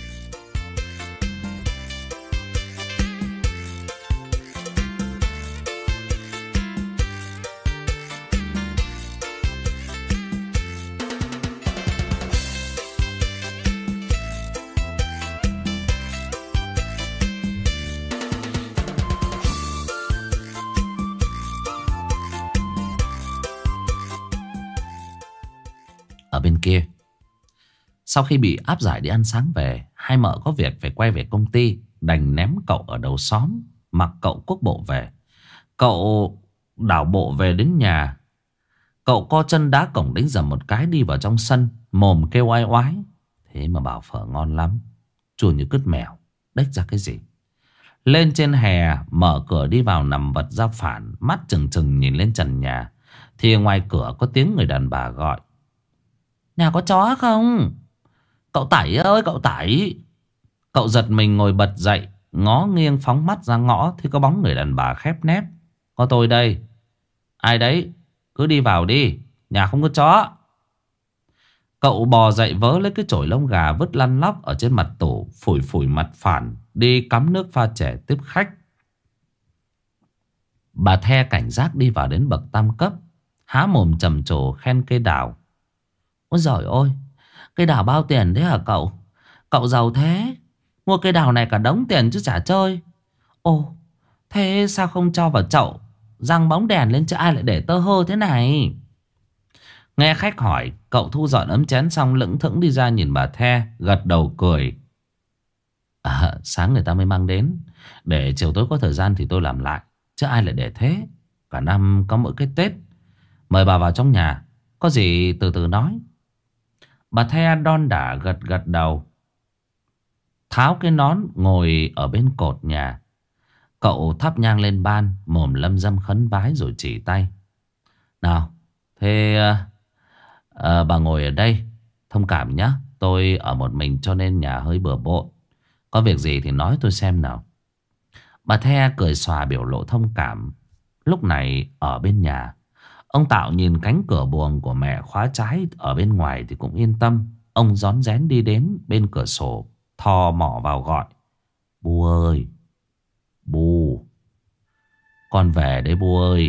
Ở bên kia, sau khi bị áp giải đi ăn sáng về, hai mợ có việc phải quay về công ty, đành ném cậu ở đầu xóm, mặc cậu cuốc bộ về. Cậu đảo bộ về đến nhà, cậu co chân đá cổng đánh dầm một cái đi vào trong sân, mồm kêu oai oái. Thế mà bảo phở ngon lắm, chua như cứt mèo, đếch ra cái gì. Lên trên hè, mở cửa đi vào nằm vật ra phản, mắt trừng trừng nhìn lên trần nhà, thì ngoài cửa có tiếng người đàn bà gọi: Nhà có chó không? Cậu Tẩy ơi, cậu Tẩy. Cậu giật mình ngồi bật dậy, ngó nghiêng phóng mắt ra ngõ, thì có bóng người đàn bà khép nép: Có tôi đây. Ai đấy? Cứ đi vào đi, nhà không có chó. Cậu bò dậy vớ lấy cái chổi lông gà vứt lăn lóc ở trên mặt tủ, phủi phủi mặt phản, đi cắm nước pha chè tiếp khách. Bà The cảnh giác đi vào đến bậc tam cấp, há mồm trầm trồ khen cây đào: Ôi giời ơi, cây đào bao tiền đấy hả cậu? Cậu giàu thế, mua cây đào này cả đống tiền chứ chả chơi. Ồ, thế sao không cho vào chậu, răng bóng đèn lên chứ ai lại để tơ hơ thế này? Nghe khách hỏi, cậu thu dọn ấm chén xong lững thững đi ra nhìn bà The, gật đầu cười: Sáng người ta mới mang đến, để chiều tối có thời gian thì tôi làm lại, chứ ai lại để thế. Cả năm có mỗi cái Tết. Mời bà vào trong nhà, có gì từ từ nói. Bà The đon đả gật gật đầu, tháo cái nón ngồi ở bên cột nhà. Cậu thắp nhang lên ban, mồm lâm dâm khấn vái rồi chỉ tay: Nào, thế bà ngồi ở đây. Thông cảm nhé, tôi ở một mình cho nên nhà hơi bừa bộn. Có việc gì thì nói tôi xem nào. Bà The cười xòa biểu lộ thông cảm. Lúc này ở bên nhà, ông Tạo nhìn cánh cửa buồng của mẹ khóa trái ở bên ngoài thì cũng yên tâm. Ông rón rén đi đến bên cửa sổ, thò mỏ vào gọi: Bu ơi, Bu, con về đấy Bu ơi.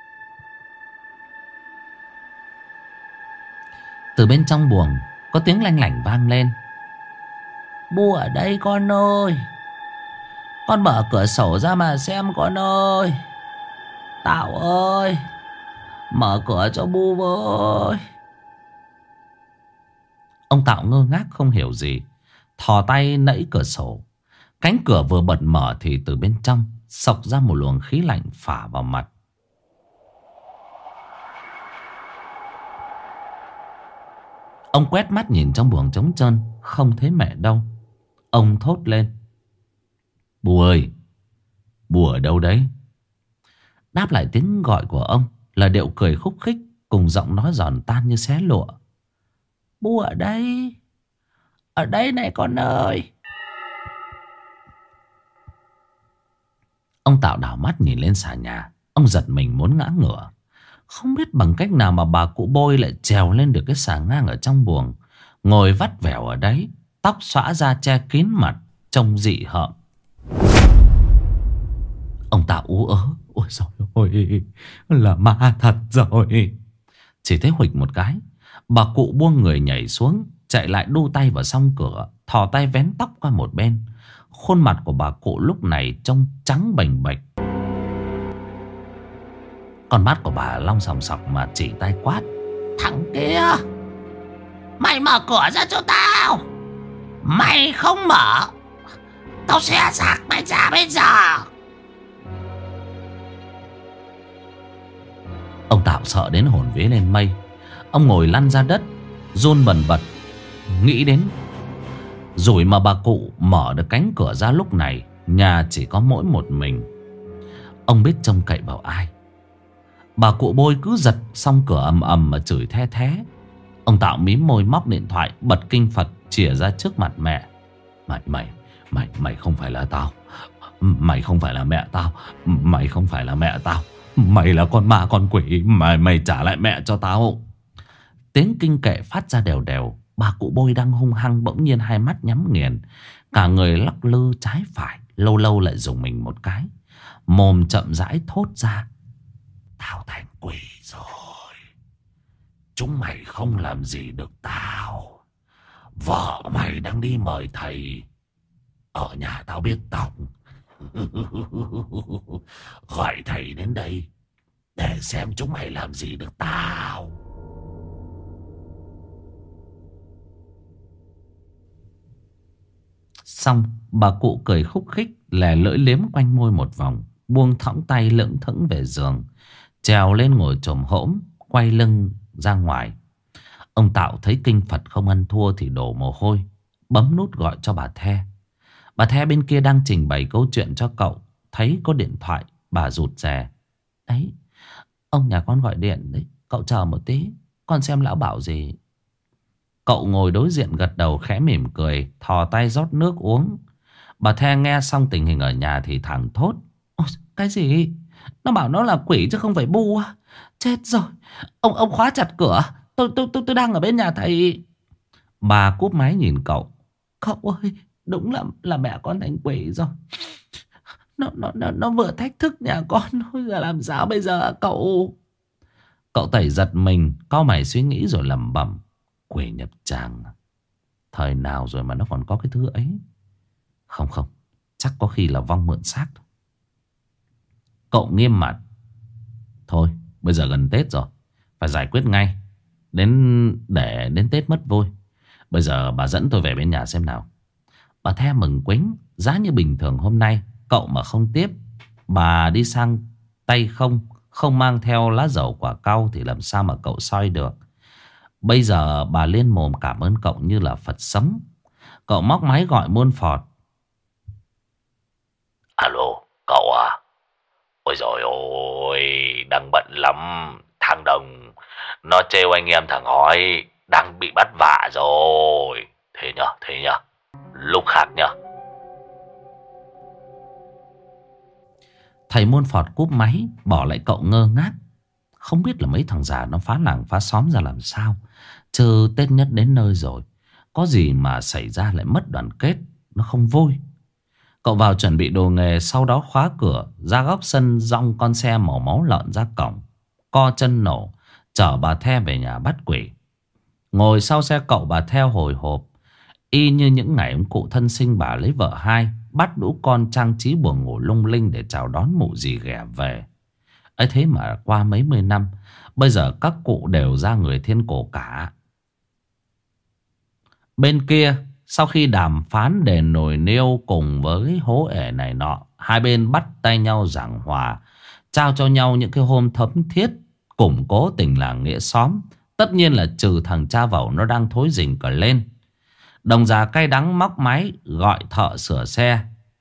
Từ bên trong buồng có tiếng lanh lảnh vang lên: Bu ở đây con ơi, con mở cửa sổ ra mà xem con ơi. Tạo ơi, mở cửa cho Bu với. Ông Tạo ngơ ngác không hiểu gì, thò tay nẫy cửa sổ. Cánh cửa vừa bật mở thì từ bên trong xộc ra một luồng khí lạnh phả vào mặt. Ông quét mắt nhìn trong buồng trống trơn, không thấy mẹ đâu. Ông thốt lên: "Bu ơi, Bu ở đâu đấy?" Đáp lại tiếng gọi của ông là điệu cười khúc khích cùng giọng nói giòn tan như xé lụa: "Bu ở đây này con ơi." Ông Tạo đảo mắt nhìn lên xà nhà. Ông giật mình muốn ngã ngửa. Không biết bằng cách nào mà bà cụ Bôi lại trèo lên được cái xà ngang ở trong buồng, ngồi vắt vẻo ở đấy, tóc xõa ra che kín mặt, trông dị hợm. Ông Tạo ú ớ: "Ôi trời ơi, là ma thật rồi." Chỉ thấy huỵch một cái, bà cụ buông người nhảy xuống, chạy lại đu tay vào song cửa, thò tay vén tóc qua một bên. Khuôn mặt của bà cụ lúc này trông trắng bềnh bệch. Con mắt của bà long sòng sọc mà chỉ tay quát: "Thằng kia, mày mở cửa ra cho tao. Mày không mở, tao sẽ giặc mày ra bây giờ." Ông Tạo sợ đến hồn vía lên mây. Ông ngồi lăn ra đất, run bần bật, nghĩ đến rồi mà bà cụ mở được cánh cửa ra lúc này, nhà chỉ có mỗi một mình. Ông biết trông cậy vào ai. Bà cụ Bôi cứ giật xong cửa ầm ầm mà chửi the thé. Ông Tạo mím môi móc điện thoại, bật kinh Phật chìa ra trước mặt mẹ: Mày không phải là tao. Mày không phải là mẹ tao. Mày không phải là mẹ tao. Mày là con ma con quỷ. Mày trả lại mẹ cho tao." Tiếng kinh kệ phát ra đều đều. Bà cụ Bôi đang hung hăng bỗng nhiên hai mắt nhắm nghiền, cả người lắc lư trái phải, lâu lâu lại dùng mình một cái, mồm chậm rãi thốt ra: "Tao thành quỷ rồi. Chúng mày không làm gì được tao. Vợ mày đang đi mời thầy ở nhà tao biết tóc. Gọi thầy đến đây để xem chúng mày làm gì được tao." Xong bà cụ cười khúc khích, lè lưỡi liếm quanh môi một vòng, buông thõng tay lững thững về giường, trèo lên ngồi chồm hổm, quay lưng ra ngoài. Ông Tạo thấy kinh Phật không ăn thua thì đổ mồ hôi, bấm nút gọi cho bà The. Bà The bên kia đang trình bày câu chuyện cho cậu, thấy có điện thoại, bà rụt rè: "Đấy, ông nhà con gọi điện đấy, cậu chờ một tí, con xem lão bảo gì." Cậu ngồi đối diện gật đầu khẽ mỉm cười, thò tay rót nước uống. Bà The nghe xong tình hình ở nhà thì thẳng thốt: "Ôi, cái gì? Nó bảo nó là quỷ chứ không phải Bu à? Chết rồi, ông khóa chặt cửa. Tôi đang ở bên nhà thầy." Bà cúp máy nhìn cậu: "Cậu ơi, đúng là mẹ con thành quỷ rồi. Nó vừa thách thức nhà con, giờ làm sao bây giờ hả cậu?" Cậu Tẩy giật mình, cau mày suy nghĩ rồi lẩm bẩm: "Quỷ nhập tràng, thời nào rồi mà nó còn có cái thứ ấy? Không, chắc có khi là vong mượn xác." Cậu nghiêm mặt: "Thôi, bây giờ gần Tết rồi, phải giải quyết ngay, để đến Tết mất vui. Bây giờ bà dẫn tôi về bên nhà xem nào." Bà The mừng quính, giá như bình thường hôm nay cậu mà không tiếp, bà đi sang tay không mang theo lá dầu quả cau thì làm sao mà cậu soi được. Bây giờ bà liên mồm cảm ơn cậu như là Phật sống. Cậu móc máy gọi muôn phọt: "Alo, cậu à? Ôi dồi ôi, đang bận lắm. Thằng Đồng nó trêu anh em thằng Hói đang bị bắt vạ rồi. Thế nhá. Lúc khác nhá." Thầy muôn phọt cúp máy, bỏ lại cậu ngơ ngác. Không biết là mấy thằng già nó phá làng phá xóm ra làm sao. Chứ Tết nhất đến nơi rồi, có gì mà xảy ra lại mất đoàn kết, nó không vui. Cậu vào chuẩn bị đồ nghề, sau đó khóa cửa, ra góc sân dong con xe màu máu lợn ra cổng, co chân nổ, chở bà The về nhà bắt quỷ. Ngồi sau xe cậu, bà theo hồi hộp, y như những ngày ông cụ thân sinh bà lấy vợ hai, bắt đũ con trang trí buồng ngủ lung linh để chào đón mụ dì ghẻ về. Ấy thế mà qua mấy mươi năm, bây giờ các cụ đều ra người thiên cổ cả. Bên kia, Sau khi đàm phán đền nồi niêu cùng với hố ể này nọ, hai bên bắt tay nhau giảng hòa, trao cho nhau những cái hôm thấm thiết, củng cố tình làng nghĩa xóm. Tất nhiên là trừ thằng cha vẩu nó đang thối rình cả lên. Đồng già cay đắng móc máy gọi thợ sửa xe.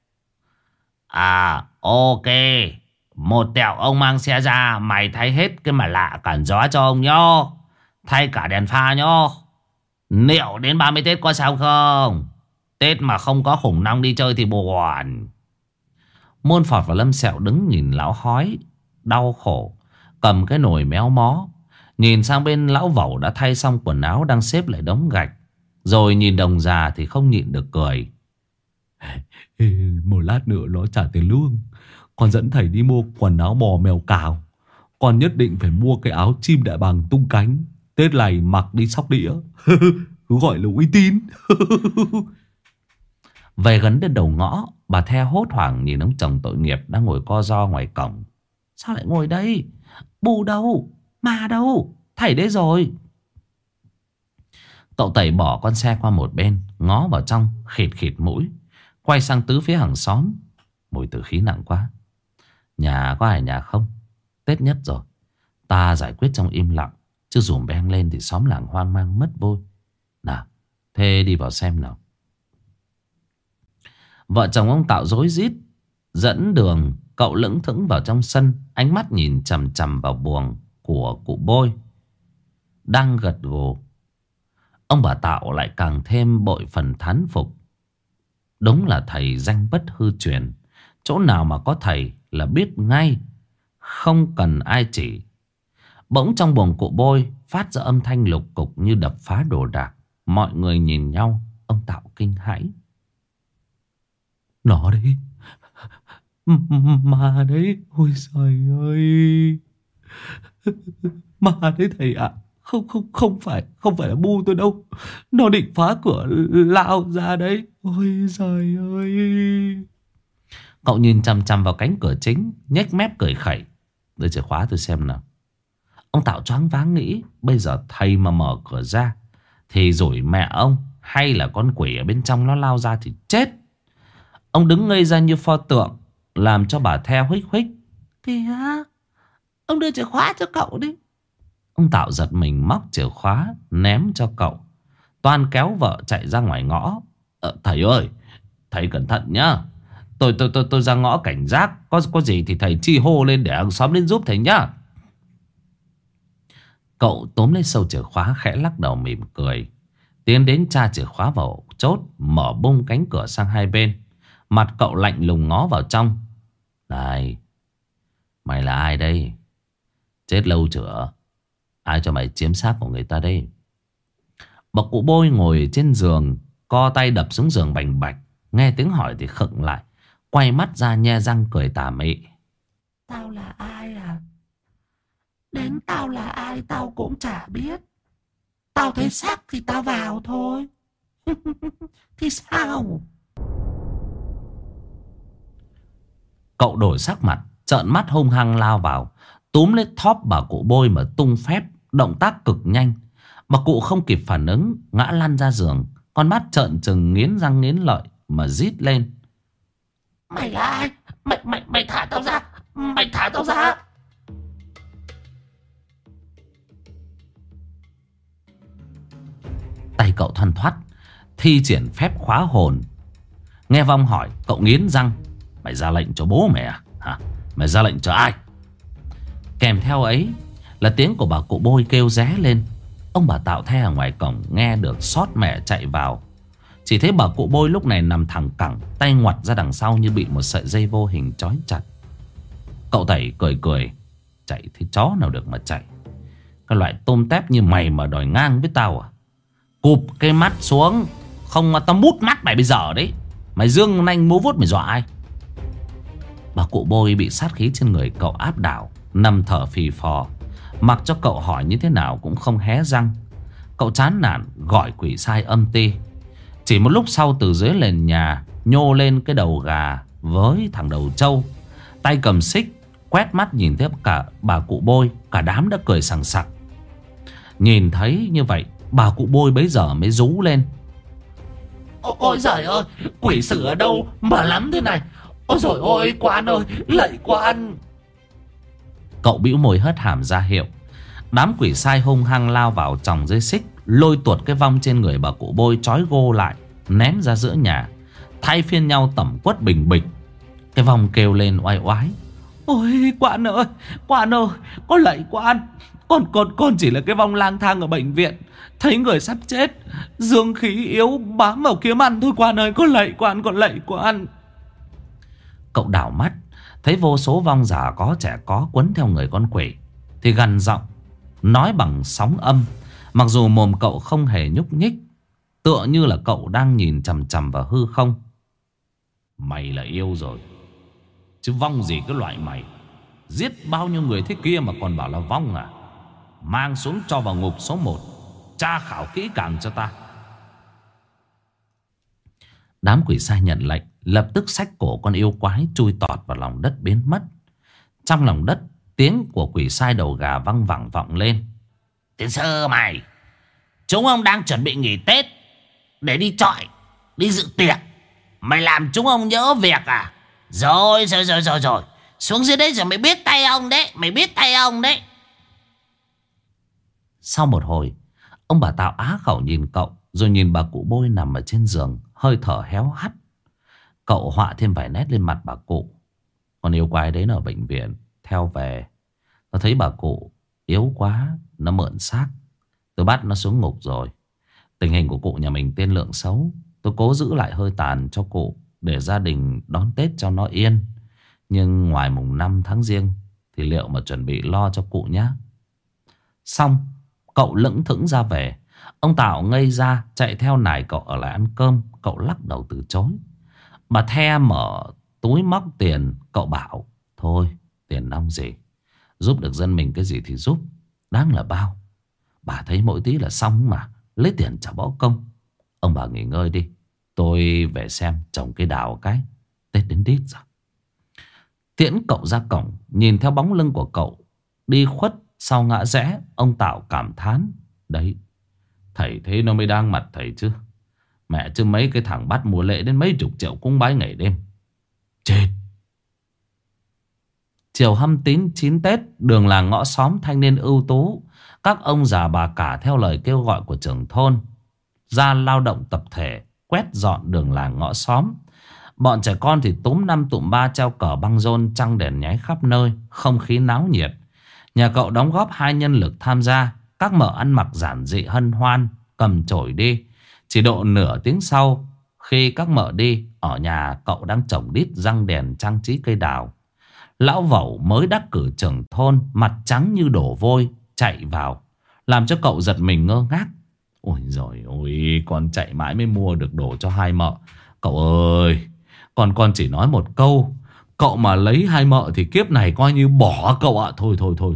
À ok, một tẹo ông mang xe ra, mày thay hết cái mà lạ cản gió cho ông nhó, thay cả đèn pha nhó. Liệu đến 30 Tết có sao không? Tết mà không có khủng long đi chơi thì buồn. Môn Phọt và Lâm Sẹo đứng nhìn lão hói đau khổ, cầm cái nồi méo mó. Nhìn sang bên lão vẩu đã thay xong quần áo đang xếp lại đống gạch. Rồi nhìn đồng già thì không nhịn được cười. Một lát nữa nó trả tiền lương, con dẫn thầy đi mua quần áo bò mèo cào. Con nhất định phải mua cái áo chim đại bàng tung cánh, Tết này mặc đi sóc đĩa. Cứ gọi là uy tín. Về gần đến đầu ngõ, bà The hốt hoảng nhìn ông chồng tội nghiệp đang ngồi co ro ngoài cổng. Sao lại ngồi đây? Bù đâu? Ma đâu? Thầy đấy rồi. Cậu Tẩy bỏ con xe qua một bên, ngó vào trong, khịt khịt mũi, quay sang tứ phía hàng xóm. Mùi tử khí nặng quá. Nhà có ai ở nhà không? Tết nhất rồi, ta giải quyết trong im lặng, chứ dùm beng lên thì xóm làng hoang mang mất vui. Nào, thế đi vào xem nào. Vợ chồng ông Tạo rối rít dẫn đường. Cậu lững thững vào trong sân, ánh mắt nhìn chằm chằm vào buồng của cụ Bôi đang gật gù. Ông bà Tạo lại càng thêm bội phần thán phục. Đúng là thầy danh bất hư truyền. Chỗ nào mà có thầy là biết ngay, không cần ai chỉ. Bỗng trong buồng cụ Bôi phát ra âm thanh lục cục như đập phá đồ đạc. Mọi người nhìn nhau. Ông Tạo kinh hãi. Nó đấy, ma đấy. Ôi trời ơi, ma đấy thầy ạ. Không phải là bu tôi đâu. Nó định phá cửa lao ra đấy. Ôi trời ơi. Cậu nhìn chằm chằm vào cánh cửa chính, nhếch mép cười khẩy. Đưa chìa khóa tôi xem nào. Ông Tạo choáng váng nghĩ, bây giờ thầy mà mở cửa ra thì rủi mẹ ông hay là con quỷ ở bên trong nó lao ra thì chết. Ông đứng ngây ra như pho tượng, làm cho bà The huých huých. Kìa, ông đưa chìa khóa cho cậu đi. Ông Tạo giật mình móc chìa khóa ném cho cậu. Toan kéo vợ chạy ra ngoài ngõ. Thầy ơi, thầy cẩn thận nhá. Tôi ra ngõ cảnh giác. Có gì thì thầy chi hô lên để hàng xóm đến giúp thầy nhá. Cậu túm lấy sâu chìa khóa, khẽ lắc đầu mỉm cười, tiến đến tra chìa khóa vào chốt, mở bung cánh cửa sang hai bên. Mặt cậu lạnh lùng ngó vào trong. Này, mày là ai đây? Chết lâu chưa? Ai cho mày chiếm xác của người ta đây? Bà cụ Bôi ngồi trên giường, co tay đập xuống giường bành bạch. Nghe tiếng hỏi thì khựng lại, quay mắt ra nhe răng cười tà mị. Tao là ai à? Đến tao là ai tao cũng chả biết. Tao thấy xác thì tao vào thôi. Thì sao? Cậu đổi sắc mặt, trợn mắt hung hăng lao vào, túm lấy thóp bà cụ Bôi mà tung phép, động tác cực nhanh. Bà cụ không kịp phản ứng, ngã lăn ra giường, con mắt trợn trừng nghiến răng nghiến lợi mà rít lên. Mày là ai? Mày thả tao ra. Mày thả tao ra. Tay cậu thoăn thoắt thi triển phép khóa hồn. Nghe Vong hỏi, cậu nghiến răng. Mày ra lệnh cho bố mày à? Hả? Mày ra lệnh cho ai? Kèm theo ấy là tiếng của bà cụ Bôi kêu ré lên. Ông bà Tạo The ở ngoài cổng nghe được xót mẹ chạy vào. Chỉ thấy bà cụ Bôi lúc này nằm thẳng cẳng, tay ngoặt ra đằng sau như bị một sợi dây vô hình trói chặt. Cậu Tẩy cười cười. Chạy thì chó nào được mà chạy. Cái loại tôm tép như mày mà đòi ngang với tao à? Cụp cái mắt xuống, không mà tao mút mắt mày bây giờ đấy. Mày dương nanh múa vuốt mày dọa ai? Bà cụ Bôi bị sát khí trên người cậu áp đảo, nằm thở phì phò. Mặc cho cậu hỏi như thế nào cũng không hé răng. Cậu chán nản gọi quỷ sai âm ti. Chỉ một lúc sau, từ dưới nền nhà nhô lên cái đầu gà với thằng đầu trâu, tay cầm xích, quét mắt nhìn thấy cả bà cụ Bôi. Cả đám đã cười sằng sặc. Nhìn thấy như vậy, bà cụ Bôi bấy giờ mới rú lên. Ôi giời ơi, quỷ sử ở đâu mà lắm thế này? Ôi giời ơi, quan ơi, lạy quan. Cậu bĩu môi hất hàm ra hiệu. Đám quỷ sai hung hăng lao vào chòng dây xích, lôi tuột cái vong trên người bà cụ Bôi trói gô lại, ném ra giữa nhà, thay phiên nhau tẩm quất bình bịch. Cái vong kêu lên oai oái. Ôi quan ơi, con lạy quan. Con chỉ là cái vong lang thang ở bệnh viện, thấy người sắp chết, dương khí yếu bám vào kiếm ăn thôi quan ơi. Con lạy quan. Cậu đảo mắt, thấy vô số vong già có trẻ có quấn theo người con quỷ, thì gằn giọng nói bằng sóng âm. Mặc dù mồm cậu không hề nhúc nhích, tựa như là cậu đang nhìn chằm chằm vào hư không. Mày là yêu rồi, chứ vong gì cái loại mày. Giết bao nhiêu người thế kia mà còn bảo là vong à? Mang xuống cho vào ngục số 1, tra khảo kỹ càng cho ta. Đám quỷ sai nhận lệnh, lập tức xách cổ con yêu quái chui tọt vào lòng đất biến mất. Trong lòng đất, tiếng của quỷ sai đầu gà văng vẳng vọng lên. Tiến sư mày, chúng ông đang chuẩn bị nghỉ Tết để đi chọi, đi dự tiệc. Mày làm chúng ông nhớ việc à? Rồi. Xuống dưới đấy rồi mày biết tay ông đấy. Sau một hồi, ông bà Tào á khẩu nhìn cậu, rồi nhìn bà cụ Bôi nằm ở trên giường, hơi thở héo hắt. Cậu họa thêm vài nét lên mặt bà cụ. Con yêu quái đấy nó ở bệnh viện, theo về. Nó thấy bà cụ yếu quá, nó mượn xác. Tôi bắt nó xuống ngục rồi. Tình hình của cụ nhà mình tiên lượng xấu, tôi cố giữ lại hơi tàn cho cụ, để gia đình đón Tết cho nó yên. Nhưng ngoài mùng 5 tháng Giêng thì liệu mà chuẩn bị lo cho cụ nhá. Xong, cậu lững thững ra về. Ông Tào ngây ra, chạy theo nài cậu ở lại ăn cơm. Cậu lắc đầu từ chối. Bà The mở túi móc tiền. Cậu bảo thôi, tiền nong gì, giúp được dân mình cái gì thì giúp, đáng là bao. Bà thấy mỗi tí là xong mà, lấy tiền trả bỏ công. Ông bà nghỉ ngơi đi, tôi về xem trồng cây đào cái, Tết đến đít rồi. Tiễn cậu ra cổng, nhìn theo bóng lưng của cậu đi khuất sau ngã rẽ, ông Tào cảm thán. Đấy, thầy thế nó mới đang mặt thầy chứ. Mẹ chứ mấy cái thằng bắt mùa lễ đến mấy chục triệu cúng bái ngày đêm. Chết. Chiều hăm tín 9 Tết, đường làng ngõ xóm thanh niên ưu tú, các ông già bà cả theo lời kêu gọi của trưởng thôn ra lao động tập thể, quét dọn đường làng ngõ xóm. Bọn trẻ con thì túm 5 tụm 3 treo cờ băng rôn, trăng đèn nháy khắp nơi, không khí náo nhiệt. Nhà cậu đóng góp 2 nhân lực tham gia. Các mợ ăn mặc giản dị hân hoan, cầm chổi đi. Chỉ độ nửa tiếng sau, khi các mợ đi, ở nhà cậu đang trồng đít răng đèn trang trí cây đào. Lão Vẩu mới đắc cử trưởng thôn, mặt trắng như đổ vôi, chạy vào, làm cho cậu giật mình ngơ ngác. Ôi giời ơi, con chạy mãi mới mua được đồ cho hai mợ. Cậu ơi, con chỉ nói một câu, cậu mà lấy hai mợ thì kiếp này coi như bỏ cậu ạ. Thôi.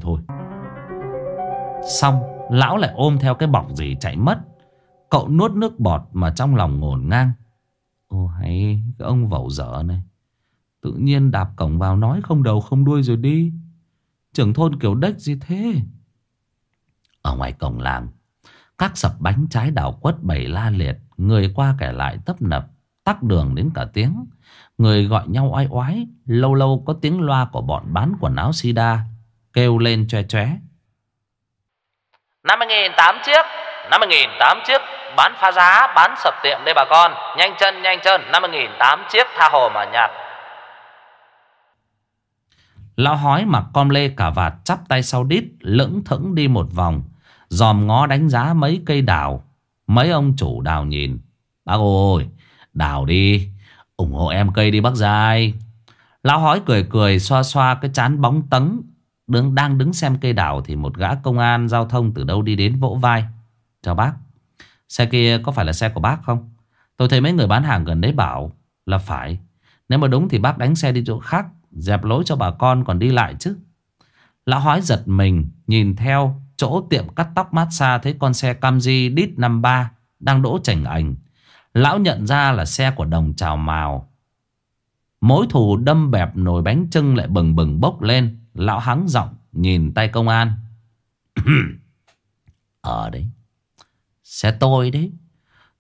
Xong, lão lại ôm theo cái bọc gì chạy mất. Cậu nuốt nước bọt mà trong lòng ngổn ngang. Ô hay, cái ông Vẩu dở này, tự nhiên đạp cổng vào nói không đầu không đuôi rồi đi. Trưởng thôn kiểu đếch gì thế. Ở ngoài cổng làng, các sập bánh trái đào quất bày la liệt, người qua kẻ lại tấp nập, tắc đường đến cả tiếng. Người gọi nhau oai oái. Lâu lâu có tiếng loa của bọn bán quần áo sida kêu lên choe choé. 50.000 chiếc, 50.000 chiếc, bán phá giá, bán sập tiệm đây bà con. Nhanh chân, 50.000 chiếc, tha hồ mà nhặt. Lão hói mặc com lê cà vạt, chắp tay sau đít, lững thững đi một vòng, dòm ngó đánh giá mấy cây đào. Mấy ông chủ đào nhìn. Bác ơi, đào đi, ủng hộ em cây đi bác Giai. Lão hói cười xoa xoa cái trán bóng tấng. Đang đứng xem cây đào thì một gã công an giao thông từ đâu đi đến vỗ vai. Chào bác, xe kia có phải là xe của bác không? Tôi thấy mấy người bán hàng gần đấy bảo là phải. Nếu mà đúng thì bác đánh xe đi chỗ khác, dẹp lối cho bà con còn đi lại chứ. Lão hói giật mình, nhìn theo chỗ tiệm cắt tóc massage, thấy con xe Camry đít 53 đang đỗ chảnh ảnh. Lão nhận ra là xe của đồng Trào Mào. Mối thù đâm bẹp nồi bánh chưng lại bừng bừng bốc lên. Lão hắng giọng nhìn tay công an. Đấy, xe tôi đấy.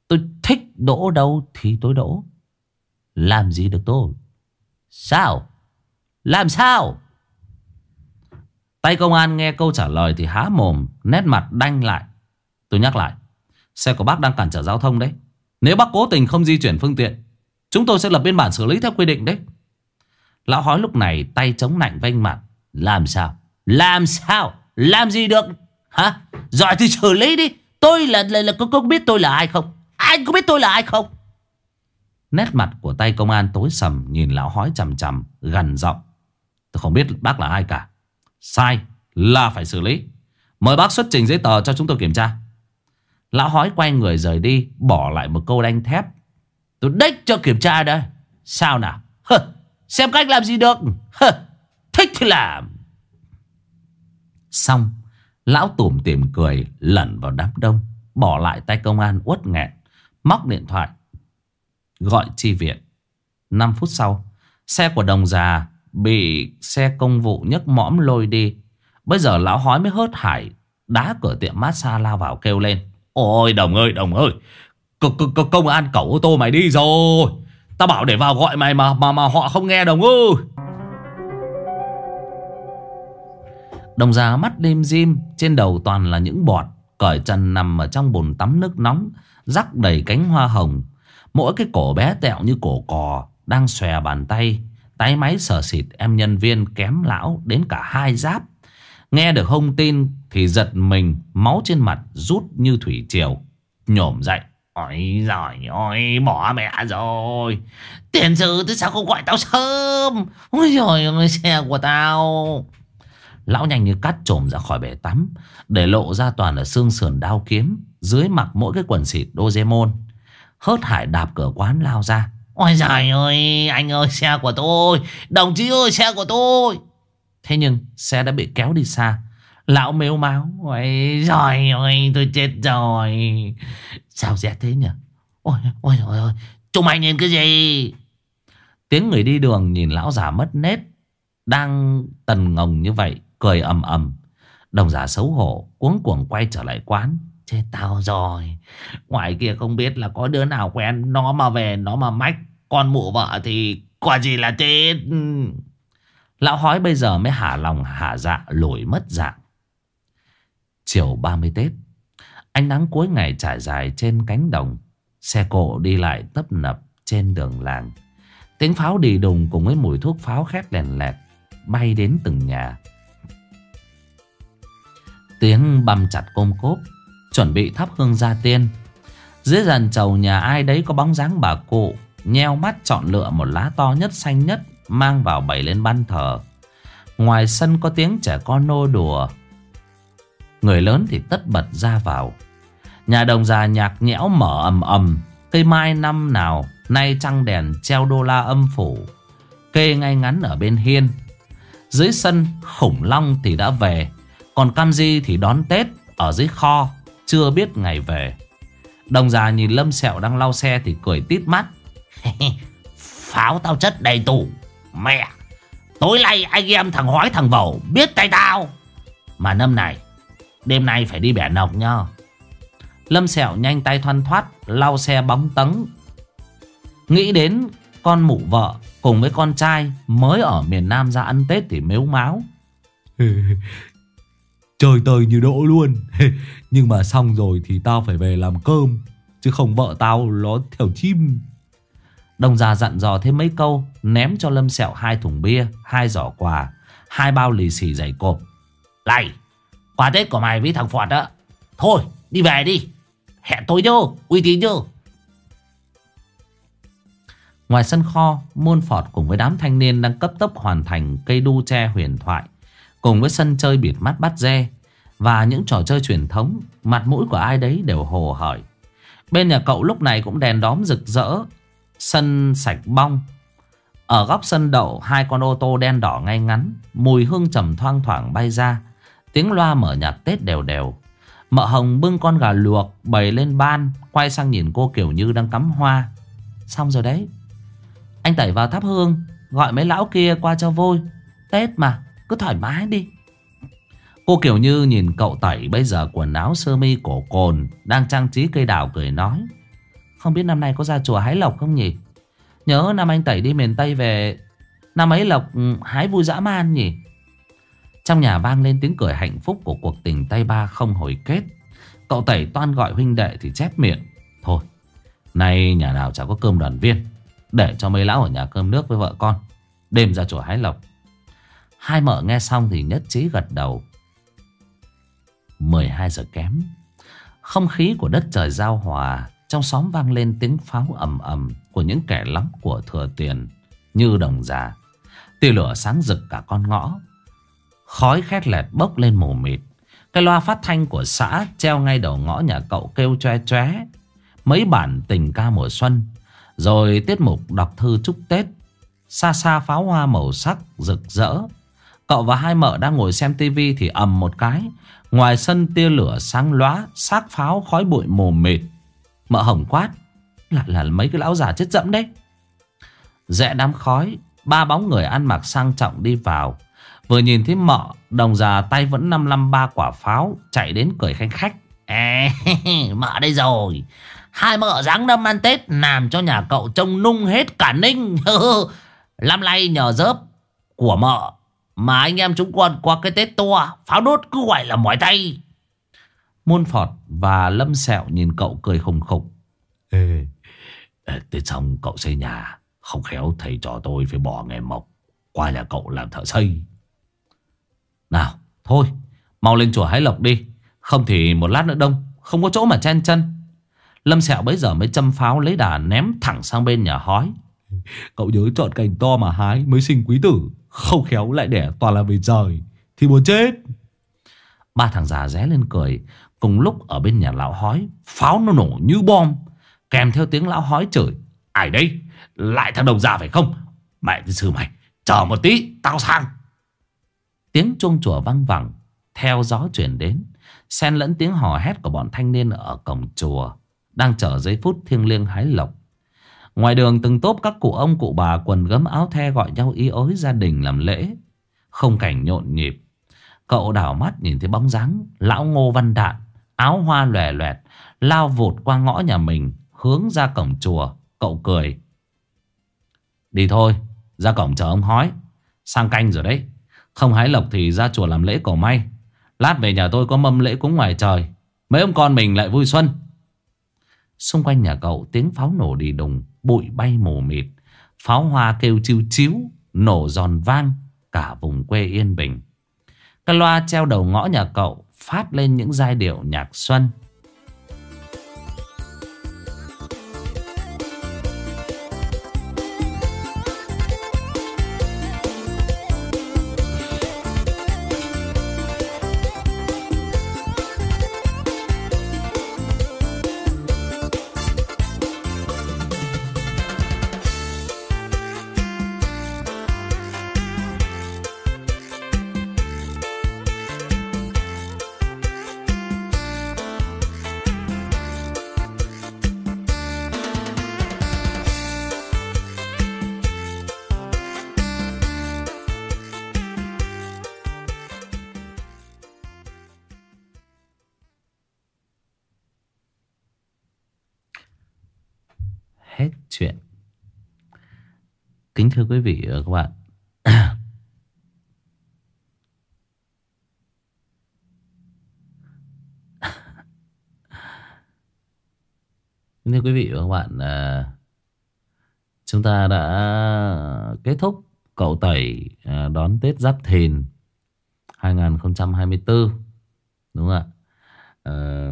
Tôi thích đỗ đâu thì tôi đỗ. Làm gì được tôi? Sao? Làm sao? Tay công an nghe câu trả lời thì há mồm, nét mặt đanh lại. Tôi nhắc lại, xe của bác đang cản trở giao thông đấy. Nếu bác cố tình không di chuyển phương tiện, chúng tôi sẽ lập biên bản xử lý theo quy định đấy. Lão hói lúc này tay chống nạnh vênh mặt. Làm sao? Làm sao? Làm gì được? Hả? Giỏi thì xử lý đi. Tôi là có biết tôi là ai không? Anh có biết tôi là ai không? Nét mặt của tay công an tối sầm, nhìn lão hói chằm chằm, gằn giọng. Tôi không biết bác là ai cả. Sai là phải xử lý. Mời bác xuất trình giấy tờ cho chúng tôi kiểm tra. Lão hói quay người rời đi, bỏ lại một câu đanh thép. Tôi đếch cho kiểm tra đây. Sao nào? Xem cách làm gì được. Thích thì làm. Xong, lão tủm tỉm cười lẩn vào đám đông, bỏ lại tay công an uất nghẹn, móc điện thoại gọi chi viện. 5 phút sau, xe của đồng già bị xe công vụ nhấc mõm lôi đi. Bây giờ lão hói mới hớt hải đá cửa tiệm massage lao vào kêu lên. Ôi đồng ơi, công an cẩu ô tô mày đi rồi. Tao bảo để vào gọi mày mà họ không nghe đồng ơi. Đồng già mắt đêm dim, trên đầu toàn là những bọt, cởi trần nằm ở trong bồn tắm nước nóng, rắc đầy cánh hoa hồng. Mỗi cái cổ bé tẹo như cổ cò, đang xòe bàn tay, tay máy sờ xịt em nhân viên kém lão đến cả 2 giáp. Nghe được thông tin thì giật mình, máu trên mặt rút như thủy triều, nhổm dậy. Ôi giời ơi, bỏ mẹ rồi. Tiền sư thế sao không gọi tao sớm? Ôi giời ơi, xe của tao. Lão nhanh như cắt trồm ra khỏi bể tắm, để lộ ra toàn là xương sườn đao kiếm, dưới mặc mỗi cái quần xịt Doraemon. Hớt hải đạp cửa quán lao ra. Ôi giời ơi, anh ơi, xe của tôi. Đồng chí ơi, xe của tôi. Thế nhưng xe đã bị kéo đi xa. Lão mếu máu. Ôi giời ơi, tôi chết rồi. Sao rét thế nhỉ? Ôi ôi ôi, chúng mày nhìn cái gì? Tiếng người đi đường nhìn lão già mất nết, đang tần ngồng như vậy, cười ầm ầm. Đồng già xấu hổ cuống cuồng quay trở lại quán. Chết tao rồi. Ngoài kia không biết là có đứa nào quen, nó mà về nó mà mách con mụ vợ thì quả gì là chết. Lão hói bây giờ mới hả lòng hả dạ, lủi mất dạng. Chiều 30 Tết, ánh nắng cuối ngày trải dài trên cánh đồng. Xe cộ đi lại tấp nập trên đường làng. Tiếng pháo đì đùng cùng với mùi thuốc pháo khét lèn lẹt bay đến từng nhà. Tiếng băm chặt côm cốp, chuẩn bị thắp hương gia tiên. Dưới dàn trầu nhà ai đấy có bóng dáng bà cụ, nheo mắt chọn lựa một lá to nhất xanh nhất, mang vào bày lên ban thờ. Ngoài sân có tiếng trẻ con nô đùa, người lớn thì tất bật ra vào. Nhà đồng già nhạc nhẽo mở ầm ầm. Cây mai năm nào nay trăng đèn treo đô la âm phủ, kê ngay ngắn ở bên hiên. Dưới sân khủng long thì đã về, còn cam di thì đón Tết ở dưới kho, chưa biết ngày về. Đồng già nhìn Lâm Sẹo đang lau xe thì cười tít mắt. Pháo tao chất đầy tủ. Mẹ, tối nay anh em thằng hói thằng vẩu biết tay tao. Mà năm này, đêm nay phải đi bẻ nọc nha. Lâm Sẹo nhanh tay thoăn thoắt lau xe bóng tấn, nghĩ đến con mụ vợ cùng với con trai mới ở miền Nam ra ăn Tết thì mếu máo. Trời tơi như đỗ luôn. Nhưng mà xong rồi thì tao phải về làm cơm, chứ không vợ tao nó theo chim. Đồng già dặn dò thêm mấy câu, ném cho Lâm Sẹo 2 thùng bia, 2 giỏ quà, 2 bao lì xì dày cộp. Này, quà Tết của mày với thằng Phọt á. Thôi đi về đi, hẹn tối nhớ, uy tín nhớ. Ngoài sân kho, Muôn Phọt cùng với đám thanh niên đang cấp tốc hoàn thành cây đu tre huyền thoại, cùng với sân chơi bịt mắt bắt dê và những trò chơi truyền thống. Mặt mũi của ai đấy đều hồ hởi. Bên nhà cậu lúc này cũng đèn đóm rực rỡ, sân sạch bong. Ở góc sân đậu 2 con ô tô đen đỏ ngay ngắn, mùi hương trầm thoang thoảng bay ra. Tiếng loa mở nhạc Tết đều đều. Mợ Hồng bưng con gà luộc bày lên ban, quay sang nhìn cô Kiều Như đang cắm hoa. Xong rồi đấy, anh Tẩy vào thắp hương, gọi mấy lão kia qua cho vui. Tết mà, cứ thoải mái đi. Cô Kiều Như nhìn cậu Tẩy bây giờ quần áo sơ mi cổ cồn, đang trang trí cây đào cười nói. Không biết năm nay có ra chùa hái lộc không nhỉ? Nhớ năm anh Tẩy đi miền Tây về, năm ấy lộc hái vui dã man nhỉ. Trong nhà vang lên tiếng cười hạnh phúc của cuộc tình tay ba không hồi kết. Cậu Tẩy toan gọi huynh đệ thì chép miệng: thôi, nay nhà nào chả có cơm đoàn viên, để cho mấy lão ở nhà cơm nước với vợ con, đêm ra chùa hái lộc. Hai mợ nghe xong thì nhất trí gật đầu. 12 giờ kém, không khí của đất trời giao hòa. Trong xóm vang lên tiếng pháo ầm ầm của những kẻ lắm của thừa tiền như đồng già. Tia lửa sáng rực cả con ngõ, khói khét lẹt bốc lên mù mịt. Cái loa phát thanh của xã treo ngay đầu ngõ nhà cậu kêu choe choé mấy bản tình ca mùa xuân, rồi tiết mục đọc thư chúc Tết. Xa xa pháo hoa màu sắc rực rỡ. Cậu và hai mợ đang ngồi xem tivi thì ầm một cái, ngoài sân tia lửa sáng lóa, xác pháo khói bụi mù mịt. Mợ Hồng quát: lại là mấy cái lão già chết dẫm đấy. Rẽ đám khói, ba bóng người ăn mặc sang trọng đi vào. Vừa nhìn thấy mợ, đồng già tay vẫn 553 quả pháo chạy đến cười khanh khách: À, mợ đây rồi. Hai mợ giáng đâm ăn Tết làm cho nhà cậu trông nung hết cả Ninh. Năm nay nhờ dớp của mợ mà anh em chúng con qua cái Tết to, pháo đốt cứ gọi là mỏi tay. Muôn Phọt và Lâm Sẹo nhìn cậu cười khùng khục: Ê, Tết xong cậu xây nhà, không khéo thầy trò tôi phải bỏ nghề mộc qua nhà cậu làm thợ xây. Nào thôi, mau lên chùa hái lộc đi, không thì một lát nữa đông, không có chỗ mà chen chân. Lâm Sẹo bấy giờ mới châm pháo lấy đà ném thẳng sang bên nhà hói: cậu nhớ chọn cành to mà hái mới sinh quý tử, không khéo lại đẻ toàn là về trời thì buồn chết. Ba thằng già ré lên cười. Cùng lúc ở bên nhà lão hói, pháo nó nổ như bom, kèm theo tiếng lão hói chửi: Ai đây? Lại thằng đồng già phải không? Mẹ cái sư mày, chờ một tí, tao sang. Tiếng chuông chùa vang vẳng theo gió chuyển đến, xen lẫn tiếng hò hét của bọn thanh niên ở cổng chùa đang chờ giây phút thiêng liêng hái lộc. Ngoài đường từng tốp các cụ ông cụ bà quần gấm áo the gọi nhau ý ới gia đình làm lễ. Không cảnh nhộn nhịp. Cậu đảo mắt nhìn thấy bóng dáng lão Ngô Văn Đạn, áo hoa lòe loẹt, lao vụt qua ngõ nhà mình hướng ra cổng chùa. Cậu cười: đi thôi, ra cổng chờ ông hói. Sang canh rồi đấy, không hái lộc thì ra chùa làm lễ cầu may. Lát về nhà tôi có mâm lễ cúng ngoài trời, mấy ông con mình lại vui xuân. Xung quanh nhà cậu tiếng pháo nổ đi đùng, bụi bay mù mịt, pháo hoa kêu chiu chiu, nổ giòn vang cả vùng quê yên bình. Cái loa treo đầu ngõ nhà cậu phát lên những giai điệu nhạc xuân. Hết chuyện. Kính thưa quý vị và các bạn, kính thưa quý vị và các bạn, chúng ta đã kết thúc Cậu Tẩy đón Tết Giáp Thìn 2024, đúng không ạ?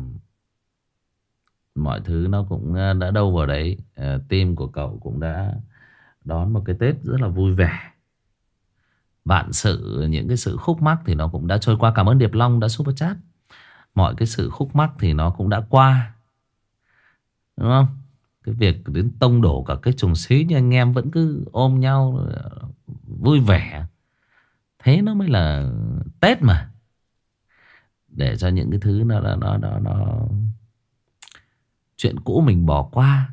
Mọi thứ nó cũng đã đâu vào đấy. Team của cậu cũng đã đón một cái Tết rất là vui vẻ. Vạn sự, những cái sự khúc mắc thì nó cũng đã trôi qua. Cảm ơn Điệp Long đã super chat. Mọi cái sự khúc mắc thì nó cũng đã qua, đúng không? Cái việc đến tông đổ cả cái trùng xí, nhưng anh em vẫn cứ ôm nhau vui vẻ. Thế nó mới là Tết mà. Để cho những cái thứ nó chuyện cũ mình bỏ qua.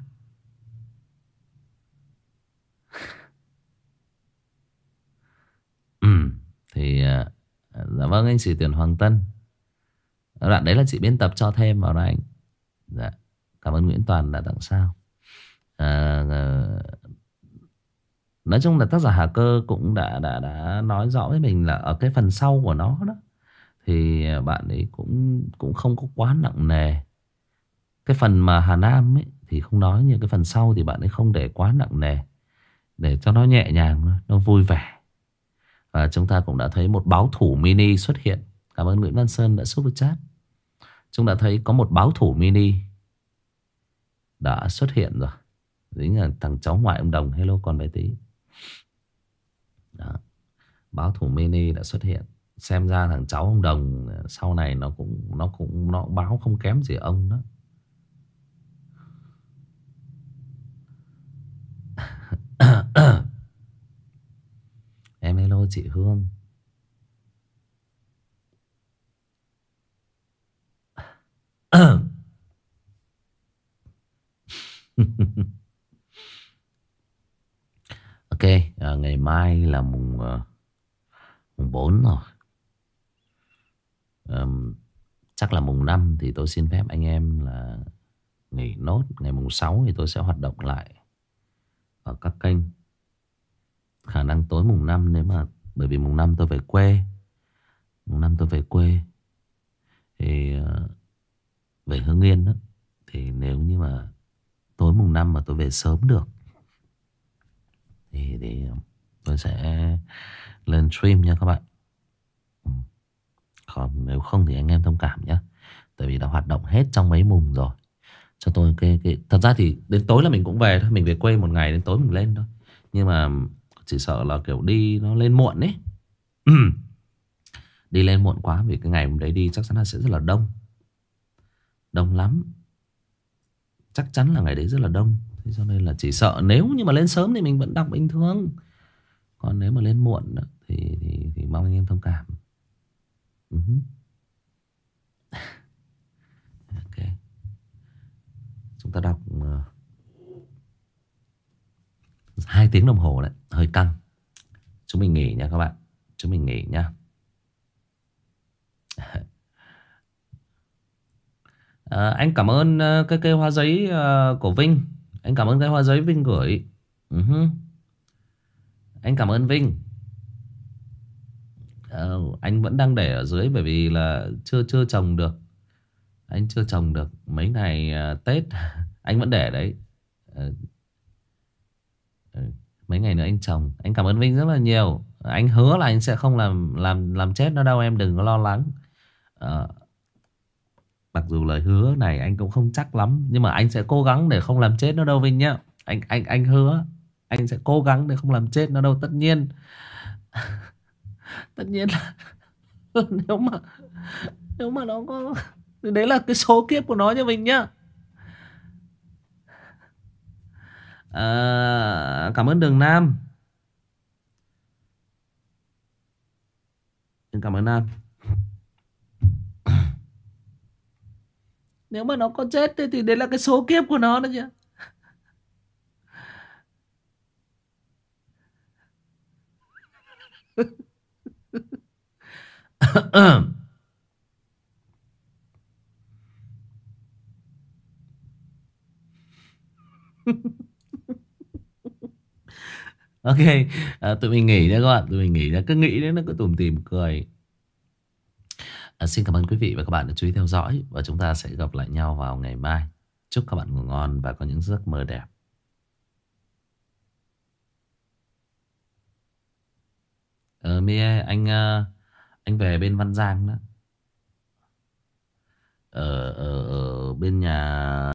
Thì dạ vâng, anh Sĩ Tuyển Hoàng Tân. Đoạn đấy là chị biên tập cho thêm vào đó anh. Dạ. Cảm ơn Nguyễn Toàn đã tặng sao. Nói chung là tác giả Hà Cơ cũng đã nói rõ với mình là ở cái phần sau của nó đó thì bạn ấy cũng không có quá nặng nề. Cái phần mà Hà Nam ấy thì không nói, nhưng cái phần sau thì bạn ấy không để quá nặng nề, để cho nó nhẹ nhàng, nó vui vẻ. Và chúng ta cũng đã thấy một báo thủ mini xuất hiện. Cảm ơn Nguyễn Văn Sơn đã super chat. Chúng ta thấy có một báo thủ mini đã xuất hiện rồi. Chính là thằng cháu ngoại ông Đồng. Hello con bé tí. Đó. Báo thủ mini đã xuất hiện. Xem ra thằng cháu ông Đồng sau này nó cũng báo không kém gì ông đó. Em hello chị Hương. Ok, ngày mai là mùng 4 rồi. Chắc là mùng 5 thì tôi xin phép anh em là nghỉ nốt. Ngày mùng 6 thì tôi sẽ hoạt động lại ở các kênh. Khả năng tối mùng 5 nếu mà, bởi vì mùng 5 tôi về quê. Mùng 5 tôi về quê thì về Hưng Yên đó. Thì nếu như mà tối mùng 5 mà tôi về sớm được thì tôi sẽ lên stream nha các bạn. Còn nếu không thì anh em thông cảm nhé. Tại vì đã hoạt động hết trong mấy mùng rồi. Cho tôi thật ra thì đến tối là mình cũng về thôi. Mình về quê một ngày đến tối mình lên thôi. Nhưng mà chỉ sợ là kiểu đi nó lên muộn ấy. Đi lên muộn quá. Vì cái ngày hôm đấy đi chắc chắn là sẽ rất là đông. Đông lắm. Chắc chắn là ngày đấy rất là đông. Thế cho nên là chỉ sợ nếu như mà lên sớm thì mình vẫn đọc bình thường. Còn nếu mà lên muộn đó, thì mong anh em thông cảm. Ok. Chúng ta đọc 2 tiếng đồng hồ đấy. Hơi căng. Chúng mình nghỉ nha các bạn. Chúng mình nghỉ nha. Anh cảm ơn cái cây hoa giấy của Vinh. Anh cảm ơn cái hoa giấy Vinh gửi. Anh cảm ơn Vinh. Anh vẫn đang để ở dưới bởi vì là chưa trồng được. Anh chưa trồng được. Mấy ngày Tết anh vẫn để đấy. Mấy ngày nữa anh trồng. Anh cảm ơn Vinh rất là nhiều. Anh hứa là anh sẽ không làm chết nó đâu. Em đừng có lo lắng. Mặc dù lời hứa này anh cũng không chắc lắm, nhưng mà anh sẽ cố gắng để không làm chết nó đâu Vinh nhá. Anh hứa anh sẽ cố gắng để không làm chết nó đâu. Tất nhiên tất nhiên là nếu mà nó có, đấy là cái số kiếp của nó nha Vinh nhá. Cảm ơn Đường Nam. Cảm ơn Nam. Nếu mà nó có chết thì đấy là cái số kiếp của nó đó chứ. Ok, tụi mình nghỉ nha các bạn. Tụi mình nghỉ nha. Cứ nghĩ đến nó cứ tủm tỉm cười. Xin cảm ơn quý vị và các bạn đã chú ý theo dõi. Và chúng ta sẽ gặp lại nhau vào ngày mai. Chúc các bạn ngủ ngon và có những giấc mơ đẹp. Mie, anh về bên Văn Giang đó. Ở bên nhà